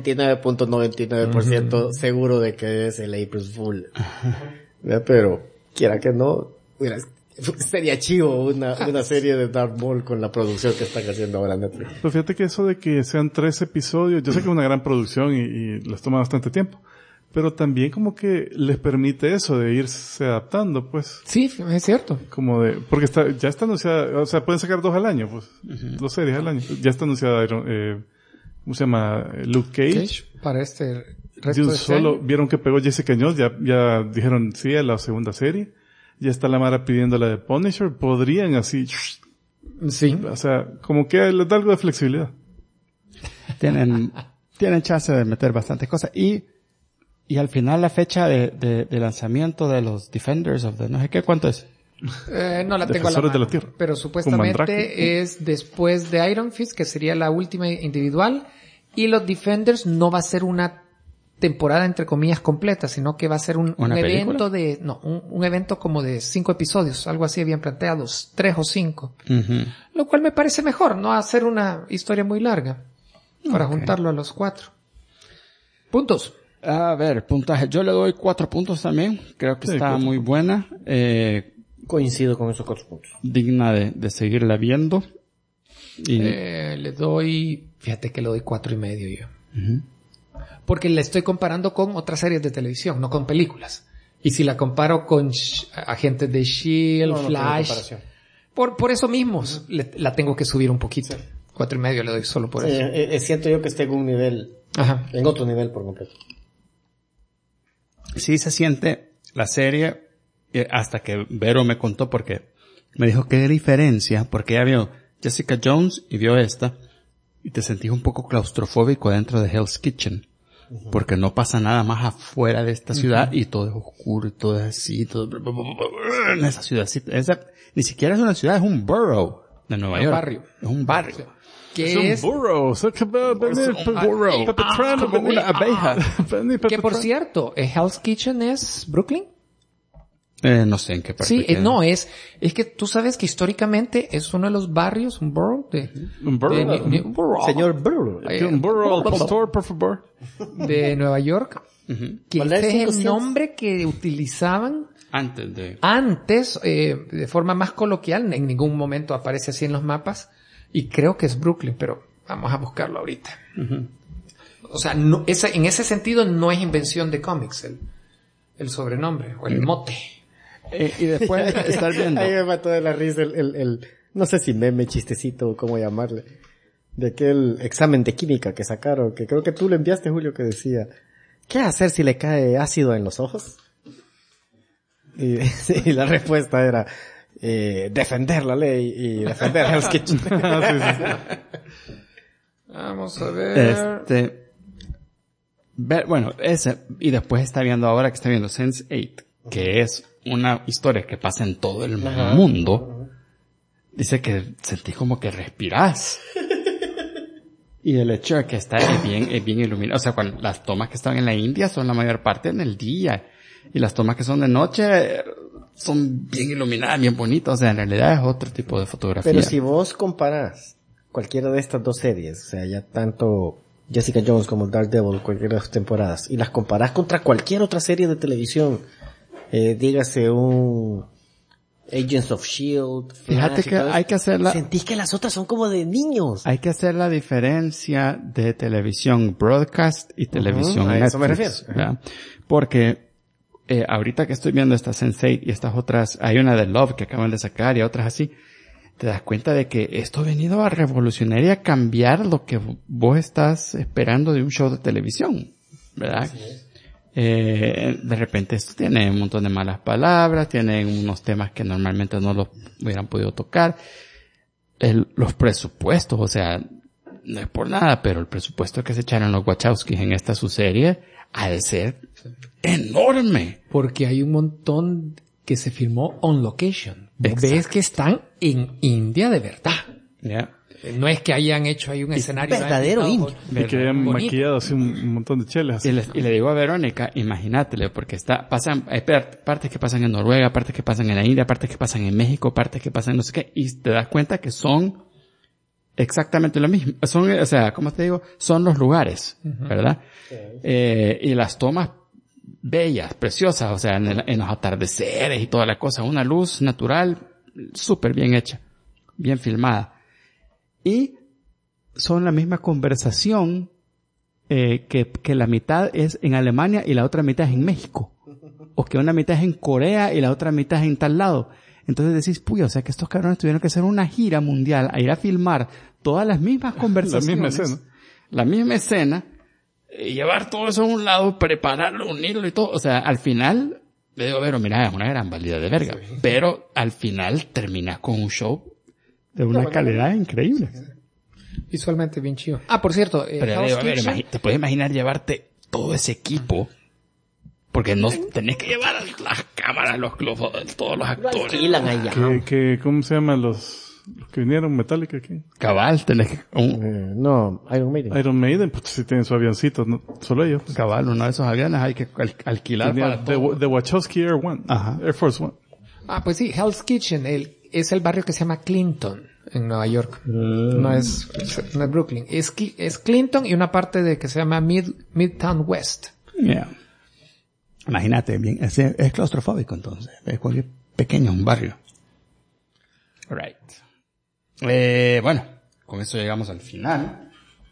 99.99% seguro de que es el April Fool. Pero, quiera que no, mira, sería chivo una serie de Darth Maul con la producción que están haciendo ahora Netflix. Pero fíjate que eso de que sean 3 episodios, yo sé que es una gran producción y les toma bastante tiempo. Pero también como que les permite eso de irse adaptando, pues. Sí, es cierto. Como porque ya está anunciada, o sea, pueden sacar 2 al año, pues. 2 series al año. Ya está anunciada, ¿cómo se llama? Luke Cage. Para este resto de solo año. Vieron que pegó Jessica Jones, ya dijeron sí a la segunda serie. Ya está la Mara pidiendo la de Punisher. Podrían así. Sí. O sea, como que les da algo de flexibilidad. Tienen chance de meter bastantes cosas. Y al final la fecha de lanzamiento de los Defenders of the no sé qué, ¿cuánto es? No la tengo a la mano, de la Tierra. Pero supuestamente es después de Iron Fist, que sería la última individual, y los Defenders no va a ser una temporada entre comillas completa, sino que va a ser un evento un evento como de 5 episodios, algo así habían planteado, 3 o 5. Uh-huh. Lo cual me parece mejor, no hacer una historia muy larga, para juntarlo a los 4. Puntos. A ver, puntaje. Yo le doy 4 puntos también. Creo que está muy buena. Coincido con esos 4 puntos. Digna de seguirla viendo. Y... le doy 4.5 yo. Uh-huh. Porque la estoy comparando con otras series de televisión, no con películas. Y si la comparo con Agentes de S.H.I.E.L.D., Flash, por eso mismo la tengo que subir un poquito. 4.5 le doy solo por eso. Siento yo que esté en un nivel, en otro nivel por completo. Sí se siente la serie, hasta que Vero me contó, porque me dijo qué diferencia, porque ella vio Jessica Jones y vio esta, y te sentís un poco claustrofóbico dentro de Hell's Kitchen, porque no pasa nada más afuera de esta ciudad, y todo es oscuro, y todo es así, todo en esa ciudad, ni siquiera es una ciudad, es un borough de Nueva York. Barrio. Es un barrio. Que es un burro, como una abeja. Que por cierto, Hell's Kitchen es Brooklyn. No sé en qué parte. Sí, es que tú sabes que históricamente es uno de los barrios, un borough un borough. Señor Borough. Un borough al pastor, por favor. De Nueva York. Que ese es el nombre que utilizaban antes, de forma más coloquial. En ningún momento aparece así en los mapas. Y creo que es Brooklyn, pero vamos a buscarlo ahorita. Uh-huh. O sea, en ese sentido no es invención de cómics el sobrenombre o el mote. Y después estar viendo. Ahí me mató de la risa el no sé si meme, chistecito o cómo llamarle, de aquel examen de química que sacaron, que creo que tú le enviaste, Julio, que decía, ¿qué hacer si le cae ácido en los ojos? Y la respuesta era, defender la ley y defender Hell's Kitchen. Vamos a ver. bueno, ese, y después está viendo ahora que está viendo Sense8, que es una historia que pasa en todo el mundo. Dice que sentís como que respirás. Y el hecho de que está es bien iluminado. O sea, cuando las tomas que están en la India son la mayor parte en el día. Y las tomas que son de noche son bien iluminadas, bien bonitas. O sea, en realidad es otro tipo de fotografía. Pero si vos comparás cualquiera de estas dos series, o sea, ya tanto Jessica Jones como Daredevil, cualquiera de las temporadas, y las comparás contra cualquier otra serie de televisión, dígase un Agents of S.H.I.E.L.D., Fíjate que hay que hacerla... Sentís que las otras son como de niños. Hay que hacer la diferencia de televisión broadcast y televisión a Netflix. eso me refiero. ¿Verdad? Porque ahorita que estoy viendo esta Sense8 y estas otras, hay una de Love que acaban de sacar y otras así, te das cuenta de que esto ha venido a revolucionar y a cambiar lo que vos estás esperando de un show de televisión, ¿verdad? De repente esto tiene un montón de malas palabras, tiene unos temas que normalmente no los hubieran podido tocar. Los presupuestos, o sea, no es por nada, pero el presupuesto que se echaron los Wachowskis en esta su serie ha de ser enorme. Porque hay un montón que se filmó on location. Exacto. Ves que están en India de verdad. Yeah. No es que hayan hecho ahí un escenario verdadero indio. Y que hayan maquillado así un montón de chelas. Y le digo a Verónica, imagínatele, porque hay partes que pasan en Noruega, partes que pasan en la India, partes que pasan en México, partes que pasan en no sé qué, y te das cuenta que son exactamente lo mismo. Son, o sea, ¿cómo te digo? Son los lugares, ¿verdad? Y las tomas bellas, preciosas, o sea, en los atardeceres y toda la cosa, una luz natural súper bien hecha, bien filmada. Y son la misma conversación que la mitad es en Alemania y la otra mitad es en México. O que una mitad es en Corea y la otra mitad es en tal lado. Entonces decís, puya, o sea que estos cabrones tuvieron que hacer una gira mundial a ir a filmar todas las mismas conversaciones. La misma escena. Llevar todo eso a un lado, prepararlo, unirlo y todo. O sea, al final, le digo, pero mira, es una gran valida de verga. Sí. Pero al final terminas con un show de una calidad increíble. Visualmente bien chido. Ah, por cierto, pero digo, a ver, te puedes imaginar llevarte todo ese equipo, porque no tenés que llevar las cámaras, todos los actores. Allá. ¿Cómo se llaman los que vinieron? Metallica aquí. Cabal, tenés que... no, Iron Maiden. Iron Maiden, pues si tienen su avioncito, no, solo ellos. Cabal, uno de esos aviones hay que alquilar para todo. The Wachowski Air One. Ajá. Air Force One. Ah, pues sí, Hell's Kitchen, es el barrio que se llama Clinton en Nueva York. No es Brooklyn. Es Clinton y una parte de que se llama Midtown West. Yeah. Imagínate, bien, es claustrofóbico entonces. Es cualquier pequeño, un barrio. Right. Bueno, con eso llegamos al final.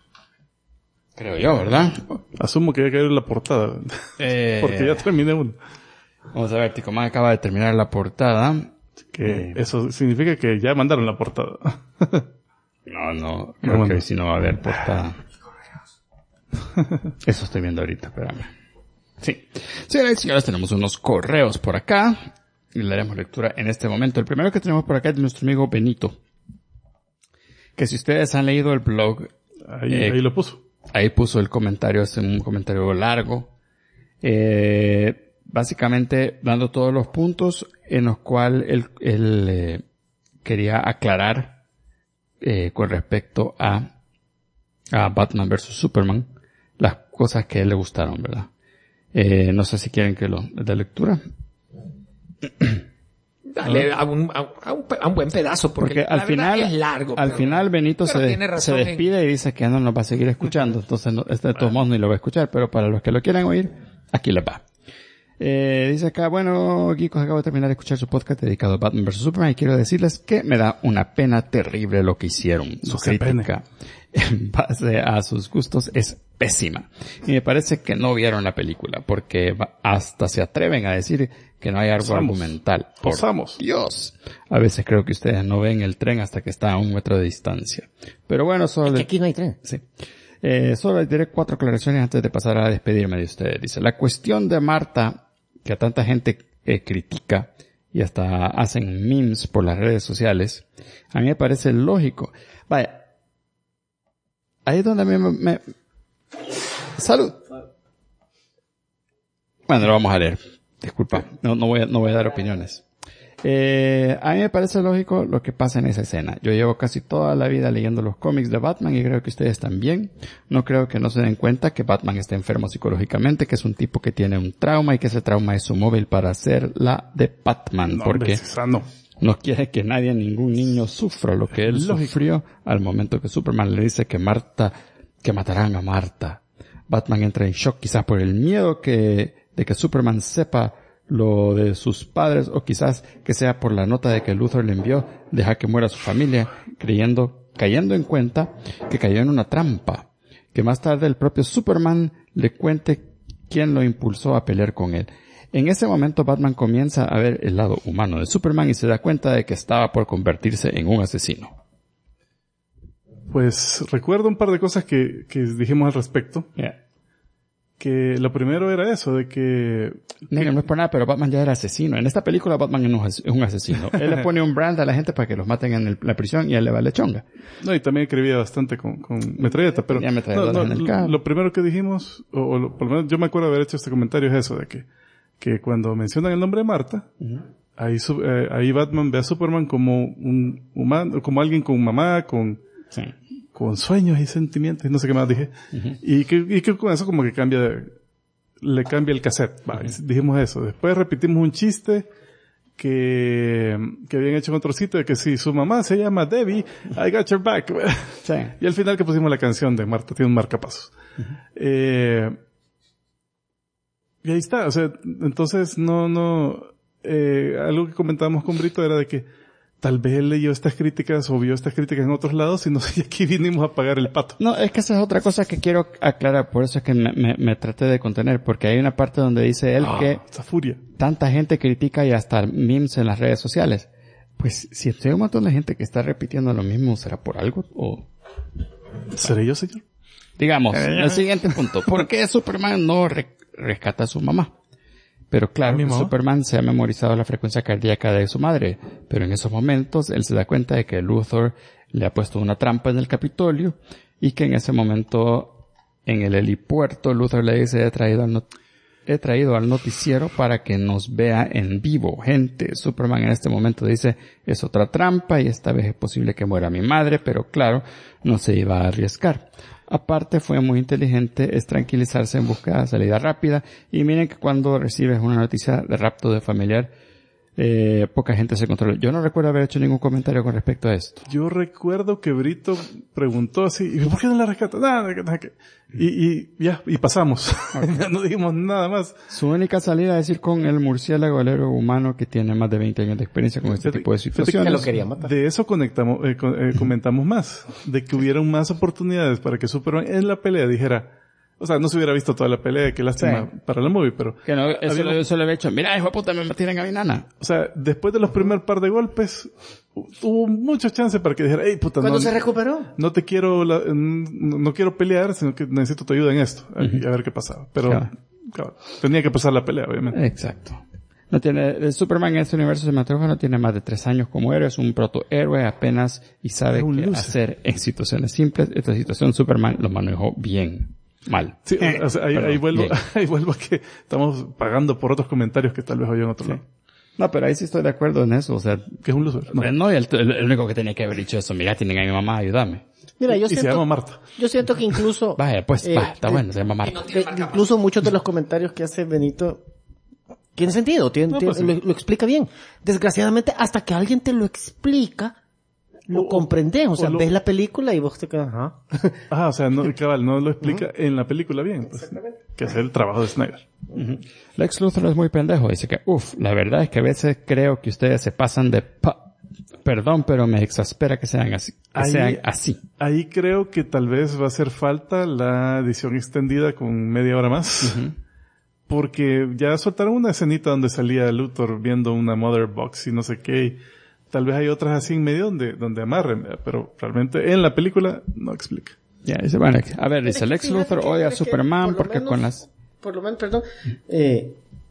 Creo yo, ¿verdad? Asumo que ya cayó la portada. Porque ya terminé uno. Vamos a ver, Ticomán acaba de terminar la portada. Que eso significa que ya mandaron la portada. No, creo que si no va a haber portada. Eso estoy viendo ahorita, espérame. Sí. Señoras y señores, tenemos unos correos por acá. Y le daremos lectura en este momento. El primero que tenemos por acá es de nuestro amigo Benito. Que si ustedes han leído el blog... Ahí lo puso. Ahí puso el comentario, es un comentario largo. Básicamente dando todos los puntos en los cuales él quería aclarar con respecto a Batman vs. Superman las cosas que a él le gustaron, ¿verdad? No sé si quieren que lo dé lectura. Dale a un buen pedazo porque al final es largo. Al final Benito se despide y dice que ya no nos va a seguir escuchando, entonces de todos modos ni lo va a escuchar, pero para los que lo quieran oír, aquí les va. Dice acá, bueno, Geekos, acabo de terminar de escuchar su podcast dedicado a Batman vs. Superman y quiero decirles que me da una pena terrible lo que hicieron. Su crítica en base a sus gustos es pésima. Y me parece que no vieron la película porque hasta se atreven a decir que no hay algo argumental. Por Dios. A veces creo que ustedes no ven el tren hasta que está a 1 metro de distancia. Pero bueno, solo... aquí no hay tren. Sí. Solo les diré 4 aclaraciones antes de pasar a despedirme de ustedes. Dice, la cuestión de Marta, que a tanta gente critica y hasta hacen memes por las redes sociales, a mí me parece lógico. Vaya, ahí es donde a mí ¡Salud! Bueno, lo vamos a leer. Disculpa, no voy a dar opiniones. A mí me parece lógico lo que pasa en esa escena. Yo llevo casi toda la vida leyendo los cómics de Batman y creo que ustedes también. No creo que no se den cuenta que Batman está enfermo psicológicamente, que es un tipo que tiene un trauma y que ese trauma es su móvil para hacer la de Batman. Porque no quiere que nadie, ningún niño sufra lo que él sufrió al momento que Superman le dice que matarán a Marta. Batman entra en shock quizás por el miedo de que Superman sepa lo de sus padres, o quizás que sea por la nota de que Luthor le envió, deja que muera su familia, cayendo en cuenta que cayó en una trampa, que más tarde el propio Superman le cuente quién lo impulsó a pelear con él. En ese momento Batman comienza a ver el lado humano de Superman y se da cuenta de que estaba por convertirse en un asesino. Pues recuerdo un par de cosas que dijimos al respecto. Yeah. Que lo primero era eso, de que... No es por nada, pero Batman ya era asesino. En esta película Batman es un asesino. Él le pone un brand a la gente para que los maten en la prisión y él le vale chonga. No, y también escribía bastante con metralleta, pero... Lo primero que dijimos, por lo menos yo me acuerdo de haber hecho este comentario, es eso, de que cuando mencionan el nombre de Marta, ahí Batman ve a Superman como un humano, como alguien con mamá, con sueños y sentimientos, y no sé qué más dije. Y que con eso como que le cambia el cassette. Dijimos eso. Después repetimos un chiste que habían hecho en otro sitio, de que si su mamá se llama Debbie, I got your back. Y al final que pusimos la canción de Marta, tiene un marcapasos. Y ahí está. O sea, entonces algo que comentábamos con Brito era de que tal vez él leyó estas críticas o vio estas críticas en otros lados y no sé, aquí vinimos a pagar el pato. No, es que esa es otra cosa que quiero aclarar, por eso es que me traté de contener, porque hay una parte donde dice él que esa furia. Tanta gente critica y hasta memes en las redes sociales. Pues si hay un montón de gente que está repitiendo lo mismo, ¿será por algo o...? ¿Seré yo, señor? Digamos, el siguiente punto. ¿Por qué Superman no rescata a su mamá? Pero claro, Superman se ha memorizado la frecuencia cardíaca de su madre, pero en esos momentos él se da cuenta de que Luthor le ha puesto una trampa en el Capitolio y que en ese momento en el helipuerto Luthor le dice he traído al noticiero para que nos vea en vivo. Gente, Superman en este momento dice es otra trampa y esta vez es posible que muera mi madre, pero claro, no se iba a arriesgar. Aparte fue muy inteligente, es tranquilizarse en busca de salida rápida, y miren que cuando recibes una noticia de rapto de familiar, poca gente se controla. Yo no recuerdo haber hecho ningún comentario con respecto a esto. Yo recuerdo que Brito preguntó así, ¿y por qué no la rescata? Nada. Y pasamos. Okay. No dijimos nada más. Su única salida es ir con el murciélago, el héroe humano que tiene más de 20 años de experiencia con este tipo de situaciones. Lo quería matar. De eso comentamos más. De que hubieran más oportunidades para que Superman en la pelea dijera, o sea, no se hubiera visto toda la pelea, qué lástima para la movie, pero... Que no, eso le había hecho, mira, hijo de puta, me tienen a mi nana. O sea, después de los primeros par de golpes, hubo muchas chances para que dijera, hey, puta, ¿cuándo se recuperó? No te quiero, no quiero pelear, sino que necesito tu ayuda en esto. Y a ver qué pasaba. Pero, claro, tenía que pasar la pelea, obviamente. Exacto. El Superman en este universo cinematográfico no tiene más de 3 años como héroe, es un protohéroe apenas y sabe qué hacer en situaciones simples. Esta situación Superman lo manejó bien. Mal. Sí, o sea, ahí vuelvo a que estamos pagando por otros comentarios que tal vez oyen en otro lado. No, pero ahí sí estoy de acuerdo en eso, o sea... Que es un loser. No, y el único que tenía que haber dicho eso, mira, tienen a mi mamá, ayúdame. Mira, se llama Marta. Yo siento que incluso... Vaya, pues, está bueno, se llama Marta. Incluso muchos de los comentarios que hace Benito tienen sentido, lo explica bien. Desgraciadamente, hasta que alguien te lo explica... Lo comprendes, o sea, ves la película y vos te quedas, o sea, no lo explica en la película bien, pues, que es el trabajo de Snyder. Lex Luthor es muy pendejo, dice que, la verdad es que a veces creo que ustedes se pasan de perdón, pero me exaspera que sean así. Ahí creo que tal vez va a hacer falta la edición extendida con media hora más. Porque ya soltaron una escenita donde salía Luthor viendo una Mother Box y no sé qué. Tal vez hay otras así en medio donde amarren, pero realmente en la película no explica. Ya, dice, bueno, a ver, dice Lex Luthor odia a Superman porque con las... Por lo menos, perdón, es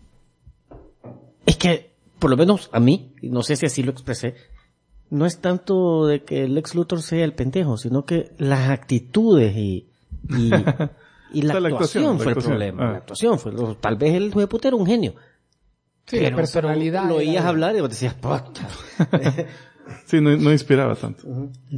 que, por lo menos a mí, no sé si así lo expresé, no es tanto de que Lex Luthor sea el pendejo, sino que las actitudes y Y la actuación fue el problema. La actuación fue, tal vez el hijo de puta era un genio. Sí, pero personalidad. Lo oías hablar y vos decías, puta. Sí, no inspiraba tanto.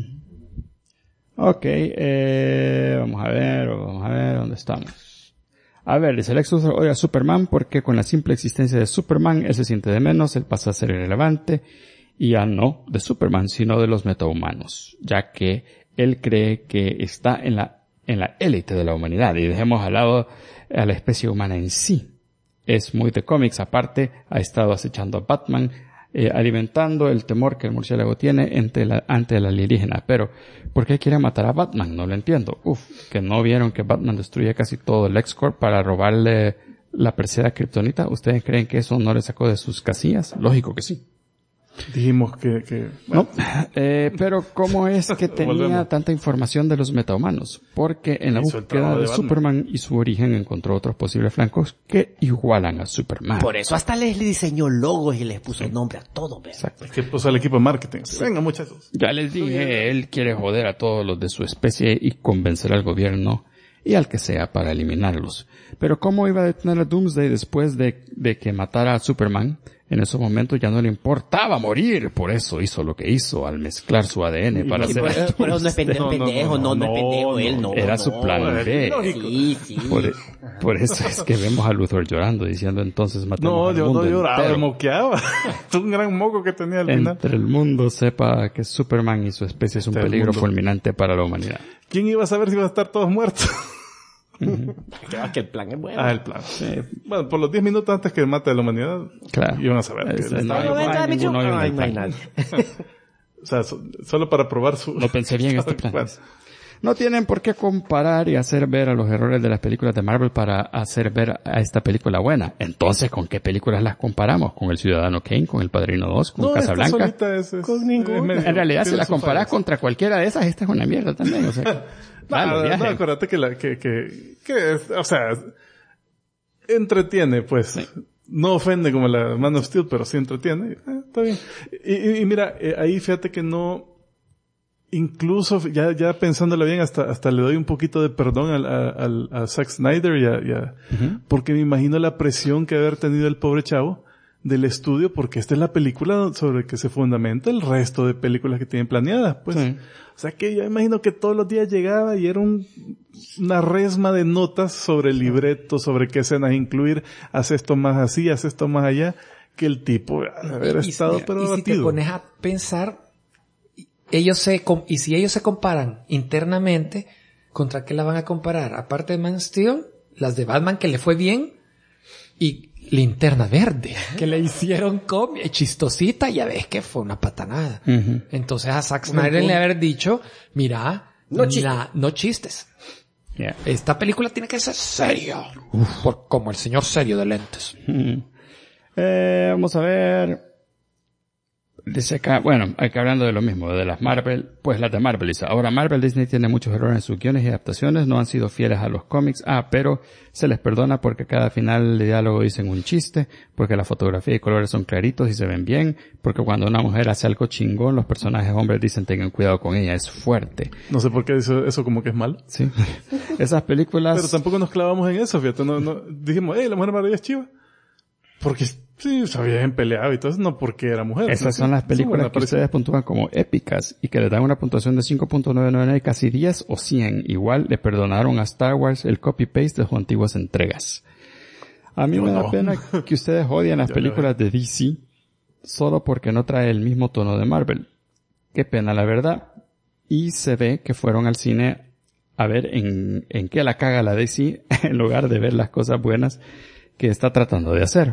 Ok, vamos a ver, ¿dónde estamos? A ver, dice Lex Luthor odia a Superman porque con la simple existencia de Superman, él se siente de menos, él pasa a ser irrelevante, y ya no de Superman, sino de los metahumanos, ya que él cree que está en la élite de la humanidad, y dejemos al lado a la especie humana en sí. Es muy de cómics, aparte ha estado acechando a Batman, alimentando el temor que el murciélago tiene ante el alienígena. Pero, ¿por qué quiere matar a Batman? No lo entiendo. Que no vieron que Batman destruye casi todo el X-Corp para robarle la Persea Kryptonita. ¿Ustedes creen que eso no le sacó de sus casillas? Lógico que sí. Dijimos que bueno. No, pero ¿cómo es que tenía tanta información de los metahumanos? Porque en la búsqueda de Superman y su origen encontró otros posibles flancos que igualan a Superman. Por eso hasta les diseñó logos y les puso nombre a todo. Exacto. Es que puso al equipo de marketing. Sí. Venga, muchachos. Ya les dije, él quiere joder a todos los de su especie y convencer al gobierno y al que sea para eliminarlos. Pero ¿cómo iba a detener a Doomsday después de que matara a Superman? En esos momentos ya no le importaba morir, por eso hizo lo que hizo al mezclar su ADN para hacer... Pero no es pendejo, él no. Era su plan B. Sí. Por eso es que vemos a Luthor llorando, diciendo entonces matemos al mundo. No, yo no lloraba, entero. Moqueaba. Es un gran moco que tenía al final. Entre el mundo sepa que Superman y su especie es un peligro fulminante para la humanidad. ¿Quién iba a saber si iban a estar todos muertos? Que el plan es bueno. El plan. Bueno, por los 10 minutos antes que mate a la humanidad, claro, iban a saber. No hay nadie. O sea, solo para probar su... Lo pensé bien este plan. No tienen por qué comparar y hacer ver a los errores de las películas de Marvel para hacer ver a esta película buena. Entonces, ¿con qué películas las comparamos? ¿Con El Ciudadano Kane? ¿Con El Padrino 2? ¿Con Casablanca? Con ninguna. En realidad, si la comparas contra cualquiera de esas, esta es una mierda también. O sea, no, acuérdate o sea, entretiene, pues. Sí. No ofende como la Man of Steel, pero sí entretiene. Está bien. Y mira, ahí fíjate que no... Incluso, ya pensándolo bien, hasta le doy un poquito de perdón a Zack Snyder porque me imagino la presión que debe haber tenido el pobre chavo del estudio, porque esta es la película sobre que se fundamenta el resto de películas que tienen planeadas, pues. Sí. O sea que yo imagino que todos los días llegaba y era una resma de notas sobre el libreto, sobre qué escenas incluir, haz esto más así, haz esto más allá, que el tipo haber estado pero abatido. Y si te pones a pensar, si ellos se comparan internamente, ¿contra qué la van a comparar? Aparte de Man of Steel, las de Batman que le fue bien, y Linterna Verde, que le hicieron chistosita, ya ves que fue una patanada. Entonces a Zack Snyder le haber dicho, mira, no chistes. Yeah. Esta película tiene que ser seria. Como el señor serio de lentes. Vamos a ver. Dice acá, bueno, acá hablando de lo mismo, de las Marvel, pues las de Marvel dice, ahora Marvel Disney tiene muchos errores en sus guiones y adaptaciones, no han sido fieles a los cómics, pero se les perdona porque cada final de diálogo dicen un chiste, porque la fotografía y colores son claritos y se ven bien, porque cuando una mujer hace algo chingón, los personajes hombres dicen tengan cuidado con ella, es fuerte. No sé por qué dice eso como que es mal. Sí. Esas películas... Pero tampoco nos clavamos en eso, fíjate, no dijimos, la Mujer Maravilla es chiva. Porque sí, se habían peleado y todo eso, no porque era mujer. Esas son las películas que ustedes puntúan como épicas y que le dan una puntuación de 5.99, casi 10 o 100. Igual le perdonaron a Star Wars el copy-paste de sus antiguas entregas. A mí me da pena que ustedes odian las películas de DC solo porque no trae el mismo tono de Marvel. Qué pena, la verdad. Y se ve que fueron al cine a ver en qué la caga la DC en lugar de ver las cosas buenas que está tratando de hacer.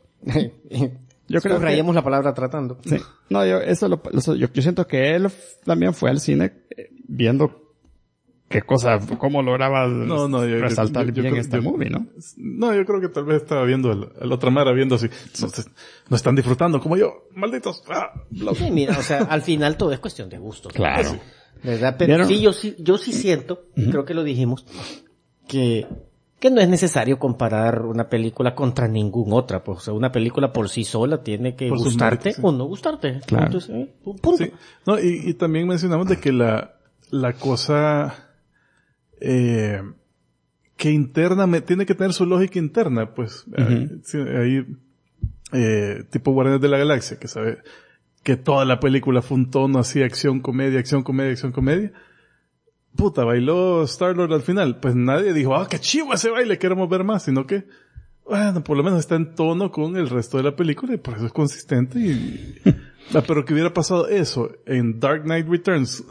Yo creo que rayemos la palabra tratando. Sí. No, yo siento que él también fue al cine viendo qué cosa, cómo lograba resaltar bien esta movie, ¿no? No, yo creo que tal vez estaba viendo el otra mara viendo así, no están disfrutando como yo, malditos. Sí, mira, o sea, al final todo es cuestión de gusto. Claro. ¿Verdad? Pero sí, yo sí siento, creo que lo dijimos, que no es necesario comparar una película contra ninguna otra, pues, o sea, una película por sí sola tiene que gustarte o no gustarte. Claro. Entonces, punto. Sí. No, y también mencionamos de que la cosa que que tiene que tener su lógica interna, pues. Ahí, tipo Guardianes de la Galaxia, que sabe que toda la película fue un tono así, acción, comedia, acción, comedia, acción, comedia. Puta, bailó Star-Lord al final. Pues nadie dijo, qué chivo ese baile, queremos ver más, sino que, bueno, por lo menos está en tono con el resto de la película y por eso es consistente pero que hubiera pasado eso en Dark Knight Returns.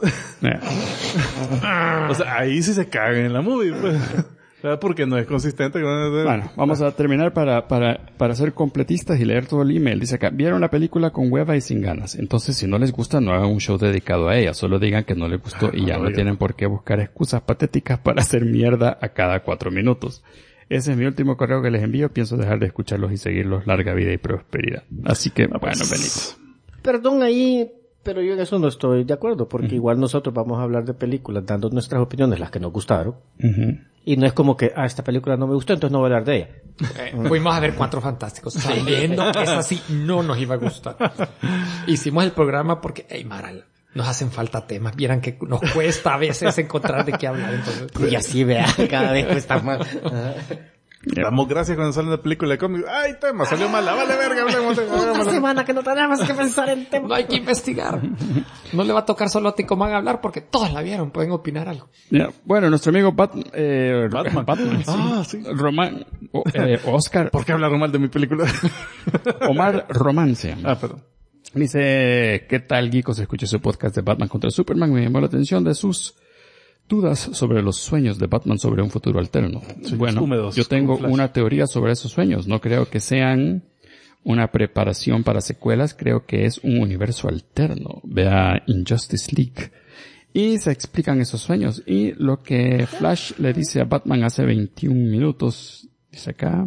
O sea, ahí sí se cagan en la movie, pues. Porque no es consistente. Bueno, vamos a terminar para ser completistas y leer todo el email. Dice acá, vieron la película con hueva y sin ganas. Entonces, si no les gusta, no hagan un show dedicado a ella. Solo digan que no les gustó y ya no tienen por qué buscar excusas patéticas para hacer mierda a cada 4 minutos. Ese es mi último correo que les envío. Pienso dejar de escucharlos y seguirlos. Larga vida y prosperidad. Así que, bueno, Benito. Perdón ahí, pero yo en eso no estoy de acuerdo, porque igual nosotros vamos a hablar de películas dando nuestras opiniones, las que nos gustaron. Y no es como que, esta película no me gustó, entonces no voy a hablar de ella. Fuimos a ver Cuatro Fantásticos, sabiendo que esa sí no nos iba a gustar. Hicimos el programa porque, Maral, nos hacen falta temas. Vieran que nos cuesta a veces encontrar de qué hablar. Entonces, y así, vea, cada vez cuesta más. Damos gracias cuando sale una película de cómics. ¡Ay, tema! Salió mala. Vale, verga. Una semana que no tenemos que pensar en tema. No hay que investigar. No le va a tocar solo a Ticomán hablar porque todos la vieron. Pueden opinar algo. Bueno, nuestro amigo Batman. Sí. Román. Oscar. ¿Por qué hablaron mal de mi película? Omar Romance. Perdón. Dice, ¿qué tal, geekos? Escuché su podcast de Batman contra Superman. Me llamó la atención de sus dudas sobre los sueños de Batman sobre un futuro alterno. Bueno, húmedos, yo tengo una teoría sobre esos sueños. No creo que sean una preparación para secuelas. Creo que es un universo alterno. Vea Injustice League. Y se explican esos sueños. Y lo que Flash le dice a Batman hace 21 minutos. Dice acá.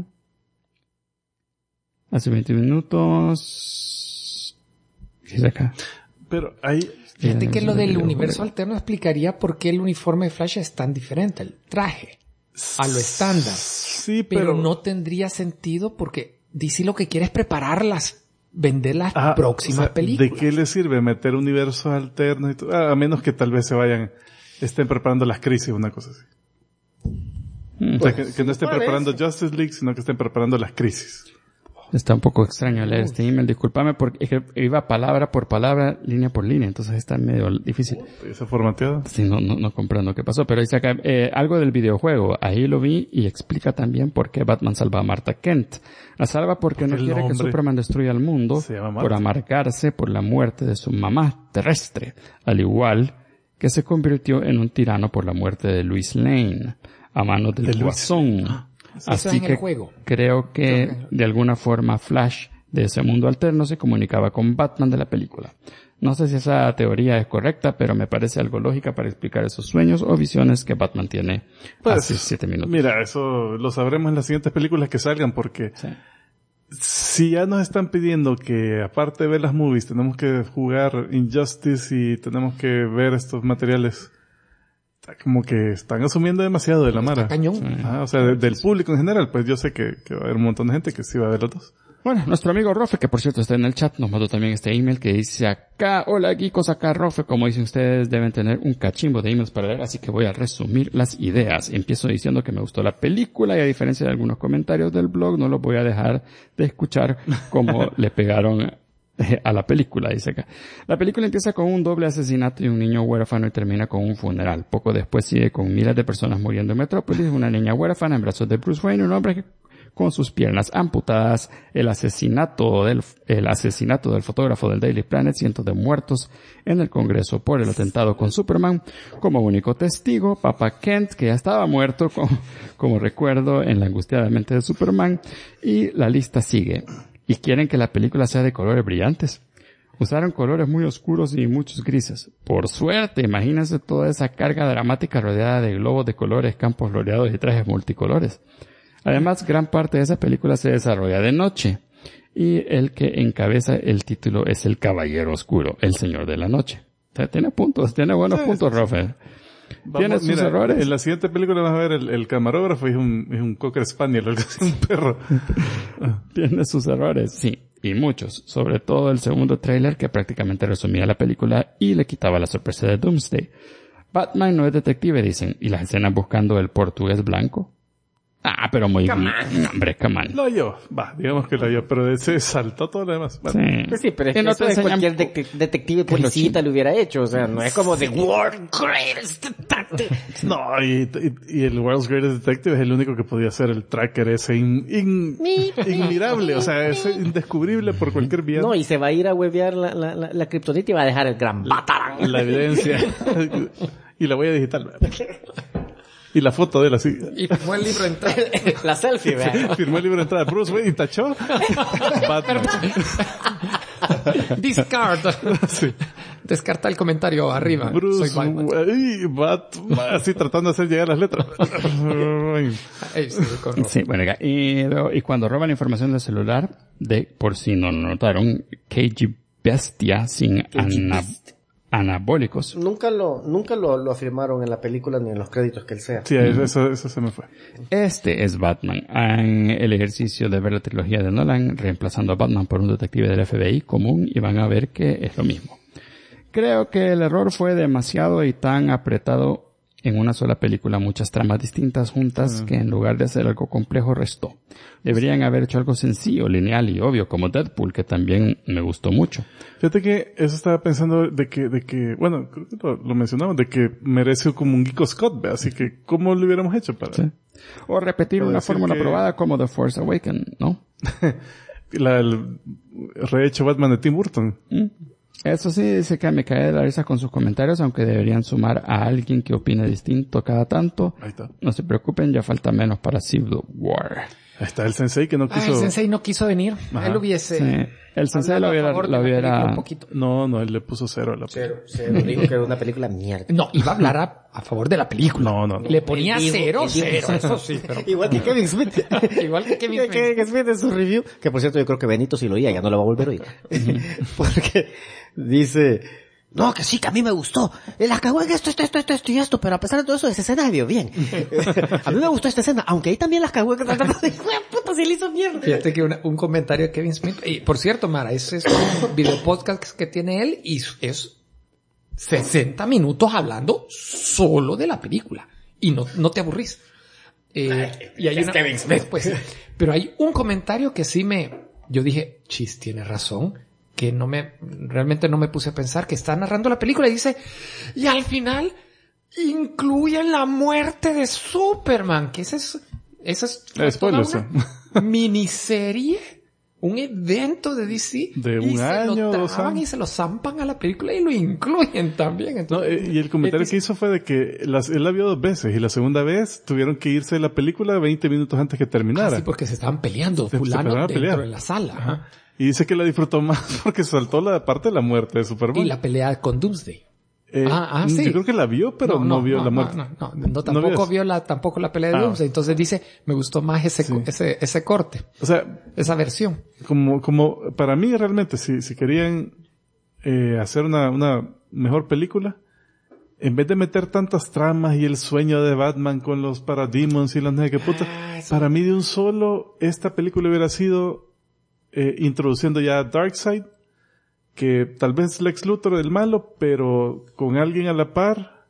Hace 21 minutos. Dice acá. Pero ahí... Fíjate que lo del universo alterno explicaría por qué el uniforme de Flash es tan diferente, el traje, a lo estándar. Sí, pero no tendría sentido porque DC lo que quiere es prepararlas, vender las próximas películas. ¿De qué le sirve meter universos alternos y todo? A menos que tal vez estén preparando las crisis, una cosa así. O sea, que no estén preparando Justice League, sino que estén preparando las crisis. Está un poco extraño leer este email. Discúlpame porque es que iba palabra por palabra, línea por línea. Entonces está medio difícil. ¿Está formateado? Sí, no comprendo qué pasó. Pero dice acá, algo del videojuego. Ahí lo vi y explica también por qué Batman salva a Martha Kent. La salva porque no quiere que Superman destruya el mundo por amargarse por la muerte de su mamá terrestre. Al igual que se convirtió en un tirano por la muerte de Lois Lane a manos del Guasón. Así que creo que de alguna forma Flash de ese mundo alterno se comunicaba con Batman de la película. No sé si esa teoría es correcta, pero me parece algo lógica para explicar esos sueños o visiones que Batman tiene hace 7 minutos. Mira, eso lo sabremos en las siguientes películas que salgan porque si ya nos están pidiendo que aparte de ver las movies tenemos que jugar Injustice y tenemos que ver estos materiales, como que están asumiendo demasiado de la mara. Cañón. O sea, del público en general, pues yo sé que va a haber un montón de gente que sí va a ver los dos. Bueno, nuestro amigo Rofe, que por cierto está en el chat, nos mandó también este email que dice acá, hola geekos, acá Rofe, como dicen ustedes, deben tener un cachimbo de emails para leer, así que voy a resumir las ideas. Empiezo diciendo que me gustó la película y a diferencia de algunos comentarios del blog, no los voy a dejar de escuchar como le pegaron a la película, dice acá. La película empieza con un doble asesinato y un niño huérfano y termina con un funeral. Poco después sigue con miles de personas muriendo en Metrópolis, una niña huérfana en brazos de Bruce Wayne, un hombre que con sus piernas amputadas, el asesinato del fotógrafo del Daily Planet, cientos de muertos en el Congreso por el atentado con Superman, como único testigo, Papa Kent, que ya estaba muerto, como recuerdo en la angustiada mente de Superman, y la lista sigue. Y quieren que la película sea de colores brillantes. Usaron colores muy oscuros y muchos grises. Por suerte, imagínense toda esa carga dramática rodeada de globos de colores, campos floreados y trajes multicolores. Además, gran parte de esa película se desarrolla de noche. Y el que encabeza el título es el Caballero Oscuro, el Señor de la Noche. O sea, tiene buenos puntos, Rofe. Tiene sus errores. En la siguiente película vas a ver el camarógrafo es un Cocker Spaniel, un perro. Tiene sus errores, sí. Y muchos. Sobre todo el segundo tráiler que prácticamente resumía la película y le quitaba la sorpresa de Doomsday. Batman no es detective, dicen. ¿Y las escenas buscando el portugués blanco? Ah, pero muy bien. Hombre, come on. Lo halló. Digamos que lo halló, pero ese saltó todo lo demás. Bueno. Sí. Pues sí, pero es que no eso te de enseñan cualquier detective policita lo hubiera hecho. O sea, no es como de World Greatest Detective. No, y el World's Greatest Detective es el único que podía hacer el tracker ese inmirable. O sea, es indescubrible por cualquier vía. No, y se va a ir a huevear la kriptonita y va a dejar el gran batarán. La evidencia. Y la voy a digital. Y la foto de él así. Y firmó el libro de entrada. La selfie, ¿verdad? Firmó el libro de entrada. Bruce Wayne y tachó. Batman. Discard. Sí. Descarta el comentario arriba. Bruce Soy Batman. Batman. Así tratando de hacer llegar las letras. Sí, bueno, y cuando roban información del celular, por si no lo notaron, KG Bestia sin anabólicos. Nunca lo afirmaron en la película ni en los créditos que él sea. Sí, eso se me fue. Este es Batman. En el ejercicio de ver la trilogía de Nolan, reemplazando a Batman por un detective del FBI común, y van a ver que es lo mismo. Creo que el error fue demasiado y tan apretado en una sola película, muchas tramas distintas juntas, que en lugar de hacer algo complejo restó. Deberían haber hecho algo sencillo, lineal y obvio, como Deadpool, que también me gustó mucho. Fíjate que eso estaba pensando de que bueno, creo que lo mencionamos, de que merece como un Geeko Scott, ¿ve? Así que, ¿cómo lo hubiéramos hecho para? Sí. O repetir una fórmula probada como The Force Awakens, ¿no? El rehecho Batman de Tim Burton. Eso sí, dice que me cae de la risa con sus comentarios, aunque deberían sumar a alguien que opine distinto cada tanto. Ahí está. No se preocupen, ya falta menos para Civil War. Ahí está el sensei que no quiso. El sensei no quiso venir. Ajá. Él hubiese. Sí. El sensei lo hubiera... Un poquito. No, él le puso 0 a la película. Cero. Dijo que era una película mierda. No, iba a hablar a favor de la película. No. Le ponía Él dijo- 0. él dijo- Eso sí, pero... Igual que Kevin Smith. Igual que Kevin Smith. Kevin Smith en su review. Que por cierto yo creo que Benito sí lo oía, ya no lo va a volver a oír. Porque dice... No, que sí, que a mí me gustó. La cagó en esto y esto, pero a pesar de todo eso, esa escena me vio bien. A mí me gustó esta escena, aunque ahí también las cagó en... Puta, se le hizo mierda. Fíjate que un comentario de Kevin Smith. Y por cierto, Mara, ese es un video podcast que tiene él y es 60 minutos hablando solo de la película. Y no te aburrís. Y hay Kevin Smith, pues. Pero hay un comentario que sí yo dije, chis, tiene razón. Que realmente no me puse a pensar, que está narrando la película y dice, y al final incluyen la muerte de Superman, que esa es spoilers, toda una miniserie, un evento de DC, de y un año, 2 años, y se lo zampan a la película y lo incluyen también. Entonces, y el comentario que hizo fue de que él la vio 2 veces y la segunda vez tuvieron que irse de la película 20 minutos antes que terminara. sí, porque se estaban peleando, Se fulano empezaron a dentro pelear. de la sala. Ajá. Y dice que la disfrutó más porque saltó la parte de la muerte de Superman. Y la pelea con Doomsday. Sí. Yo creo que la vio, pero no vio la muerte. No, tampoco vio tampoco la pelea de Doomsday. Entonces dice, me gustó más ese corte. O sea, esa versión. Como para mí realmente, si querían hacer una mejor película, en vez de meter tantas tramas y el sueño de Batman con los Parademons y las no sé qué puta, para mí de un solo, esta película hubiera sido introduciendo ya a Darkseid, que tal vez Lex Luthor el malo, pero con alguien a la par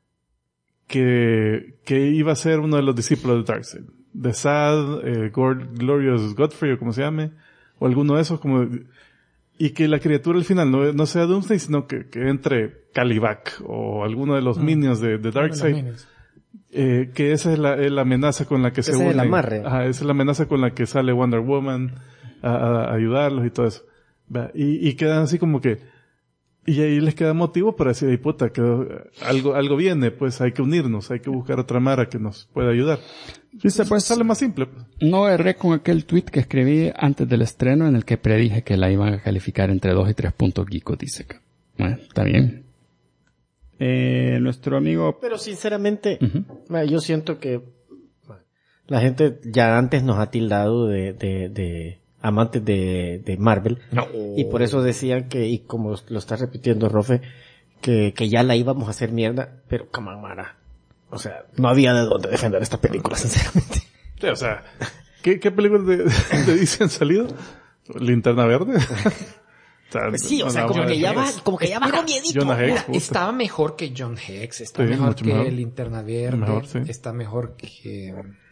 que iba a ser uno de los discípulos de Darkseid. The Sad, Glorious Godfrey, o como se llame, o alguno de esos, y que la criatura al final no sea Doomsday, sino que entre Calibac o alguno de los minions de Darkseid. Que esa es la amenaza con la que se une. Ese es el amarre. Ajá, esa es la amenaza con la que sale Wonder Woman a ayudarlos y todo eso. Y quedan así como que, y ahí les queda motivo para decir, ay puta, que algo viene, pues hay que unirnos, hay que buscar otra Mara que nos pueda ayudar. Dice, pues sale más simple. No erré con aquel tweet que escribí antes del estreno en el que predije que la iban a calificar entre 2 y 3 puntos Geeko, dice que. Bueno, está bien. Nuestro amigo... Pero sinceramente, yo siento que la gente ya antes nos ha tildado de amantes de Marvel. No. Y por eso decían que, y como lo está repitiendo Rofe, que ya la íbamos a hacer mierda, pero Mara. O sea, no había de dónde defender esta película, sinceramente. Sí, o sea, ¿qué películas de DC han salido? ¿Linterna Verde? Pues sí, o sea, como que ya va con miedito. Jonah Hex, Estaba mejor que John Hex, está Sí, mejor mucho que mejor. Linterna Verde, Mejor, sí. está mejor que...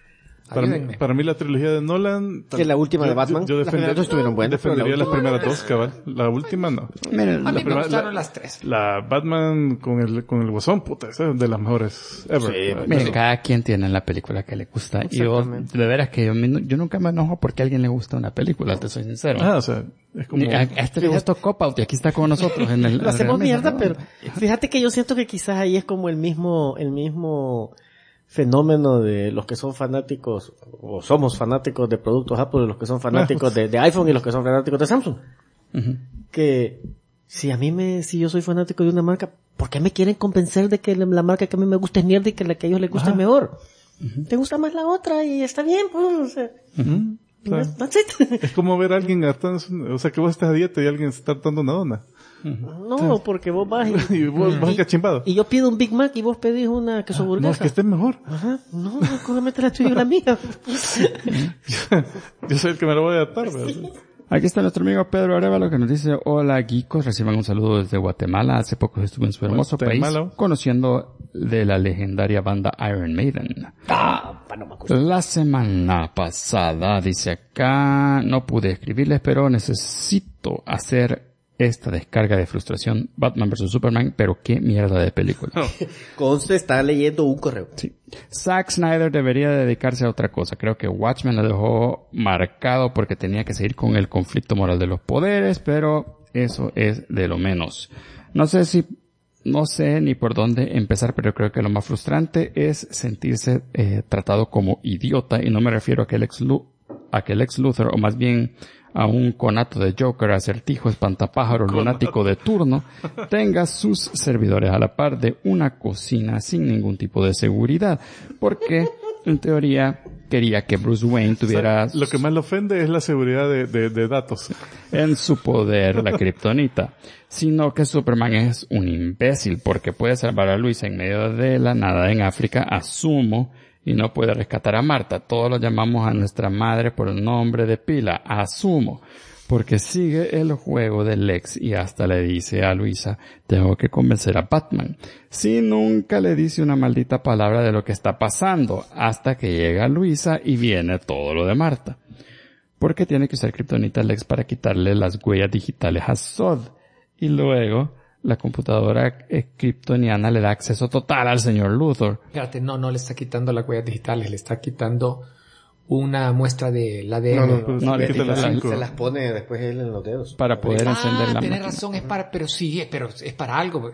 Para mí la trilogía de Nolan... Que la última de Batman. Yo estuvieron buenas. Defendería las primeras dos, cabal. La última no. Miren, a mí me gustaron las tres. La Batman con el Guasón, puta, esa es de las mejores ever. Sí, miren, cada quien tiene la película que le gusta. Y yo, de veras que yo nunca me enojo porque a alguien le gusta una película, te soy sincero. O sea, es como... Este le gustó Cop-Out y aquí está con nosotros en el... Lo hacemos mierda, pero fíjate que yo siento que quizás ahí es como el mismo fenómeno de los que son fanáticos, o somos fanáticos de productos Apple, los que son fanáticos de iPhone y los que son fanáticos de Samsung. Que si yo soy fanático de una marca, ¿por qué me quieren convencer de que la marca que a mí me gusta es mierda y que la que a ellos les gusta es mejor? Te gusta más la otra y está bien, pues, o sea. That's it. Es como ver a alguien hartando, o sea, que vos estás a dieta y alguien está hartando una dona. No, porque vos vas y vos vas cachimbado. Y yo pido un Big Mac y vos pedís una queso burguesa. No, es que esté mejor. No, cógeme la tuya y la mía. Yo soy el que me lo voy a adaptar, ¿verdad? Aquí está nuestro amigo Pedro Arevalo que nos dice: hola geekos, reciban un saludo desde Guatemala. Hace poco estuve en su hermoso país conociendo de la legendaria banda Iron Maiden. La semana pasada, dice acá, no pude escribirles, pero necesito hacer esta descarga de frustración, Batman vs. Superman, pero qué mierda de película. Conste, está leyendo un correo. Sí. Zack Snyder debería dedicarse a otra cosa. Creo que Watchmen lo dejó marcado porque tenía que seguir con el conflicto moral de los poderes, pero eso es de lo menos. No sé ni por dónde empezar, pero creo que lo más frustrante es sentirse tratado como idiota, y no me refiero a que el ex Luthor, o más bien a un conato de Joker, Acertijo, espantapájaro, lunático de turno, tenga sus servidores a la par de una cocina sin ningún tipo de seguridad, porque en teoría quería que Bruce Wayne tuviera... O sea, lo que más le ofende es la seguridad de datos. En su poder, la kriptonita. Sino que Superman es un imbécil, porque puede salvar a Luisa en medio de la nada en África, asumo, y no puede rescatar a Marta. Todos lo llamamos a nuestra madre por el nombre de pila, asumo, porque sigue el juego del ex y hasta le dice a Luisa: tengo que convencer a Batman. Si nunca le dice una maldita palabra de lo que está pasando, hasta que llega Luisa y viene todo lo de Marta. Porque tiene que usar kriptonita Lex para quitarle las huellas digitales a Zod. Y luego la computadora kryptoniana le da acceso total al señor Luthor. Espérate, no le está quitando las huellas digitales, le está quitando una muestra del ADN. No, le quita las 5. Se las pone después él en los dedos. Para poder encender la máquina. Tienes razón, pero es para algo.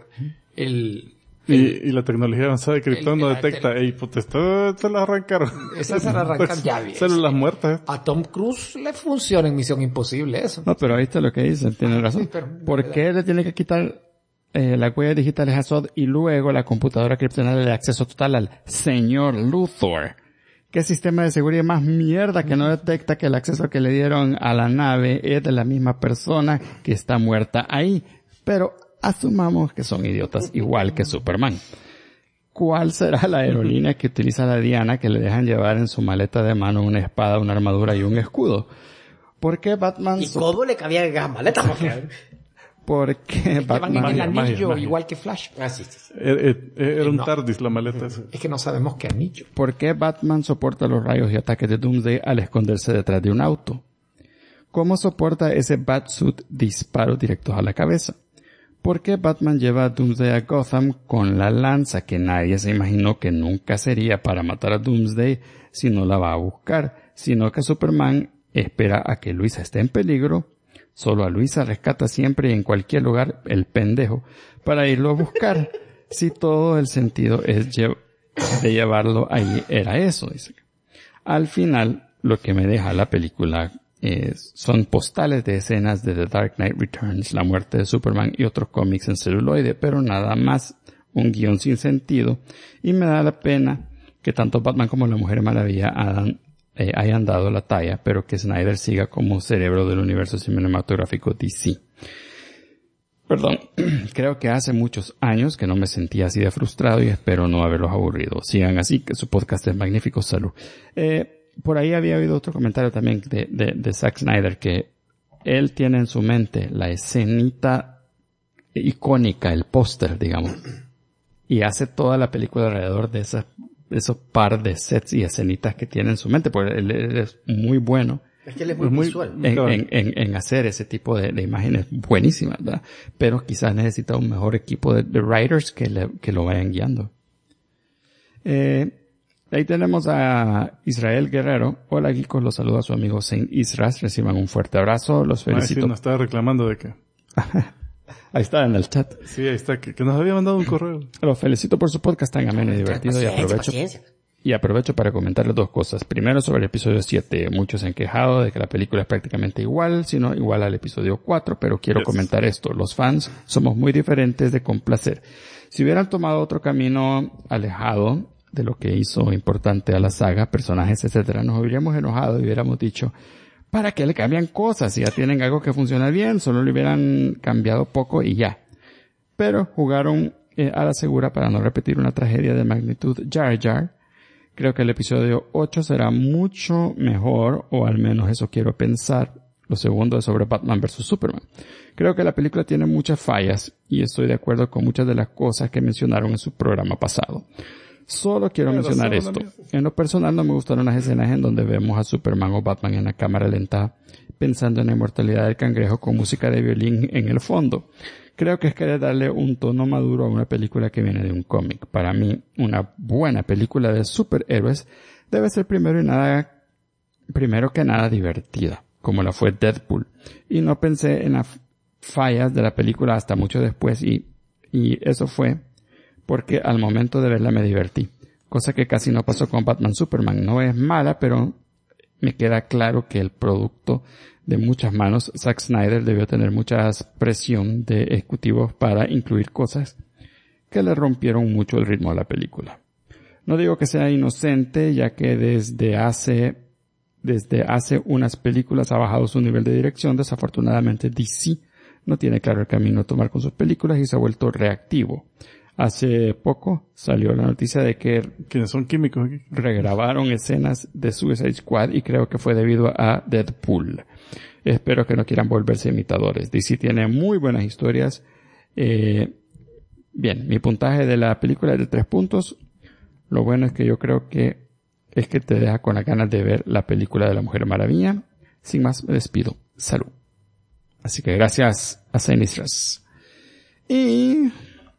Y la tecnología avanzada de Krypton no detecta. Esto lo arrancaron. Esas se la arrancan ya bien. Células muertas. A Tom Cruise le funciona en Misión Imposible eso. No, pero ahí está lo que dicen, tiene razón. Sí, ¿Por qué le tiene que quitar las huellas digitales a Zod y luego la computadora kryptoniana le da acceso total al señor Luthor? ¿Qué sistema de seguridad más mierda que no detecta que el acceso que le dieron a la nave es de la misma persona que está muerta ahí? Pero asumamos que son idiotas igual que Superman. ¿Cuál será la aerolínea que utiliza la Diana que le dejan llevar en su maleta de mano una espada, una armadura y un escudo? ¿Por qué Batman... ¿Y cómo le cabía en las maletas? ¿Por qué Batman... Van en el anillo igual que Flash. Sí. Era un TARDIS la maleta esa. Es que no sabemos qué anillo. ¿Por qué Batman soporta los rayos y ataques de Doomsday al esconderse detrás de un auto? ¿Cómo soporta ese Batsuit disparos directos a la cabeza? ¿Por qué Batman lleva a Doomsday a Gotham con la lanza que nadie se imaginó que nunca sería para matar a Doomsday si no la va a buscar? Sino que Superman espera a que Luisa esté en peligro. Solo a Luisa rescata siempre y en cualquier lugar el pendejo para irlo a buscar. Si todo el sentido es de llevarlo ahí era eso, dice. Al final, lo que me deja la película son postales de escenas de The Dark Knight Returns, la muerte de Superman y otros cómics en celuloide, pero nada más, un guión sin sentido, y me da la pena que tanto Batman como la Mujer Maravilla hayan dado la talla, pero que Snyder siga como cerebro del universo cinematográfico DC. Perdón, creo que hace muchos años que no me sentía así de frustrado y espero no haberlos aburrido. Sigan así, que su podcast es magnífico. Salud. Por ahí había habido otro comentario también de Zack Snyder, que él tiene en su mente la escenita icónica, el póster, digamos, y hace toda la película alrededor de esa esos par de sets y escenitas que tiene en su mente, porque él es muy bueno. Es que él es muy visual. En hacer ese tipo de imágenes buenísimas, ¿verdad? Pero quizás necesita un mejor equipo de writers que lo vayan guiando. Ahí tenemos a Israel Guerrero. Hola, Geekos, los saluda a su amigo Saint Isras. Reciban un fuerte abrazo. Los felicito. Sí, nos estaba reclamando de que... Ahí está en el chat. Sí, ahí está, que nos había mandado un correo. Los felicito por su podcast tan ameno y divertido y aprovecho para comentarles dos cosas. Primero, sobre el episodio 7. Muchos se han quejado de que la película es prácticamente igual, sino igual al episodio 4, pero quiero comentar esto. Los fans somos muy diferentes de complacer. Si hubieran tomado otro camino alejado de lo que hizo importante a la saga, personajes, etcétera, nos hubiéramos enojado y hubiéramos dicho, ¿para qué le cambian cosas? Si ya tienen algo que funciona bien, solo le hubieran cambiado poco y ya. Pero jugaron a la segura para no repetir una tragedia de magnitud Jar Jar. Creo que el episodio 8 será mucho mejor, o al menos eso quiero pensar. Lo segundo es sobre Batman vs. Superman. Creo que la película tiene muchas fallas y estoy de acuerdo con muchas de las cosas que mencionaron en su programa pasado. Solo quiero mencionar esto. En lo personal no me gustaron las escenas en donde vemos a Superman o Batman en la cámara lenta pensando en la inmortalidad del cangrejo con música de violín en el fondo. Creo que es querer darle un tono maduro a una película que viene de un cómic. Para mí, una buena película de superhéroes debe ser primero que nada divertida, como la fue Deadpool. Y no pensé en las fallas de la película hasta mucho después y eso fue porque al momento de verla me divertí. Cosa que casi no pasó con Batman Superman. No es mala, pero me queda claro que el producto de muchas manos, Zack Snyder debió tener mucha presión de ejecutivos para incluir cosas que le rompieron mucho el ritmo de la película. No digo que sea inocente, ya que desde hace unas películas ha bajado su nivel de dirección. Desafortunadamente DC no tiene claro el camino a tomar con sus películas y se ha vuelto reactivo. Hace poco salió la noticia de que quienes son químicos aquí regrabaron escenas de Suicide Squad y creo que fue debido a Deadpool. Espero que no quieran volverse imitadores. DC tiene muy buenas historias. Bien, mi puntaje de la película es de 3 puntos. Lo bueno es que yo creo que es que te deja con las ganas de ver la película de la Mujer Maravilla. Sin más, me despido. Salud. Así que gracias a Saint Isras. Y...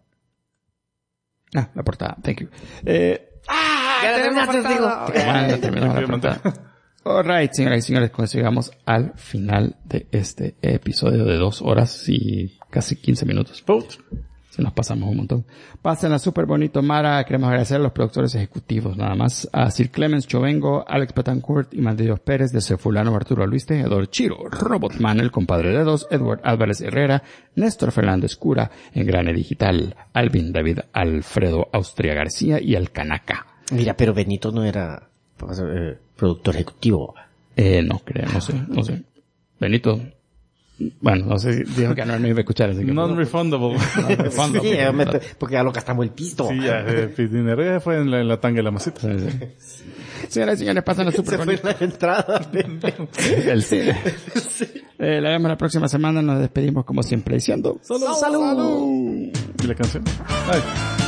la portada. Thank you. Ya terminamos la portada. Alright, señoras y señores, con eso llegamos al final de este episodio de 2 horas y casi 15 minutos. Se nos pasamos un montón. Pásenla súper bonito, Mara. Queremos agradecer a los productores ejecutivos, nada más. A Sir Clemens Chovengo, Alex Betancourt y Dios Pérez, de Fulano Arturo Luis Tejedor, Chiro, Robotman, el compadre de dos, Edward Álvarez Herrera, Néstor Fernández Cura, Engrane Digital, Alvin David Alfredo Austria García y el Canaca. Mira, pero Benito no era productor ejecutivo. No creo, no sé. Benito. Bueno, no sé, dijo que no iba a escuchar. Así que Non-refundable. Sí, porque ya lo gastamos el pisto. Sí, ya, dinero fue en la tanga y la masita. Sí. Señoras y señores, pasan la super bonita. Se fue la entrada. El cine. La vemos la próxima semana. Nos despedimos como siempre diciendo ¡Salud! ¿Y la canción? Ay.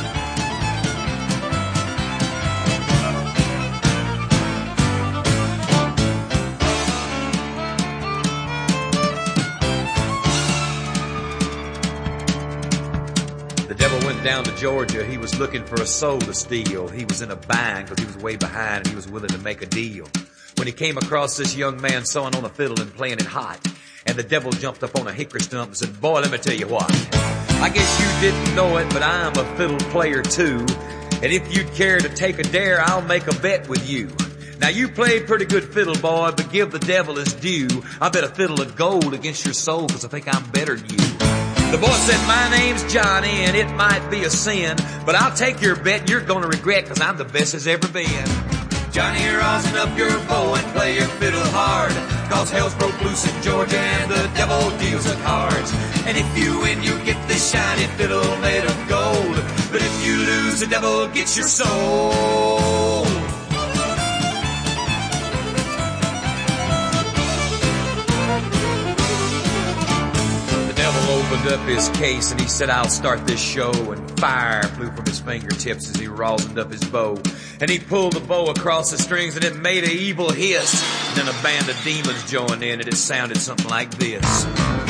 Down to Georgia, he was looking for a soul to steal. He was in a bind because he was way behind and he was willing to make a deal. When he came across this young man sewing on a fiddle and playing it hot, and the devil jumped up on a hickory stump and said, "Boy, let me tell you what. I guess you didn't know it, but I'm a fiddle player too. And if you'd care to take a dare, I'll make a bet with you. Now you played pretty good fiddle, boy, but give the devil his due. I bet a fiddle of gold against your soul because I think I'm better than you." The boy said, "My name's Johnny and it might be a sin, but I'll take your bet and you're gonna regret cause I'm the best as ever been. Johnny, rosin up your bow and play your fiddle hard, cause hell's broke loose in Georgia and the devil deals the cards. And if you win, you get this shiny fiddle made of gold, but if you lose, the devil gets your soul." opened up his case and he said, I'll start this show. And fire flew from his fingertips as he rosined up his bow. And he pulled the bow across the strings and it made an evil hiss. And then a band of demons joined in and it sounded something like this.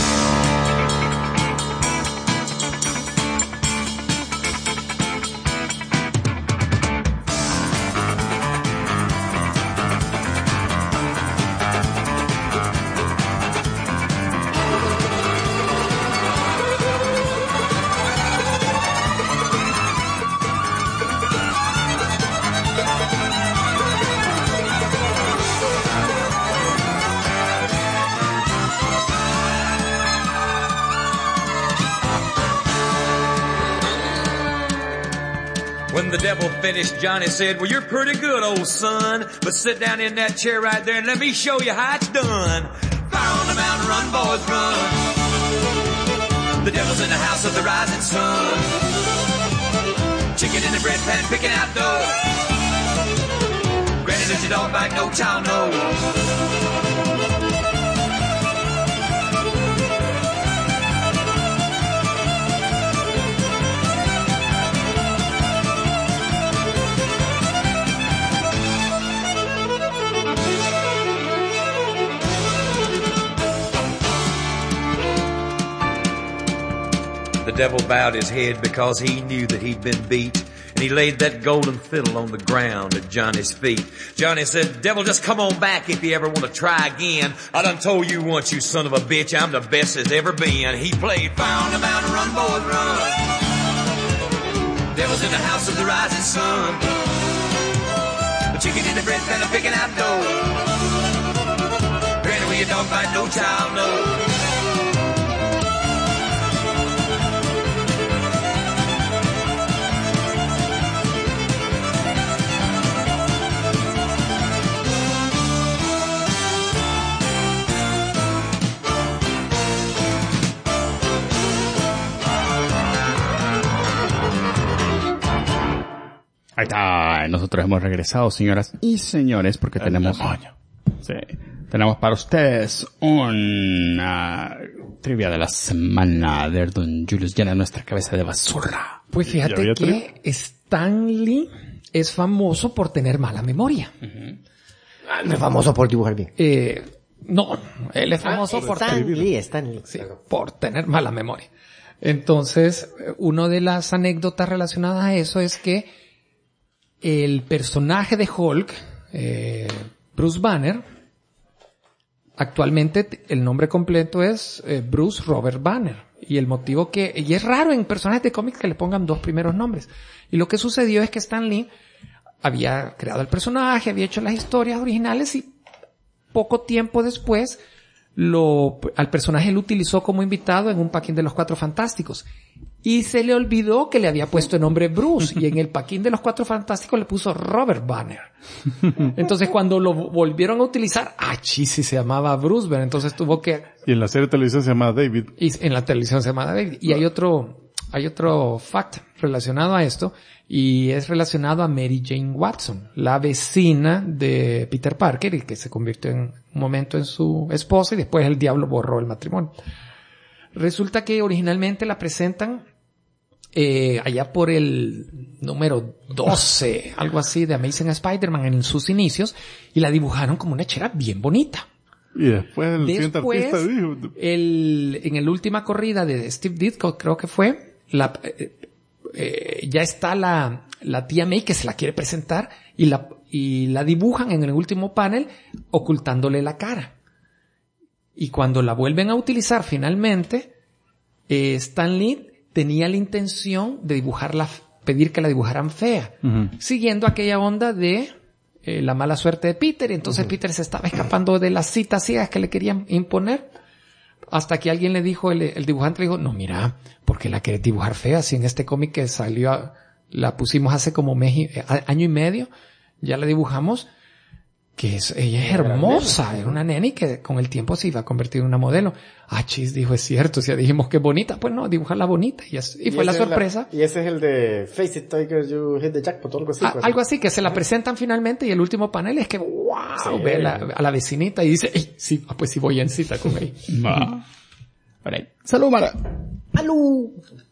When the devil finished, Johnny said, well, you're pretty good, old son. But sit down in that chair right there and let me show you how it's done. Fire on the mountain, run, boys, run. The devil's in the house of the rising sun. Chicken in the bread pan, picking out dough. Granny, does your dog bite? No child, no. The devil bowed his head because he knew that he'd been beat. And he laid that golden fiddle on the ground at Johnny's feet. Johnny said, devil, just come on back if you ever want to try again. I done told you once, you son of a bitch, I'm the best there's ever been. He played Fire on the Mountain, run, boys, run. Devil's in the house of the rising sun. The chicken in the bread pan, picking out dough. Granny, will your dog bite? No child, no. Ahí está, nosotros hemos regresado, señoras y señores, porque tenemos para ustedes una trivia de la semana de Don Julius llena nuestra cabeza de basura. Pues fíjate que Stan Lee es famoso por tener mala memoria. No es famoso por dibujar bien. No, él es famoso por tener mala memoria. Entonces, una de las anécdotas relacionadas a eso es que el personaje de Hulk, Bruce Banner, actualmente el nombre completo es Bruce Robert Banner. Y el motivo y es raro en personajes de cómics que le pongan dos primeros nombres. Y lo que sucedió es que Stan Lee había creado el personaje, había hecho las historias originales y poco tiempo después al personaje lo utilizó como invitado en un paquín de los Cuatro Fantásticos. Y se le olvidó que le había puesto el nombre Bruce. Y en el paquín de los Cuatro Fantásticos le puso Robert Banner. Entonces cuando lo volvieron a utilizar, sí se llamaba Bruce Banner. Entonces tuvo que... Y en la serie de televisión se llama David. Y en la televisión se llama David. Y hay otro fact relacionado a esto. Y es relacionado a Mary Jane Watson, la vecina de Peter Parker y que se convirtió en un momento en su esposa y después el diablo borró el matrimonio. Resulta que originalmente la presentan allá por el número 12, algo así, de Amazing Spider-Man en sus inicios, y la dibujaron como una chera bien bonita. Y después el siguiente artista dijo... en la última corrida de Steve Ditko, creo que fue, ya está la tía May que se la quiere presentar y la dibujan en el último panel ocultándole la cara. Y cuando la vuelven a utilizar finalmente, Stan Lee tenía la intención de pedir que la dibujaran fea, siguiendo aquella onda de la mala suerte de Peter, y entonces Peter se estaba escapando de las citas ciegas que le querían imponer, hasta que alguien le dijo, el dibujante le dijo, no, mira, ¿por qué la querés dibujar fea? Si en este cómic que salió, la pusimos hace como año y medio, ya la dibujamos, que ella es hermosa, es una nena y que con el tiempo se iba a convertir en una modelo. Chis, dijo, es cierto, si ya dijimos que es bonita, pues no, dibujarla bonita. Y fue la sorpresa. Y ese es el de Face It Tiger, You Hit the Jackpot, algo así. Algo así, que se la presentan finalmente y el último panel es que, wow, ve a la vecinita y dice, sí, pues sí voy en cita con ella. Salud, Mara. Salud.